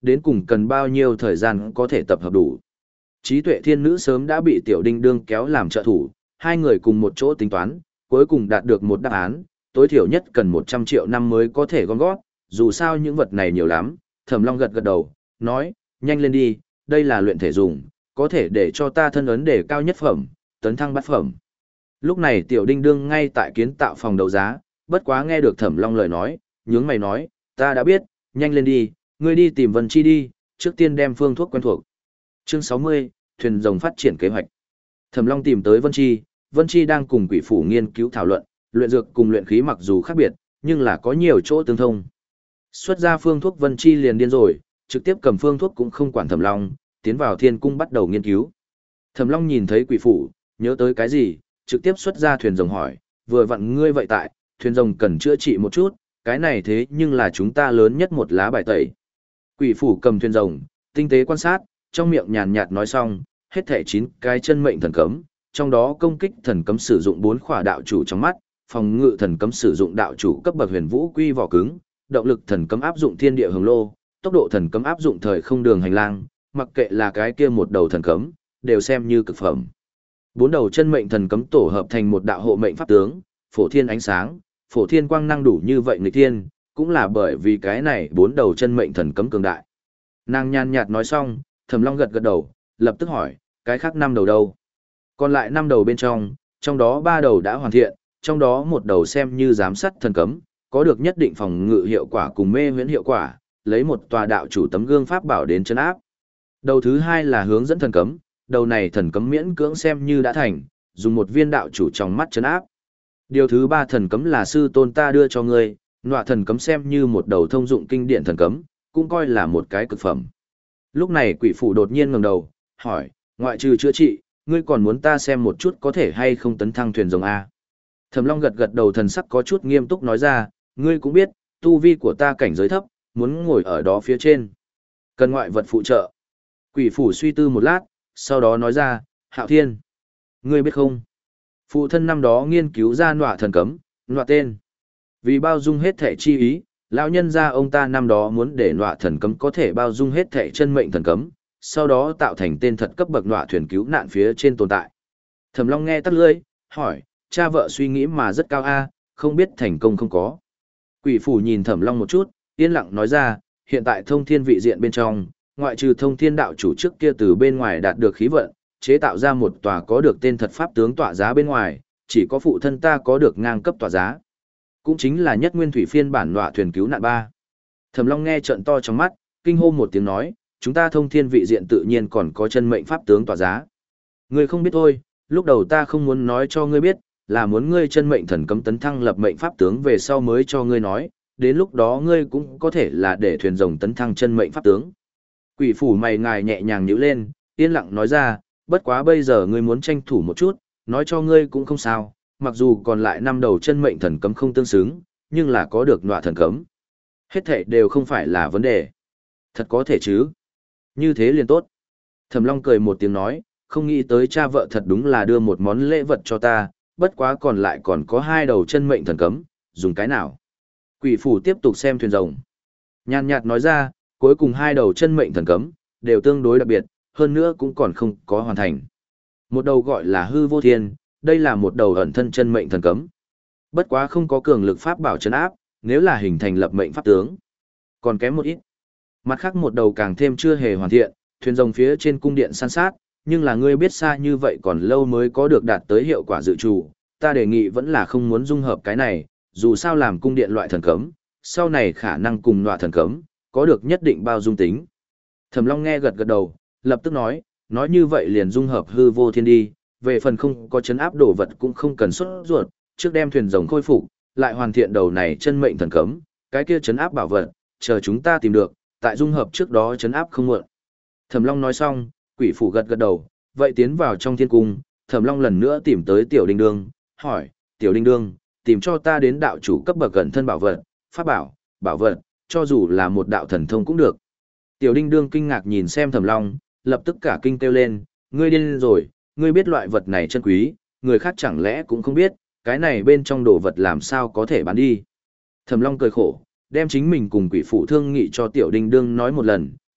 đến cùng cần bao nhiêu thời gian có thể tập hợp đủ. Trí tuệ thiên nữ sớm đã bị tiểu đinh đương kéo làm trợ thủ, hai người cùng một chỗ tính toán, cuối cùng đạt được một đáp án, tối thiểu nhất cần một trăm triệu năm mới có thể gom gót, dù sao những vật này nhiều lắm. Thẩm Long gật gật đầu, nói, nhanh lên đi, đây là luyện thể dùng, có thể để cho ta thân ấn đề cao nhất phẩm, tấn thăng bát phẩm. Lúc này tiểu đinh đương ngay tại kiến tạo phòng đấu giá, bất quá nghe được Thẩm Long lời nói, nhướng mày nói, ta đã biết, nhanh lên đi, ngươi đi tìm Vân Chi đi, trước tiên đem phương thuốc quen thuộc. Chương sáu mươi, thuyền rồng phát triển kế hoạch. Thẩm Long tìm tới Vân Chi, Vân Chi đang cùng quỷ phủ nghiên cứu thảo luận, luyện dược cùng luyện khí mặc dù khác biệt, nhưng là có nhiều chỗ tương thông. Xuất ra phương thuốc Vân Chi liền điên rồi, trực tiếp cầm phương thuốc cũng không quản Thẩm Long, tiến vào thiên cung bắt đầu nghiên cứu. Thẩm Long nhìn thấy quỷ phủ, nhớ tới cái gì, trực tiếp xuất ra thuyền rồng hỏi, vừa vặn ngươi vậy tại, thuyền rồng cần chữa trị một chút, cái này thế nhưng là chúng ta lớn nhất một lá bài tẩy. Quỷ phủ cầm thuyền rồng, tinh tế quan sát, trong miệng nhàn nhạt nói xong, hết thảy chín cái chân mệnh thần cấm, trong đó công kích thần cấm sử dụng bốn khỏa đạo chủ trong mắt, phòng ngự thần cấm sử dụng đạo chủ cấp bậc huyền vũ quy vỏ cứng, động lực thần cấm áp dụng thiên địa hồng lô, tốc độ thần cấm áp dụng thời không đường hành lang, mặc kệ là cái kia một đầu thần cấm, đều xem như cực phẩm. Bốn đầu chân mệnh thần cấm tổ hợp thành một đạo hộ mệnh pháp tướng, phổ thiên ánh sáng, phổ thiên quang năng đủ như vậy người thiên, cũng là bởi vì cái này bốn đầu chân mệnh thần cấm cường đại. Nàng nhàn nhạt nói xong, Thẩm Long gật gật đầu, lập tức hỏi, cái khác năm đầu đâu? Còn lại năm đầu bên trong, trong đó ba đầu đã hoàn thiện, trong đó một đầu xem như giám sát thần cấm, có được nhất định phòng ngự hiệu quả cùng mê huyễn hiệu quả, lấy một tòa đạo chủ tấm gương pháp bảo đến trấn áp. Đầu thứ hai là hướng dẫn thần cấm, đầu này thần cấm miễn cưỡng xem như đã thành, dùng một viên đạo chủ trong mắt trấn áp. Điều thứ ba thần cấm là sư tôn ta đưa cho ngươi, nọa thần cấm xem như một đầu thông dụng kinh điển thần cấm, cũng coi là một cái cực phẩm. Lúc này quỷ phụ đột nhiên ngẩng đầu, hỏi, ngoại trừ chữa trị, ngươi còn muốn ta xem một chút có thể hay không tấn thăng thuyền rồng A. Thẩm Long gật gật đầu, thần sắc có chút nghiêm túc nói ra, ngươi cũng biết, tu vi của ta cảnh giới thấp, muốn ngồi ở đó phía trên. Cần ngoại vật phụ trợ. Quỷ phủ suy tư một lát, sau đó nói ra, Hạo Thiên. Ngươi biết không? Phụ thân năm đó nghiên cứu ra nọa thần cấm, nọa tên. Vì bao dung hết thể chi ý, lão nhân gia ông ta năm đó muốn để nọa thần cấm có thể bao dung hết thể chân mệnh thần cấm, sau đó tạo thành tên thật cấp bậc nọa thuyền cứu nạn phía trên tồn tại. Thẩm Long nghe tắt lưỡi, hỏi, cha vợ suy nghĩ mà rất cao a, không biết thành công không có. Quỷ phủ nhìn Thẩm Long một chút, yên lặng nói ra, hiện tại thông thiên vị diện bên trong, ngoại trừ thông thiên đạo chủ trước kia từ bên ngoài đạt được khí vận, chế tạo ra một tòa có được tên thật pháp tướng tọa giá bên ngoài, chỉ có phụ thân ta có được ngang cấp tọa giá. Cũng chính là nhất nguyên thủy phiên bản nọa thuyền cứu nạn ba. Thẩm Long nghe trợn to trong mắt, kinh hô một tiếng nói, chúng ta thông thiên vị diện tự nhiên còn có chân mệnh pháp tướng tọa giá. Ngươi không biết thôi, lúc đầu ta không muốn nói cho ngươi biết, là muốn ngươi chân mệnh thần cấm tấn thăng lập mệnh pháp tướng về sau mới cho ngươi nói, đến lúc đó ngươi cũng có thể là để thuyền rồng tấn thăng chân mệnh pháp tướng. Quỷ phủ mày ngài nhẹ nhàng nhíu lên, yên lặng nói ra, bất quá bây giờ ngươi muốn tranh thủ một chút, nói cho ngươi cũng không sao, mặc dù còn lại năm đầu chân mệnh thần cấm không tương xứng, nhưng là có được nọa thần cấm. Hết thảy đều không phải là vấn đề. Thật có thể chứ? Như thế liền tốt. Thẩm Long cười một tiếng nói, không nghĩ tới cha vợ thật đúng là đưa một món lễ vật cho ta, bất quá còn lại còn có hai đầu chân mệnh thần cấm, dùng cái nào? Quỷ phủ tiếp tục xem thuyền rồng. Nhàn nhạt nói ra, cuối cùng hai đầu chân mệnh thần cấm, đều tương đối đặc biệt, hơn nữa cũng còn không có hoàn thành. Một đầu gọi là hư vô thiên, đây là một đầu ẩn thân chân mệnh thần cấm. Bất quá không có cường lực pháp bảo trấn áp, nếu là hình thành lập mệnh pháp tướng, còn kém một ít. Mặt khác một đầu càng thêm chưa hề hoàn thiện, thuyền rồng phía trên cung điện san sát, nhưng là ngươi biết xa như vậy còn lâu mới có được đạt tới hiệu quả dự trù, ta đề nghị vẫn là không muốn dung hợp cái này, dù sao làm cung điện loại thần cấm, sau này khả năng cùng loại thần cấm, có được nhất định bao dung tính. Thẩm Long nghe gật gật đầu, lập tức nói, nói như vậy liền dung hợp hư vô thiên đi, về phần không có chấn áp đồ vật cũng không cần xuất ruột, trước đem thuyền rồng khôi phục, lại hoàn thiện đầu này chân mệnh thần cấm, cái kia chấn áp bảo vật, chờ chúng ta tìm được, tại dung hợp trước đó chấn áp không muộn. Thẩm Long nói xong, quỷ phủ gật gật đầu, vậy tiến vào trong thiên cung, Thẩm Long lần nữa tìm tới Tiểu Đinh Đương, hỏi, Tiểu Đinh Đương, tìm cho ta đến đạo chủ cấp bậc gần thân bảo vật, pháp bảo, bảo vật, cho dù là một đạo thần thông cũng được. Tiểu Đinh Đương kinh ngạc nhìn xem Thẩm Long, lập tức cả kinh kêu lên, ngươi điên rồi, ngươi biết loại vật này chân quý, người khác chẳng lẽ cũng không biết, cái này bên trong đồ vật làm sao có thể bán đi. Thẩm Long cười khổ, đem chính mình cùng quỷ phụ thương nghị cho Tiểu Đinh Đương nói một lần,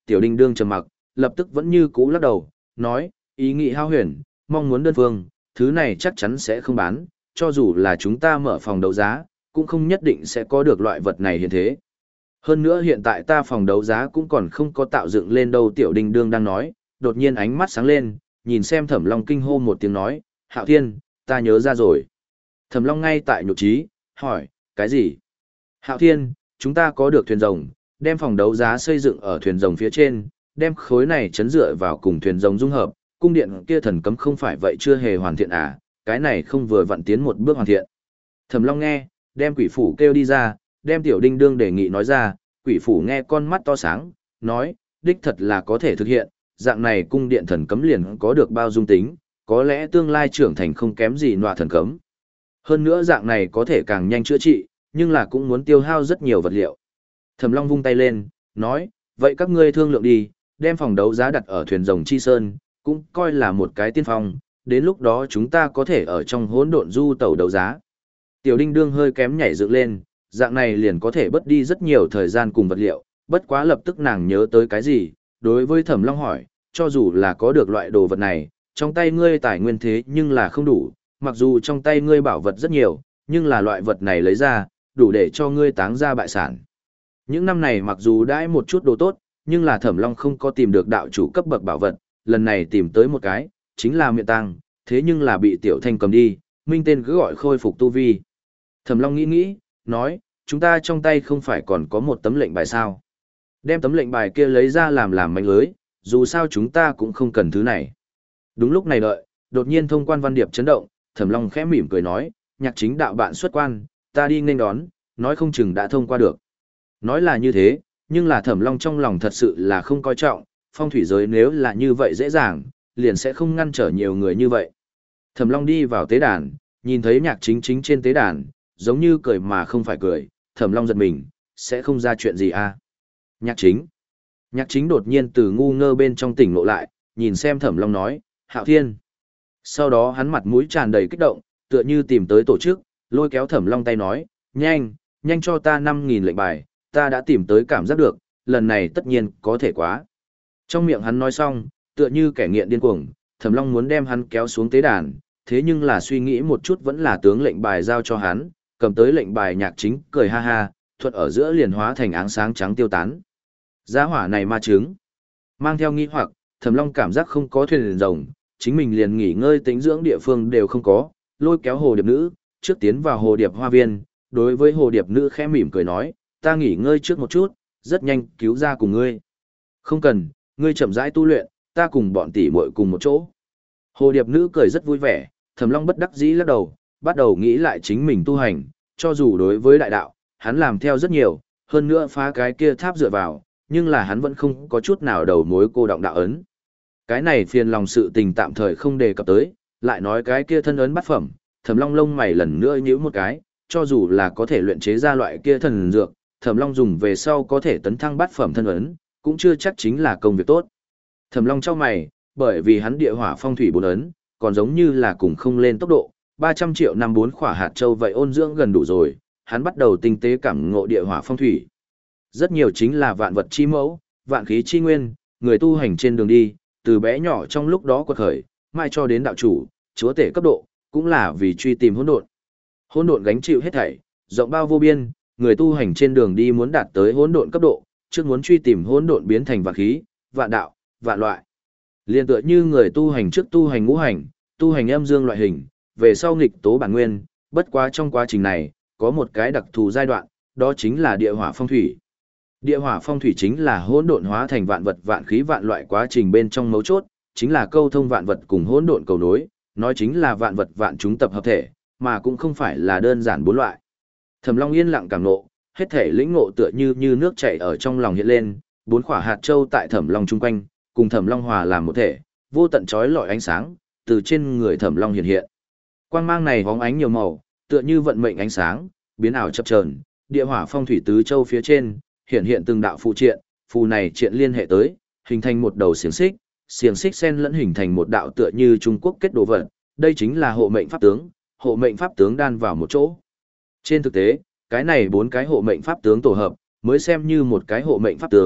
Tiểu Đinh đương trầm mặc, lập tức vẫn như cũ lắc đầu, nói, ý nghĩ hao huyền, mong muốn đơn phương, thứ này chắc chắn sẽ không bán, cho dù là chúng ta mở phòng đấu giá, cũng không nhất định sẽ có được loại vật này hiện thế. Hơn nữa hiện tại ta phòng đấu giá cũng còn không có tạo dựng lên đâu. Tiểu Đinh đương đang nói, đột nhiên ánh mắt sáng lên, nhìn xem Thẩm Long kinh hô một tiếng nói, Hạo Thiên, ta nhớ ra rồi. Thẩm Long ngay tại nhục trí, hỏi, cái gì? Hạo Thiên, chúng ta có được thuyền rồng, đem phòng đấu giá xây dựng ở thuyền rồng phía trên, đem khối này chấn dựa vào cùng thuyền rồng dung hợp, cung điện kia thần cấm không phải vậy chưa hề hoàn thiện à, cái này không vừa vặn tiến một bước hoàn thiện. Thẩm Long nghe, đem quỷ phủ kêu đi ra, đem Tiểu Đinh đương đề nghị nói ra, quỷ phủ nghe con mắt to sáng, nói, đích thật là có thể thực hiện, dạng này cung điện thần cấm liền có được bao dung tính, có lẽ tương lai trưởng thành không kém gì nọa thần cấm. Hơn nữa dạng này có thể càng nhanh chữa trị, nhưng là cũng muốn tiêu hao rất nhiều vật liệu. Thẩm Long vung tay lên, nói, vậy các ngươi thương lượng đi, đem phòng đấu giá đặt ở thuyền rồng Chi Sơn, cũng coi là một cái tiên phong, đến lúc đó chúng ta có thể ở trong hỗn độn du tàu đấu giá. Tiểu Đinh đương hơi kém nhảy dựng lên, dạng này liền có thể bớt đi rất nhiều thời gian cùng vật liệu, bất quá lập tức nàng nhớ tới cái gì, đối với Thẩm Long hỏi, cho dù là có được loại đồ vật này, trong tay ngươi tài nguyên thế nhưng là không đủ, mặc dù trong tay ngươi bảo vật rất nhiều, nhưng là loại vật này lấy ra, đủ để cho ngươi táng ra bại sản. Những năm này mặc dù đãi một chút đồ tốt, nhưng là Thẩm Long không có tìm được đạo chủ cấp bậc bảo vật, lần này tìm tới một cái, chính là miệng tăng, thế nhưng là bị Tiểu Thanh cầm đi, minh tên cứ gọi khôi phục tu vi. Thẩm Long nghĩ nghĩ, nói, chúng ta trong tay không phải còn có một tấm lệnh bài sao. Đem tấm lệnh bài kia lấy ra làm làm manh lưới, dù sao chúng ta cũng không cần thứ này. Đúng lúc này đợi, đột nhiên thông quan văn điệp chấn động, Thẩm Long khẽ mỉm cười nói, Nhạc Chính đạo bạn xuất quan, ta đi nghênh đón, nói không chừng đã thông qua được. Nói là như thế, nhưng là Thẩm Long trong lòng thật sự là không coi trọng, phong thủy giới nếu là như vậy dễ dàng, liền sẽ không ngăn trở nhiều người như vậy. Thẩm Long đi vào tế đàn, nhìn thấy Nhạc Chính chính trên tế đàn, giống như cười mà không phải cười, Thẩm Long giật mình, sẽ không ra chuyện gì à. Nhạc Chính. Nhạc Chính đột nhiên từ ngu ngơ bên trong tỉnh ngộ lại, nhìn xem Thẩm Long nói, Hạo Thiên. Sau đó hắn mặt mũi tràn đầy kích động, tựa như tìm tới tổ chức, lôi kéo Thẩm Long tay nói, nhanh, nhanh cho ta năm nghìn lệnh bài, ta đã tìm tới cảm giác được, lần này tất nhiên có thể quá. Trong miệng hắn nói xong, tựa như kẻ nghiện điên cuồng, Thẩm Long muốn đem hắn kéo xuống tế đàn, thế nhưng là suy nghĩ một chút vẫn là tướng lệnh bài giao cho hắn, cầm tới lệnh bài. Nhạc Chính cười ha ha, thuật ở giữa liền hóa thành áng sáng trắng tiêu tán. Giá hỏa này ma trứng. Mang theo nghi hoặc, Thẩm Long cảm giác không có thuyền rồng, chính mình liền nghỉ ngơi tĩnh dưỡng địa phương đều không có, lôi kéo hồ điệp nữ, trước tiến vào hồ điệp hoa viên, đối với hồ điệp nữ khẽ mỉm cười nói, ta nghỉ ngơi trước một chút, rất nhanh cứu ra cùng ngươi. Không cần, ngươi chậm rãi tu luyện, ta cùng bọn tỷ muội cùng một chỗ. Hồ điệp nữ cười rất vui vẻ, Thẩm Long bất đắc dĩ lắc đầu, bắt đầu nghĩ lại chính mình tu hành, cho dù đối với đại đạo, hắn làm theo rất nhiều, hơn nữa phá cái kia tháp dựa vào, nhưng là hắn vẫn không có chút nào đầu mối cô động đạo ấn. Cái này phiền lòng sự tình tạm thời không đề cập tới, lại nói cái kia thân ấn bát phẩm, Thẩm Long lông mày lần nữa nhíu một cái, cho dù là có thể luyện chế ra loại kia thần dược, Thẩm Long dùng về sau có thể tấn thăng bát phẩm thân ấn, cũng chưa chắc chính là công việc tốt. Thẩm Long chau mày, bởi vì hắn địa hỏa phong thủy bốn ấn, còn giống như là cùng không lên tốc độ, ba trăm triệu năm bốn khỏa hạt châu vậy ôn dưỡng gần đủ rồi, hắn bắt đầu tinh tế cảm ngộ địa hỏa phong thủy. Rất nhiều chính là vạn vật chi mẫu, vạn khí chi nguyên, người tu hành trên đường đi, từ bé nhỏ trong lúc đó quật khởi, mai cho đến đạo chủ, chúa tể cấp độ, cũng là vì truy tìm hỗn độn. Hỗn độn gánh chịu hết thảy, rộng bao vô biên, người tu hành trên đường đi muốn đạt tới hỗn độn cấp độ, trước muốn truy tìm hỗn độn biến thành vạn khí, vạn đạo, vạn loại. Liên tựa như người tu hành trước tu hành ngũ hành, tu hành âm dương loại hình, về sau nghịch tố bản nguyên, bất quá trong quá trình này, có một cái đặc thù giai đoạn, đó chính là địa hỏa phong thủy. Địa hỏa phong thủy chính là hỗn độn hóa thành vạn vật vạn khí vạn loại quá trình bên trong mấu chốt, chính là câu thông vạn vật cùng hỗn độn cầu nối, nói chính là vạn vật vạn chúng tập hợp thể, mà cũng không phải là đơn giản bốn loại. Thẩm Long yên lặng cảm ngộ, hết thể lĩnh ngộ tựa như như nước chảy ở trong lòng hiện lên, bốn quả hạt châu tại Thẩm Long trung quanh, cùng Thẩm Long hòa làm một thể, vô tận chói lọi ánh sáng từ trên người Thẩm Long hiện hiện. Quang mang này hóng ánh nhiều màu, tựa như vận mệnh ánh sáng, biến ảo chập chờn, địa hỏa phong thủy tứ châu phía trên, hiện hiện từng đạo phụ triện, phù này triện liên hệ tới, hình thành một đầu xiềng xích, xiềng xích xen lẫn hình thành một đạo tựa như Trung Quốc kết đồ vật, đây chính là hộ mệnh pháp tướng, hộ mệnh pháp tướng đan vào một chỗ. Trên thực tế, cái này bốn cái hộ mệnh pháp tướng tổ hợp, mới xem như một cái hộ mệnh pháp tướng,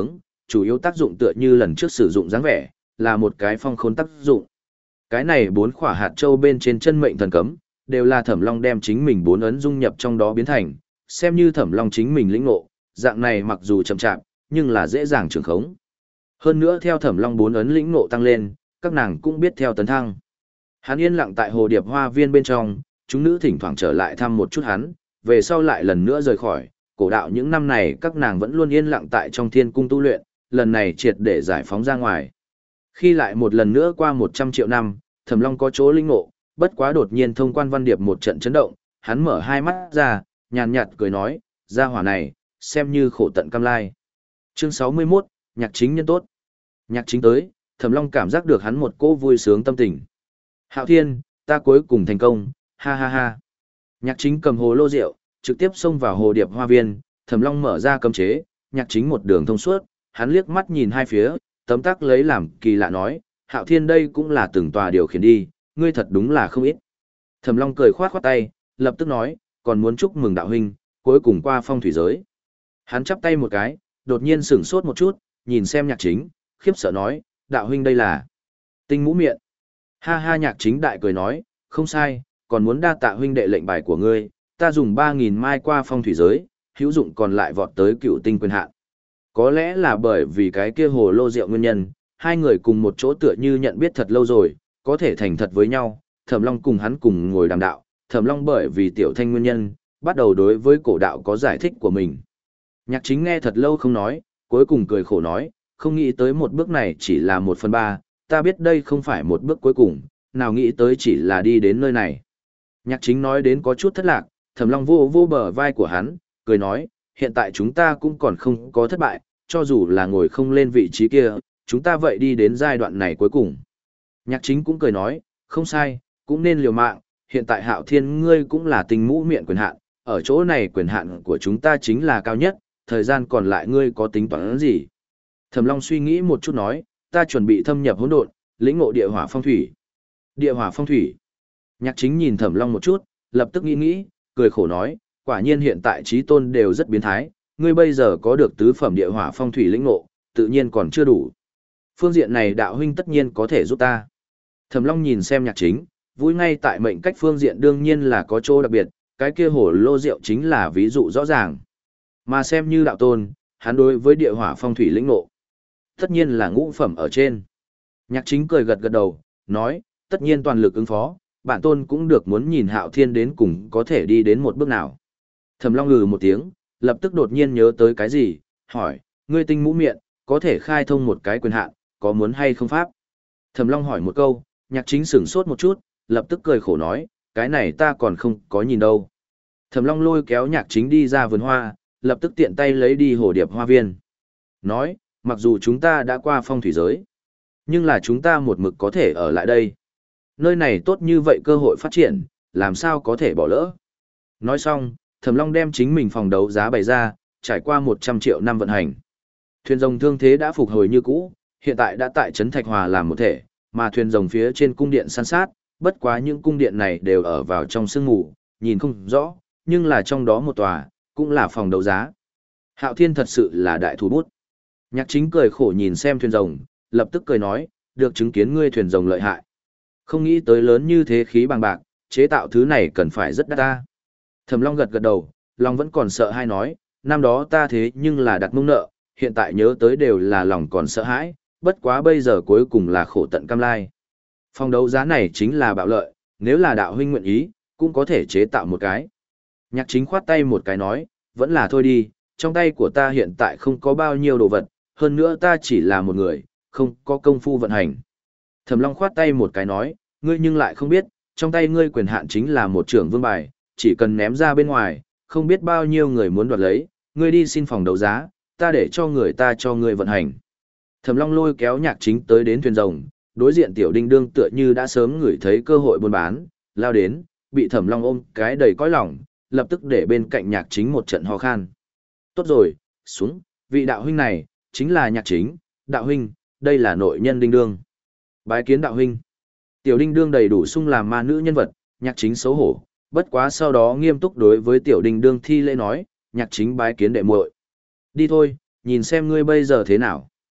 chủ yếu tác dụng tựa như lần trước sử dụng dáng vẻ, là một cái phong khốn tác dụng. Cái này bốn khỏa hạt châu bên trên chân mệnh thần cấm, đều là Thẩm Long đem chính mình bốn ấn dung nhập trong đó biến thành, xem như Thẩm Long chính mình lĩnh ngộ, dạng này mặc dù chậm chạp, nhưng là dễ dàng trường khống. Hơn nữa theo Thẩm Long bốn ấn lĩnh ngộ tăng lên, các nàng cũng biết theo tấn thăng. Hắn yên lặng tại hồ điệp hoa viên bên trong, chúng nữ thỉnh thoảng trở lại thăm một chút hắn, về sau lại lần nữa rời khỏi, cổ đạo những năm này các nàng vẫn luôn yên lặng tại trong thiên cung tu luyện, lần này triệt để giải phóng ra ngoài. Khi lại một lần nữa qua một trăm triệu năm, Thẩm Long có chỗ linh ngộ, bất quá đột nhiên thông quan văn điệp một trận chấn động, hắn mở hai mắt ra, nhàn nhạt cười nói, gia hỏa này, xem như khổ tận cam lai. Chương sáu mươi mốt, nhạc chính nhân tốt. Nhạc chính tới, Thẩm Long cảm giác được hắn một cỗ vui sướng tâm tình. Hạo Thiên, ta cuối cùng thành công, ha ha ha. Nhạc chính cầm hồ lô rượu, trực tiếp xông vào hồ điệp hoa viên, Thẩm Long mở ra cấm chế, nhạc chính một đường thông suốt, hắn liếc mắt nhìn hai phía, tấm tắc lấy làm kỳ lạ nói, Hạo Thiên đây cũng là từng tòa điều khiển đi, ngươi thật đúng là không ít. Thẩm Long cười khoát khoát tay, lập tức nói, còn muốn chúc mừng đạo huynh, cuối cùng qua phong thủy giới. Hắn chắp tay một cái, đột nhiên sửng sốt một chút, nhìn xem nhạc chính, khiếp sợ nói, đạo huynh đây là tinh mũ miệng. Ha ha, nhạc chính đại cười nói, không sai, còn muốn đa tạ huynh đệ lệnh bài của ngươi, ta dùng ba nghìn mai qua phong thủy giới, hữu dụng còn lại vọt tới cựu tinh quyền hạn. Có lẽ là bởi vì cái kia hồ lô rượu nguyên nhân, hai người cùng một chỗ tựa như nhận biết thật lâu rồi, có thể thành thật với nhau. Thẩm Long cùng hắn cùng ngồi đàm đạo, Thẩm Long bởi vì tiểu thanh nguyên nhân, bắt đầu đối với cổ đạo có giải thích của mình. Nhạc chính nghe thật lâu không nói, cuối cùng cười khổ nói, không nghĩ tới một bước này chỉ là một phần ba, ta biết đây không phải một bước cuối cùng, nào nghĩ tới chỉ là đi đến nơi này. Nhạc chính nói đến có chút thất lạc, Thẩm Long vô vô bờ vai của hắn, cười nói, hiện tại chúng ta cũng còn không có thất bại, cho dù là ngồi không lên vị trí kia, chúng ta vậy đi đến giai đoạn này cuối cùng. Nhạc chính cũng cười nói, không sai, cũng nên liều mạng, hiện tại Hạo Thiên ngươi cũng là tinh mũ miệng quyền hạn, ở chỗ này quyền hạn của chúng ta chính là cao nhất, thời gian còn lại ngươi có tính toán gì? Thẩm Long suy nghĩ một chút nói, ta chuẩn bị thâm nhập hỗn độn, lĩnh ngộ địa hỏa phong thủy. Địa hỏa phong thủy. Nhạc chính nhìn Thẩm Long một chút, lập tức nghĩ nghĩ, cười khổ nói, quả nhiên hiện tại trí tôn đều rất biến thái, ngươi bây giờ có được tứ phẩm địa hỏa phong thủy lĩnh ngộ, tự nhiên còn chưa đủ. Phương diện này đạo huynh tất nhiên có thể giúp ta. Thẩm Long nhìn xem nhạc chính, vui ngay tại mệnh cách phương diện đương nhiên là có chỗ đặc biệt, cái kia hồ lô rượu chính là ví dụ rõ ràng. Mà xem như đạo tôn, hắn đối với địa hỏa phong thủy lĩnh ngộ, tất nhiên là ngũ phẩm ở trên. Nhạc chính cười gật gật đầu, nói, tất nhiên toàn lực ứng phó, bản tôn cũng được muốn nhìn Hạo Thiên đến cùng có thể đi đến một bước nào. Thẩm Long ngừ một tiếng, lập tức đột nhiên nhớ tới cái gì, hỏi, ngươi tinh mũ miệng, có thể khai thông một cái quyền hạn, có muốn hay không pháp? Thẩm Long hỏi một câu, nhạc chính sửng sốt một chút, lập tức cười khổ nói, cái này ta còn không có nhìn đâu. Thẩm Long lôi kéo nhạc chính đi ra vườn hoa, lập tức tiện tay lấy đi hồ điệp hoa viên. Nói, mặc dù chúng ta đã qua phong thủy giới, nhưng là chúng ta một mực có thể ở lại đây. Nơi này tốt như vậy cơ hội phát triển, làm sao có thể bỏ lỡ. Nói xong, Thẩm Long đem chính mình phòng đấu giá bày ra, trải qua một trăm triệu năm vận hành. Thuyền rồng thương thế đã phục hồi như cũ, hiện tại đã tại trấn Thạch Hòa làm một thể, mà thuyền rồng phía trên cung điện san sát, bất quá những cung điện này đều ở vào trong sương mù, nhìn không rõ, nhưng là trong đó một tòa, cũng là phòng đấu giá. Hạo Thiên thật sự là đại thủ bút. Nhạc chính cười khổ nhìn xem thuyền rồng, lập tức cười nói, được chứng kiến ngươi thuyền rồng lợi hại. Không nghĩ tới lớn như thế khí bằng bạc, chế tạo thứ này cần phải rất đắt ta. Thẩm Long gật gật đầu, lòng vẫn còn sợ hai nói, năm đó ta thế nhưng là đặt mông nợ, hiện tại nhớ tới đều là lòng còn sợ hãi, bất quá bây giờ cuối cùng là khổ tận cam lai. Phòng đấu giá này chính là bạo lợi, nếu là đạo huynh nguyện ý, cũng có thể chế tạo một cái. Nhạc chính khoát tay một cái nói, vẫn là thôi đi, trong tay của ta hiện tại không có bao nhiêu đồ vật, hơn nữa ta chỉ là một người, không có công phu vận hành. Thẩm Long khoát tay một cái nói, ngươi nhưng lại không biết, trong tay ngươi quyền hạn chính là một trưởng vương bài, chỉ cần ném ra bên ngoài, không biết bao nhiêu người muốn đoạt lấy, ngươi đi xin phòng đấu giá, ta để cho người ta cho ngươi vận hành. Thẩm Long lôi kéo nhạc chính tới đến thuyền rồng, đối diện tiểu đinh đương tựa như đã sớm ngửi thấy cơ hội buôn bán, lao đến, bị Thẩm Long ôm cái đầy cõi lòng, lập tức để bên cạnh nhạc chính một trận ho khan. Tốt rồi, xuống, vị đạo huynh này, chính là nhạc chính, đạo huynh, đây là nội nhân đinh đương. Bái kiến đạo huynh. Tiểu đinh đương đầy đủ sung làm ma nữ nhân vật, nhạc chính xấu hổ, bất quá sau đó nghiêm túc đối với tiểu đinh đương thi lễ nói, nhạc chính bái kiến đệ muội. Đi thôi, nhìn xem ngươi bây giờ thế nào.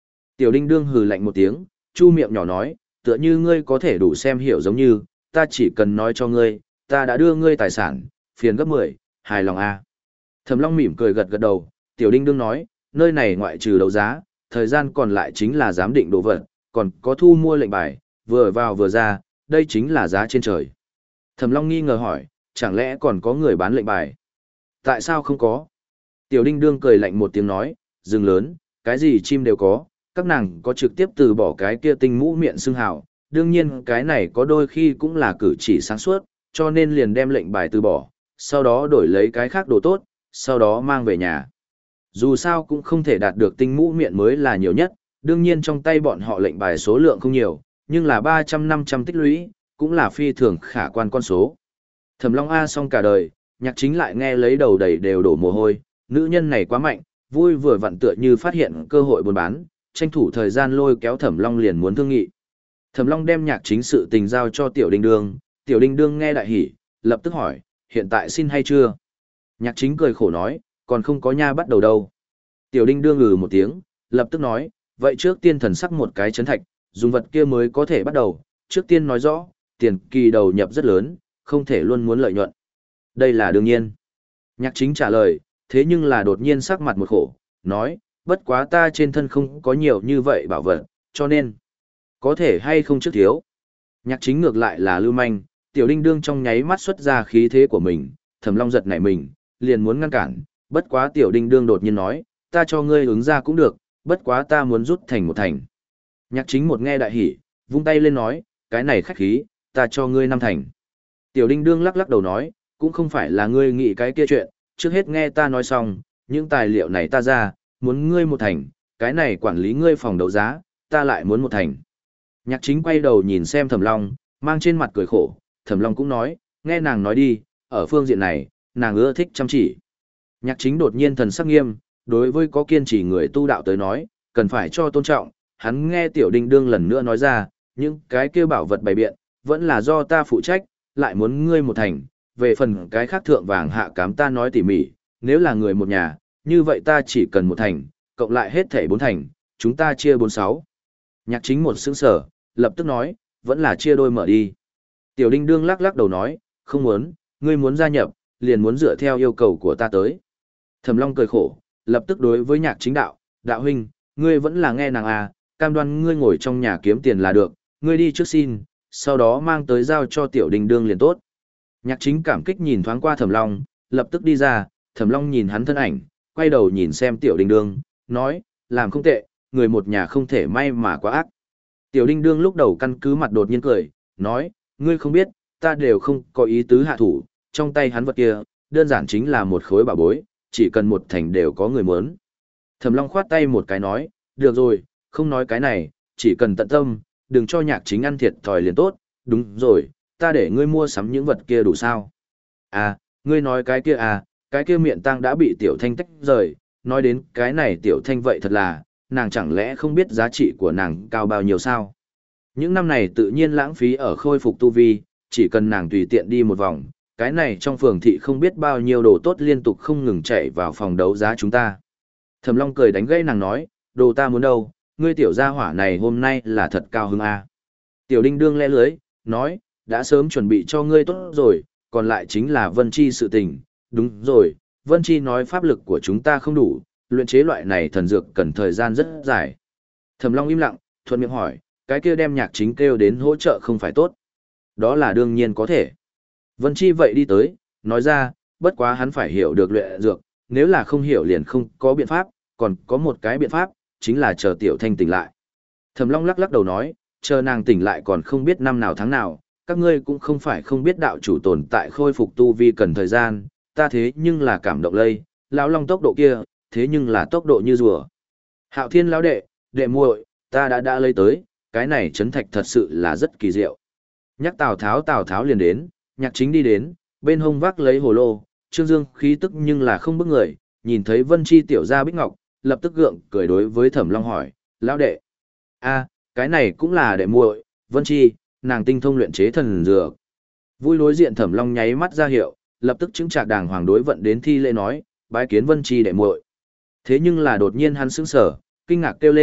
Tiểu Đinh Đương hừ lạnh một tiếng, chu miệng nhỏ nói, tựa như ngươi có thể đủ xem hiểu giống như, ta chỉ cần nói cho ngươi, ta đã đưa ngươi tài sản, phiền gấp mười, hài lòng à. Thẩm Long mỉm cười gật gật đầu, Tiểu Đinh Đương nói, nơi này ngoại trừ đấu giá, thời gian còn lại chính là giám định đồ vật, còn có thu mua lệnh bài, vừa vào vừa ra, đây chính là giá trên trời. Thẩm Long nghi ngờ hỏi, chẳng lẽ còn có người bán lệnh bài? Tại sao không có? Tiểu Đinh Đương cười lạnh một tiếng nói, rừng lớn, cái gì chim đều có, các nàng có trực tiếp từ bỏ cái kia tinh mũ miệng xưng hào, đương nhiên cái này có đôi khi cũng là cử chỉ sáng suốt, cho nên liền đem lệnh bài từ bỏ, sau đó đổi lấy cái khác đồ tốt, sau đó mang về nhà. Dù sao cũng không thể đạt được tinh mũ miệng mới là nhiều nhất, đương nhiên trong tay bọn họ lệnh bài số lượng không nhiều, nhưng là ba trăm năm trăm tích lũy, cũng là phi thường khả quan con số. Thẩm Long A xong cả đời, Nhạc Chính lại nghe lấy đầu đầy đều đổ mồ hôi, nữ nhân này quá mạnh, vui vừa vặn tựa như phát hiện cơ hội buôn bán, tranh thủ thời gian lôi kéo Thẩm Long liền muốn thương nghị. Thẩm Long đem Nhạc Chính sự tình giao cho Tiểu Đinh Đương, Tiểu Đinh Đương nghe đại hỉ, lập tức hỏi, hiện tại xin hay chưa? Nhạc Chính cười khổ nói, còn không có nha bắt đầu đâu. Tiểu Đinh Đương ngừ một tiếng, lập tức nói, vậy trước tiên thần sắc một cái chấn thạch, dùng vật kia mới có thể bắt đầu, trước tiên nói rõ, tiền kỳ đầu nhập rất lớn, không thể luôn muốn lợi nhuận. Đây là đương nhiên. Nhạc Chính trả lời, thế nhưng là đột nhiên sắc mặt một khổ, nói, bất quá ta trên thân không có nhiều như vậy bảo vật, cho nên, có thể hay không trước thiếu. Nhạc Chính ngược lại là lưu manh, Tiểu Đinh Đương trong nháy mắt xuất ra khí thế của mình, Thẩm Long giật nảy mình, liền muốn ngăn cản, bất quá Tiểu Đinh Đương đột nhiên nói, ta cho ngươi ứng ra cũng được, bất quá ta muốn rút thành một thành. Nhạc Chính một nghe đại hỉ, vung tay lên nói, cái này khách khí, ta cho ngươi năm thành. Tiểu Đinh Đương lắc lắc đầu nói, cũng không phải là ngươi nghĩ cái kia chuyện, trước hết nghe ta nói xong, những tài liệu này ta ra, muốn ngươi một thành, cái này quản lý ngươi phòng đấu giá, ta lại muốn một thành. Nhạc Chính quay đầu nhìn xem Thẩm Long, mang trên mặt cười khổ, Thẩm Long cũng nói, nghe nàng nói đi, ở phương diện này, nàng ưa thích chăm chỉ. Nhạc Chính đột nhiên thần sắc nghiêm, đối với có kiên trì người tu đạo tới nói, cần phải cho tôn trọng, hắn nghe Tiểu Đinh Đương lần nữa nói ra, những cái kia bảo vật bày biện, vẫn là do ta phụ trách, lại muốn ngươi một thành, về phần cái khác thượng vàng hạ cám ta nói tỉ mỉ, nếu là người một nhà, như vậy ta chỉ cần một thành, cộng lại hết thảy bốn thành, chúng ta chia bốn sáu. Nhạc Chính một sững sở, lập tức nói, vẫn là chia đôi mở đi. Tiểu Đinh Đương lắc lắc đầu nói, không muốn, ngươi muốn gia nhập, liền muốn dựa theo yêu cầu của ta tới. Thẩm Long cười khổ, lập tức đối với Nhạc Chính đạo, đạo huynh, ngươi vẫn là nghe nàng à, cam đoan ngươi ngồi trong nhà kiếm tiền là được, ngươi đi trước xin, sau đó mang tới giao cho Tiểu Đinh Đương liền tốt. Nhạc Chính cảm kích nhìn thoáng qua Thẩm Long, lập tức đi ra, Thẩm Long nhìn hắn thân ảnh, quay đầu nhìn xem Tiểu Đinh Đương, nói, làm không tệ, người một nhà không thể may mà quá ác. Tiểu Đinh Đương lúc đầu căn cứ mặt đột nhiên cười, nói, ngươi không biết, ta đều không có ý tứ hạ thủ, trong tay hắn vật kia, đơn giản chính là một khối bảo bối, chỉ cần một thành đều có người muốn. Thẩm Long khoát tay một cái nói, được rồi, không nói cái này, chỉ cần tận tâm, đừng cho Nhạc Chính ăn thiệt thòi liền tốt, đúng rồi, ta để ngươi mua sắm những vật kia đủ sao? À, ngươi nói cái kia à, cái kia miệng tang đã bị Tiểu Thanh tách rời, nói đến cái này Tiểu Thanh vậy thật là, nàng chẳng lẽ không biết giá trị của nàng cao bao nhiêu sao? Những năm này tự nhiên lãng phí ở khôi phục tu vi, chỉ cần nàng tùy tiện đi một vòng, cái này trong phường thị không biết bao nhiêu đồ tốt liên tục không ngừng chạy vào phòng đấu giá chúng ta. Thẩm Long cười đánh gây nàng nói, đồ ta muốn đâu, ngươi tiểu gia hỏa này hôm nay là thật cao hứng à. Tiểu Đinh Đương lẽ lưới, nói, đã sớm chuẩn bị cho ngươi tốt rồi, còn lại chính là Vân Chi sự tình, đúng rồi, Vân Chi nói pháp lực của chúng ta không đủ, luyện chế loại này thần dược cần thời gian rất dài. Thẩm Long im lặng, thuận miệng hỏi, cái kia đem Nhạc Chính kêu đến hỗ trợ không phải tốt. Đó là đương nhiên có thể. Vân Chi vậy đi tới, nói ra, bất quá hắn phải hiểu được luyện dược, nếu là không hiểu liền không có biện pháp, còn có một cái biện pháp, chính là chờ Tiểu Thanh tỉnh lại. Thẩm Long lắc lắc đầu nói, chờ nàng tỉnh lại còn không biết năm nào tháng nào, các ngươi cũng không phải không biết đạo chủ tồn tại khôi phục tu vi cần thời gian, ta thế nhưng là cảm động lây, lão long tốc độ kia, thế nhưng là tốc độ như rùa. Hạo Thiên lão đệ, đệ muội, ta đã đã lấy tới, cái này trấn thạch thật sự là rất kỳ diệu. Nhắc Tào Tháo Tào Tháo liền đến, Nhạc Chính đi đến, bên hông vác lấy hồ lô, Trương Dương khí tức nhưng là không bức người, nhìn thấy Vân Chi tiểu gia bích ngọc, lập tức gượng cười đối với Thẩm Long hỏi, lão đệ, a, cái này cũng là đệ muội, Vân Chi, nàng tinh thông luyện chế thần dược. Vui đối diện Thẩm Long nháy mắt ra hiệu, lập tức chứng trạc đàng hoàng đối vận đến thi lễ nói, bái kiến Vân Chi đệ muội. Thế nhưng là đột nhiên hắn sững sờ, kinh ngạc kêu lên,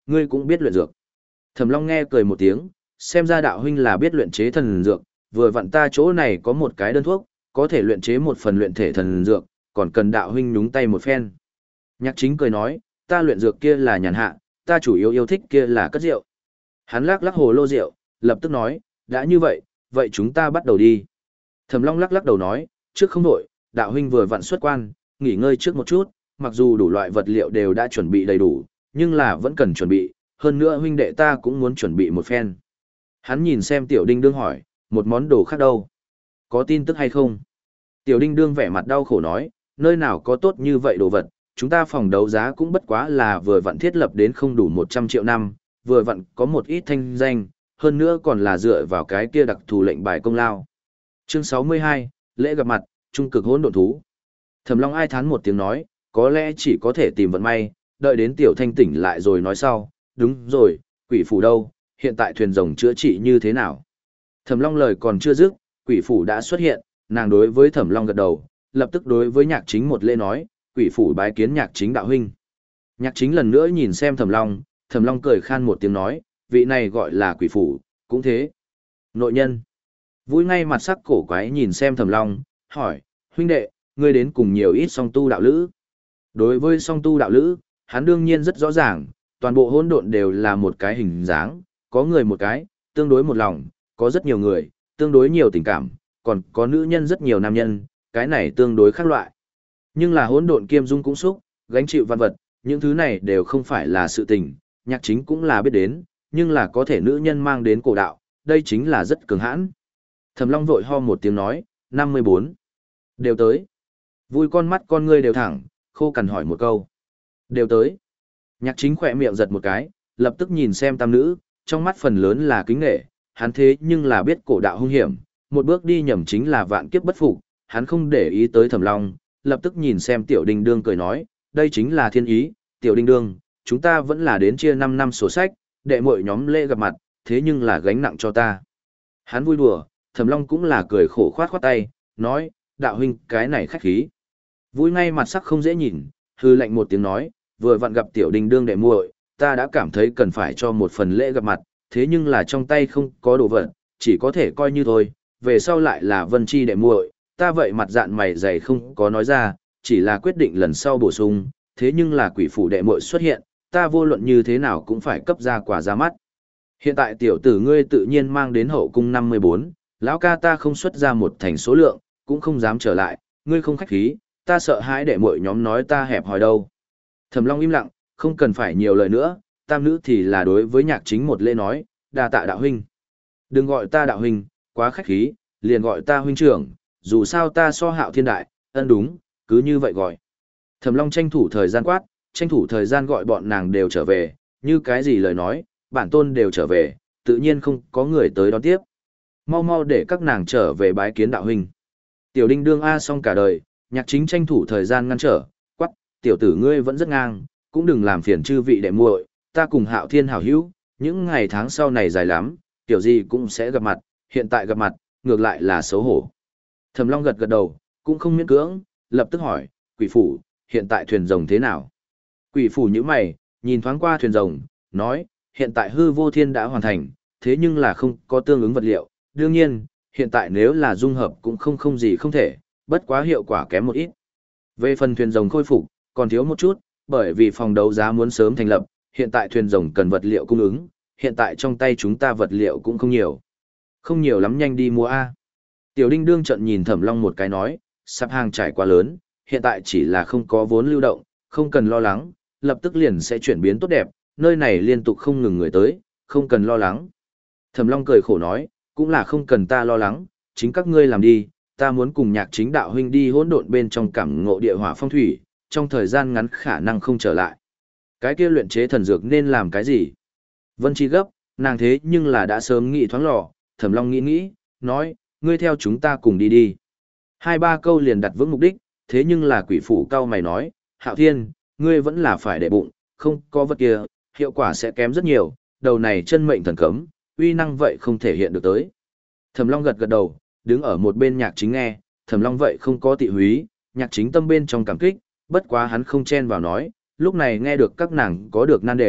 ngươi cũng biết luyện dược. Thẩm Long nghe cười một tiếng, xem ra đạo huynh là biết luyện chế thần dược, vừa vặn ta chỗ này có một cái đơn thuốc, có thể luyện chế một phần luyện thể thần dược, còn cần đạo huynh nhúng tay một phen. Nhạc Chính cười nói, ta luyện dược kia là nhàn hạ, ta chủ yếu yêu thích kia là cất rượu. Hắn lắc lắc hồ lô rượu, lập tức nói, đã như vậy, vậy chúng ta bắt đầu đi. Thẩm Long lắc lắc đầu nói, trước không đổi, đạo huynh vừa vặn xuất quan, nghỉ ngơi trước một chút, mặc dù đủ loại vật liệu đều đã chuẩn bị đầy đủ, nhưng là vẫn cần chuẩn bị, hơn nữa huynh đệ ta cũng muốn chuẩn bị một phen. Hắn nhìn xem Tiểu Đinh Đương hỏi, một món đồ khác đâu? Có tin tức hay không? Tiểu Đinh Đương vẻ mặt đau khổ nói, nơi nào có tốt như vậy đồ vật, chúng ta phòng đấu giá cũng bất quá là vừa vặn thiết lập đến không đủ một trăm triệu năm, vừa vặn có một ít thanh danh, hơn nữa còn là dựa vào cái kia đặc thù lệnh bài công lao. Chương sáu mươi hai, lễ gặp mặt, trung cực hỗn độn thú. Thẩm Long ai thán một tiếng nói, có lẽ chỉ có thể tìm vận may, đợi đến Tiểu Thanh tỉnh lại rồi nói sau, đúng rồi, quỷ phủ đâu, hiện tại thuyền rồng chữa trị như thế nào? Thẩm Long lời còn chưa dứt, quỷ phủ đã xuất hiện, nàng đối với Thẩm Long gật đầu, lập tức đối với Nhạc Chính một lễ nói, quỷ phủ bái kiến Nhạc Chính đạo huynh. Nhạc Chính lần nữa nhìn xem Thẩm Long, Thẩm Long cười khan một tiếng nói, vị này gọi là quỷ phủ, cũng thế. Nội nhân. Vui ngay mặt sắc cổ quái nhìn xem Thẩm Long, hỏi, huynh đệ, ngươi đến cùng nhiều ít song tu đạo lữ. Đối với song tu đạo lữ, hắn đương nhiên rất rõ ràng, toàn bộ hỗn độn đều là một cái hình dáng, có người một cái, tương đối một lòng, có rất nhiều người, tương đối nhiều tình cảm, còn có nữ nhân rất nhiều nam nhân, cái này tương đối khác loại. Nhưng là hỗn độn kiêm dung cũng xúc, gánh chịu văn vật, những thứ này đều không phải là sự tình, Nhạc Chính cũng là biết đến, nhưng là có thể nữ nhân mang đến cổ đạo, đây chính là rất cường hãn. Thẩm Long vội ho một tiếng nói, năm mươi bốn. Đều tới. Vui con mắt con ngươi đều thẳng, khô cằn hỏi một câu. Đều tới. Nhạc Chính khỏe miệng giật một cái, lập tức nhìn xem tam nữ, trong mắt phần lớn là kính nghệ, hắn thế nhưng là biết cổ đạo hung hiểm, một bước đi nhầm chính là vạn kiếp bất phục, hắn không để ý tới Thẩm Long, lập tức nhìn xem Tiểu Đinh Đương cười nói, đây chính là thiên ý, Tiểu Đinh Đương, chúng ta vẫn là đến chia năm năm sổ sách, đệ muội nhóm lễ gặp mặt, thế nhưng là gánh nặng cho ta. Hắn vui đùa, Thẩm Long cũng là cười khổ khoát khoát tay, nói, đạo huynh, cái này khách khí. Vui ngay mặt sắc không dễ nhìn, hư lạnh một tiếng nói, vừa vặn gặp Tiểu Đinh Đương đệ muội, ta đã cảm thấy cần phải cho một phần lễ gặp mặt, thế nhưng là trong tay không có đồ vật, chỉ có thể coi như thôi, về sau lại là Vân Chi đệ muội, ta vậy mặt dạn mày dày không có nói ra, chỉ là quyết định lần sau bổ sung, thế nhưng là quỷ phủ đệ muội xuất hiện, ta vô luận như thế nào cũng phải cấp ra quả ra mắt. Hiện tại tiểu tử ngươi tự nhiên mang đến hậu cung năm mươi bốn, lão ca ta không xuất ra một thành số lượng, cũng không dám trở lại, ngươi không khách khí, ta sợ hãi đệ muội nhóm nói ta hẹp hòi đâu. Thẩm Long im lặng, không cần phải nhiều lời nữa, tam nữ thì là đối với Nhạc Chính một lễ nói, đa tạ đạo huynh. Đừng gọi ta đạo huynh, quá khách khí, liền gọi ta huynh trưởng, dù sao ta so Hạo Thiên đại, ân đúng, cứ như vậy gọi. Thẩm Long tranh thủ thời gian quát, tranh thủ thời gian gọi bọn nàng đều trở về, như cái gì lời nói, bản tôn đều trở về, tự nhiên không có người tới đón tiếp. Mau mau để các nàng trở về bái kiến đạo huynh. Tiểu Đinh Đương a xong cả đời, Nhạc Chính tranh thủ thời gian ngăn trở, quát, tiểu tử ngươi vẫn rất ngang, cũng đừng làm phiền chư vị đệ muội, ta cùng Hạo Thiên hảo hữu, những ngày tháng sau này dài lắm, kiểu gì cũng sẽ gặp mặt, hiện tại gặp mặt, ngược lại là xấu hổ. Thẩm Long gật gật đầu, cũng không miễn cưỡng, lập tức hỏi, quỷ phủ, hiện tại thuyền rồng thế nào? Quỷ phủ nhíu mày, nhìn thoáng qua thuyền rồng, nói, hiện tại hư vô thiên đã hoàn thành, thế nhưng là không có tương ứng vật liệu, đương nhiên, hiện tại nếu là dung hợp cũng không không gì không thể, bất quá hiệu quả kém một ít. Về phần thuyền rồng khôi phục, còn thiếu một chút, bởi vì phòng đấu giá muốn sớm thành lập, hiện tại thuyền rồng cần vật liệu cung ứng, hiện tại trong tay chúng ta vật liệu cũng không nhiều. Không nhiều lắm, nhanh đi mua A. Tiểu Đinh Đương trận nhìn Thẩm Long một cái nói, sạp hàng trải quá lớn, hiện tại chỉ là không có vốn lưu động, không cần lo lắng, lập tức liền sẽ chuyển biến tốt đẹp, nơi này liên tục không ngừng người tới, không cần lo lắng. Thẩm Long cười khổ nói, cũng là không cần ta lo lắng, chính các ngươi làm đi, ta muốn cùng Nhạc Chính đạo huynh đi hỗn độn bên trong cảm ngộ địa hỏa phong thủy, trong thời gian ngắn khả năng không trở lại. Cái kia luyện chế thần dược nên làm cái gì? Vân Chi gấp, nàng thế nhưng là đã sớm nghĩ thoáng lò, Thẩm Long nghĩ nghĩ, nói, ngươi theo chúng ta cùng đi đi. Hai ba câu liền đặt vững mục đích, thế nhưng là quỷ phủ cao mày nói, Hạo Thiên, ngươi vẫn là phải để bụng, không có vật kia, hiệu quả sẽ kém rất nhiều, đầu này chân mệnh thần cấm, uy năng vậy không thể hiện được tới. Thẩm Long gật gật đầu, đứng ở một bên Nhạc Chính nghe, Thẩm Long vậy không có tị húy, Nhạc Chính tâm bên trong cảm kích, bất quá hắn không chen vào nói, lúc này nghe được các nàng có được nan đề,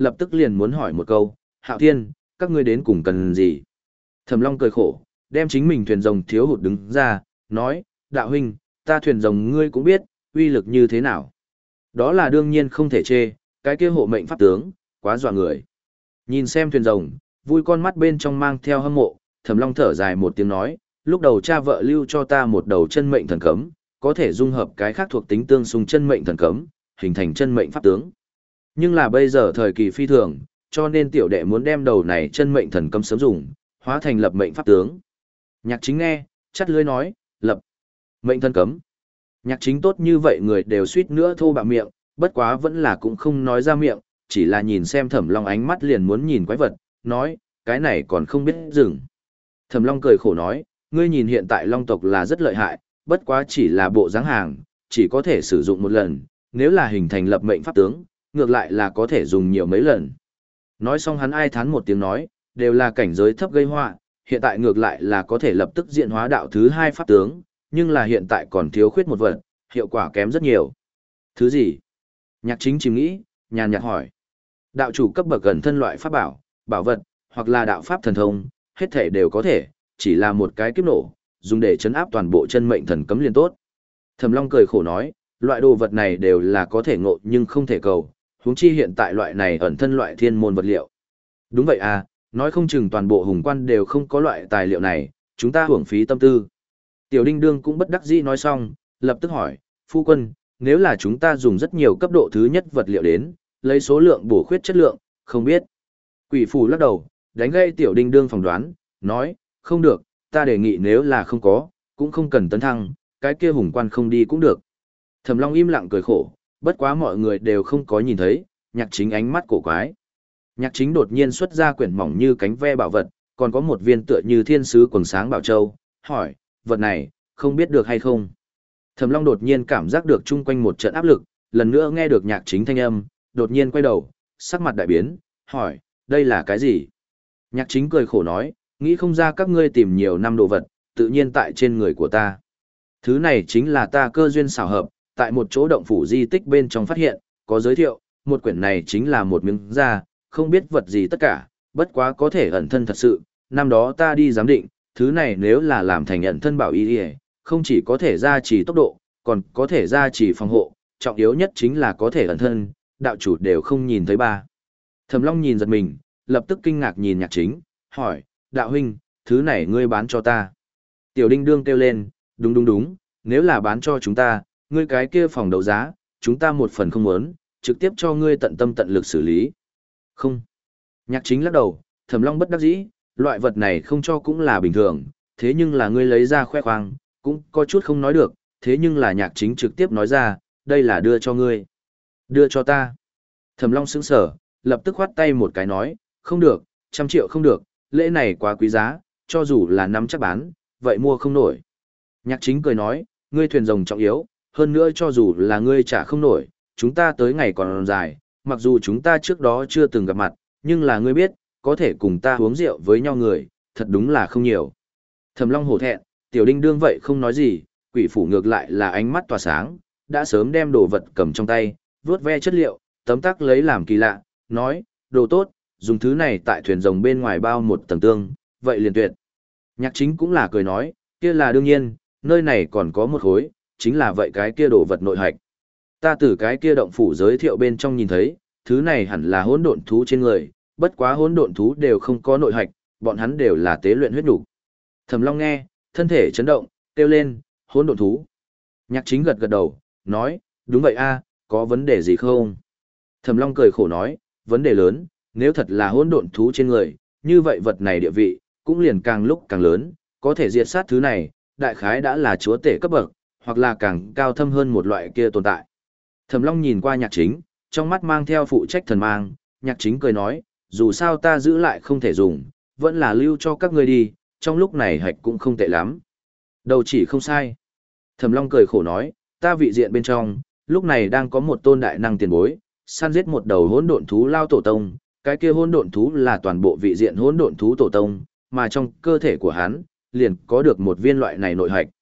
lập tức liền muốn hỏi một câu, Hạo Thiên, các ngươi đến cùng cần gì? Thẩm Long cười khổ, đem chính mình thuyền rồng thiếu hụt đứng ra, nói, đạo huynh, ta thuyền rồng ngươi cũng biết, uy lực như thế nào. Đó là đương nhiên không thể chê, cái kia hộ mệnh pháp tướng, quá dọa người. Nhìn xem thuyền rồng, vui con mắt bên trong mang theo hâm mộ, Thẩm Long thở dài một tiếng nói, lúc đầu cha vợ lưu cho ta một đầu chân mệnh thần cấm, có thể dung hợp cái khác thuộc tính tương xung chân mệnh thần cấm, hình thành chân mệnh pháp tướng. Nhưng là bây giờ thời kỳ phi thường, cho nên tiểu đệ muốn đem đầu này chân mệnh thần cấm sớm dùng, hóa thành lập mệnh pháp tướng. Nhạc Chính nghe, chắt lưỡi nói, lập mệnh thần cấm. Nhạc Chính tốt như vậy người đều suýt nữa thô bạo miệng, bất quá vẫn là cũng không nói ra miệng, chỉ là nhìn xem Thẩm Long ánh mắt liền muốn nhìn quái vật, nói, cái này còn không biết dừng. Thẩm Long cười khổ nói, ngươi nhìn hiện tại Long tộc là rất lợi hại, bất quá chỉ là bộ dáng hàng, chỉ có thể sử dụng một lần, nếu là hình thành lập mệnh pháp tướng, ngược lại là có thể dùng nhiều mấy lần. Nói xong hắn ai thán một tiếng nói, đều là cảnh giới thấp gây họa, hiện tại ngược lại là có thể lập tức diện hóa đạo thứ hai pháp tướng, nhưng là hiện tại còn thiếu khuyết một vật, hiệu quả kém rất nhiều. Thứ gì? Nhạc Chính chìm nghĩ, nhàn nhạt hỏi. Đạo chủ cấp bậc gần thân loại pháp bảo, bảo vật, hoặc là đạo pháp thần thông, hết thể đều có thể, chỉ là một cái kiếp nổ, dùng để chấn áp toàn bộ chân mệnh thần cấm liền tốt. Thẩm Long cười khổ nói, loại đồ vật này đều là có thể ngộ nhưng không thể cầu, huống chi hiện tại loại này ẩn thân loại thiên môn vật liệu. Đúng vậy à, nói không chừng toàn bộ hùng quan đều không có loại tài liệu này, chúng ta hưởng phí tâm tư. Tiểu Đinh Đương cũng bất đắc dĩ nói xong, lập tức hỏi, phu quân, nếu là chúng ta dùng rất nhiều cấp độ thứ nhất vật liệu đến, lấy số lượng bổ khuyết chất lượng, không biết. Quỷ Phủ lắc đầu, đánh gây Tiểu Đinh Đương phỏng đoán, nói, không được, ta đề nghị nếu là không có, cũng không cần tấn thăng, cái kia hùng quan không đi cũng được. Thẩm Long im lặng cười khổ, bất quá mọi người đều không có nhìn thấy, Nhạc Chính ánh mắt cổ quái. Nhạc Chính đột nhiên xuất ra quyển mỏng như cánh ve bảo vật, còn có một viên tựa như thiên sứ quần sáng bảo châu, hỏi, vật này, không biết được hay không. Thẩm Long đột nhiên cảm giác được chung quanh một trận áp lực, lần nữa nghe được Nhạc Chính thanh âm, đột nhiên quay đầu, sắc mặt đại biến, hỏi, đây là cái gì? Nhạc Chính cười khổ nói, nghĩ không ra các ngươi tìm nhiều năm đồ vật, tự nhiên tại trên người của ta. Thứ này chính là ta cơ duyên xảo hợp, tại một chỗ động phủ di tích bên trong phát hiện, có giới thiệu, một quyển này chính là một miếng da, không biết vật gì tất cả, bất quá có thể ẩn thân thật sự, năm đó ta đi giám định, thứ này nếu là làm thành ẩn thân bảo y, không chỉ có thể gia trì tốc độ, còn có thể gia trì phòng hộ, trọng yếu nhất chính là có thể ẩn thân, đạo chủ đều không nhìn thấy ba. Thẩm Long nhìn giật mình, lập tức kinh ngạc nhìn Nhạc Chính, hỏi, đạo huynh, thứ này ngươi bán cho ta. Tiểu Đinh Đương kêu lên, đúng đúng đúng, nếu là bán cho chúng ta, ngươi cái kia phòng đấu giá, chúng ta một phần không muốn, trực tiếp cho ngươi tận tâm tận lực xử lý. Không. Nhạc Chính lắc đầu, Thẩm Long bất đắc dĩ, loại vật này không cho cũng là bình thường, thế nhưng là ngươi lấy ra khoe khoang, cũng có chút không nói được, thế nhưng là Nhạc Chính trực tiếp nói ra, đây là đưa cho ngươi. Đưa cho ta. Thẩm Long sững sờ, lập tức khoát tay một cái nói, không được, trăm triệu không được, lễ này quá quý giá, cho dù là năm chắc bán, vậy mua không nổi. Nhạc Chính cười nói, ngươi thuyền rồng trọng yếu, hơn nữa cho dù là ngươi trả không nổi, chúng ta tới ngày còn dài, mặc dù chúng ta trước đó chưa từng gặp mặt, nhưng là ngươi biết, có thể cùng ta uống rượu với nhau người, thật đúng là không nhiều. Thẩm Long hổ thẹn, Tiểu Đinh Đương vậy không nói gì, Quỷ Phủ ngược lại là ánh mắt tỏa sáng, đã sớm đem đồ vật cầm trong tay, vuốt ve chất liệu, tấm tắc lấy làm kỳ lạ, nói, đồ tốt, dùng thứ này tại thuyền rồng bên ngoài bao một tầng tương, vậy liền tuyệt. Nhạc Chính cũng là cười nói, kia là đương nhiên, nơi này còn có một khối, chính là vậy cái kia đồ vật nội hạch. Ta từ cái kia động phủ giới thiệu bên trong nhìn thấy, thứ này hẳn là hỗn độn thú trên người, bất quá hỗn độn thú đều không có nội hạch, bọn hắn đều là tế luyện huyết nhục. Thẩm Long nghe, thân thể chấn động, kêu lên, hỗn độn thú. Nhạc Chính gật gật đầu, nói, đúng vậy a, có vấn đề gì không? Thẩm Long cười khổ nói, vấn đề lớn, nếu thật là hỗn độn thú trên người, như vậy vật này địa vị, cũng liền càng lúc càng lớn, có thể diệt sát thứ này, đại khái đã là chúa tể cấp bậc, hoặc là càng cao thâm hơn một loại kia tồn tại. Thẩm Long nhìn qua Nhạc Chính, trong mắt mang theo phụ trách thần mang, Nhạc Chính cười nói, dù sao ta giữ lại không thể dùng, vẫn là lưu cho các ngươi đi, trong lúc này hạch cũng không tệ lắm. Đầu chỉ không sai. Thẩm Long cười khổ nói, ta vị diện bên trong, lúc này đang có một tôn đại năng tiền bối, săn giết một đầu hỗn độn thú lao tổ tông, cái kia hỗn độn thú là toàn bộ vị diện hỗn độn thú tổ tông, mà trong cơ thể của hắn, liền có được một viên loại này nội hạch.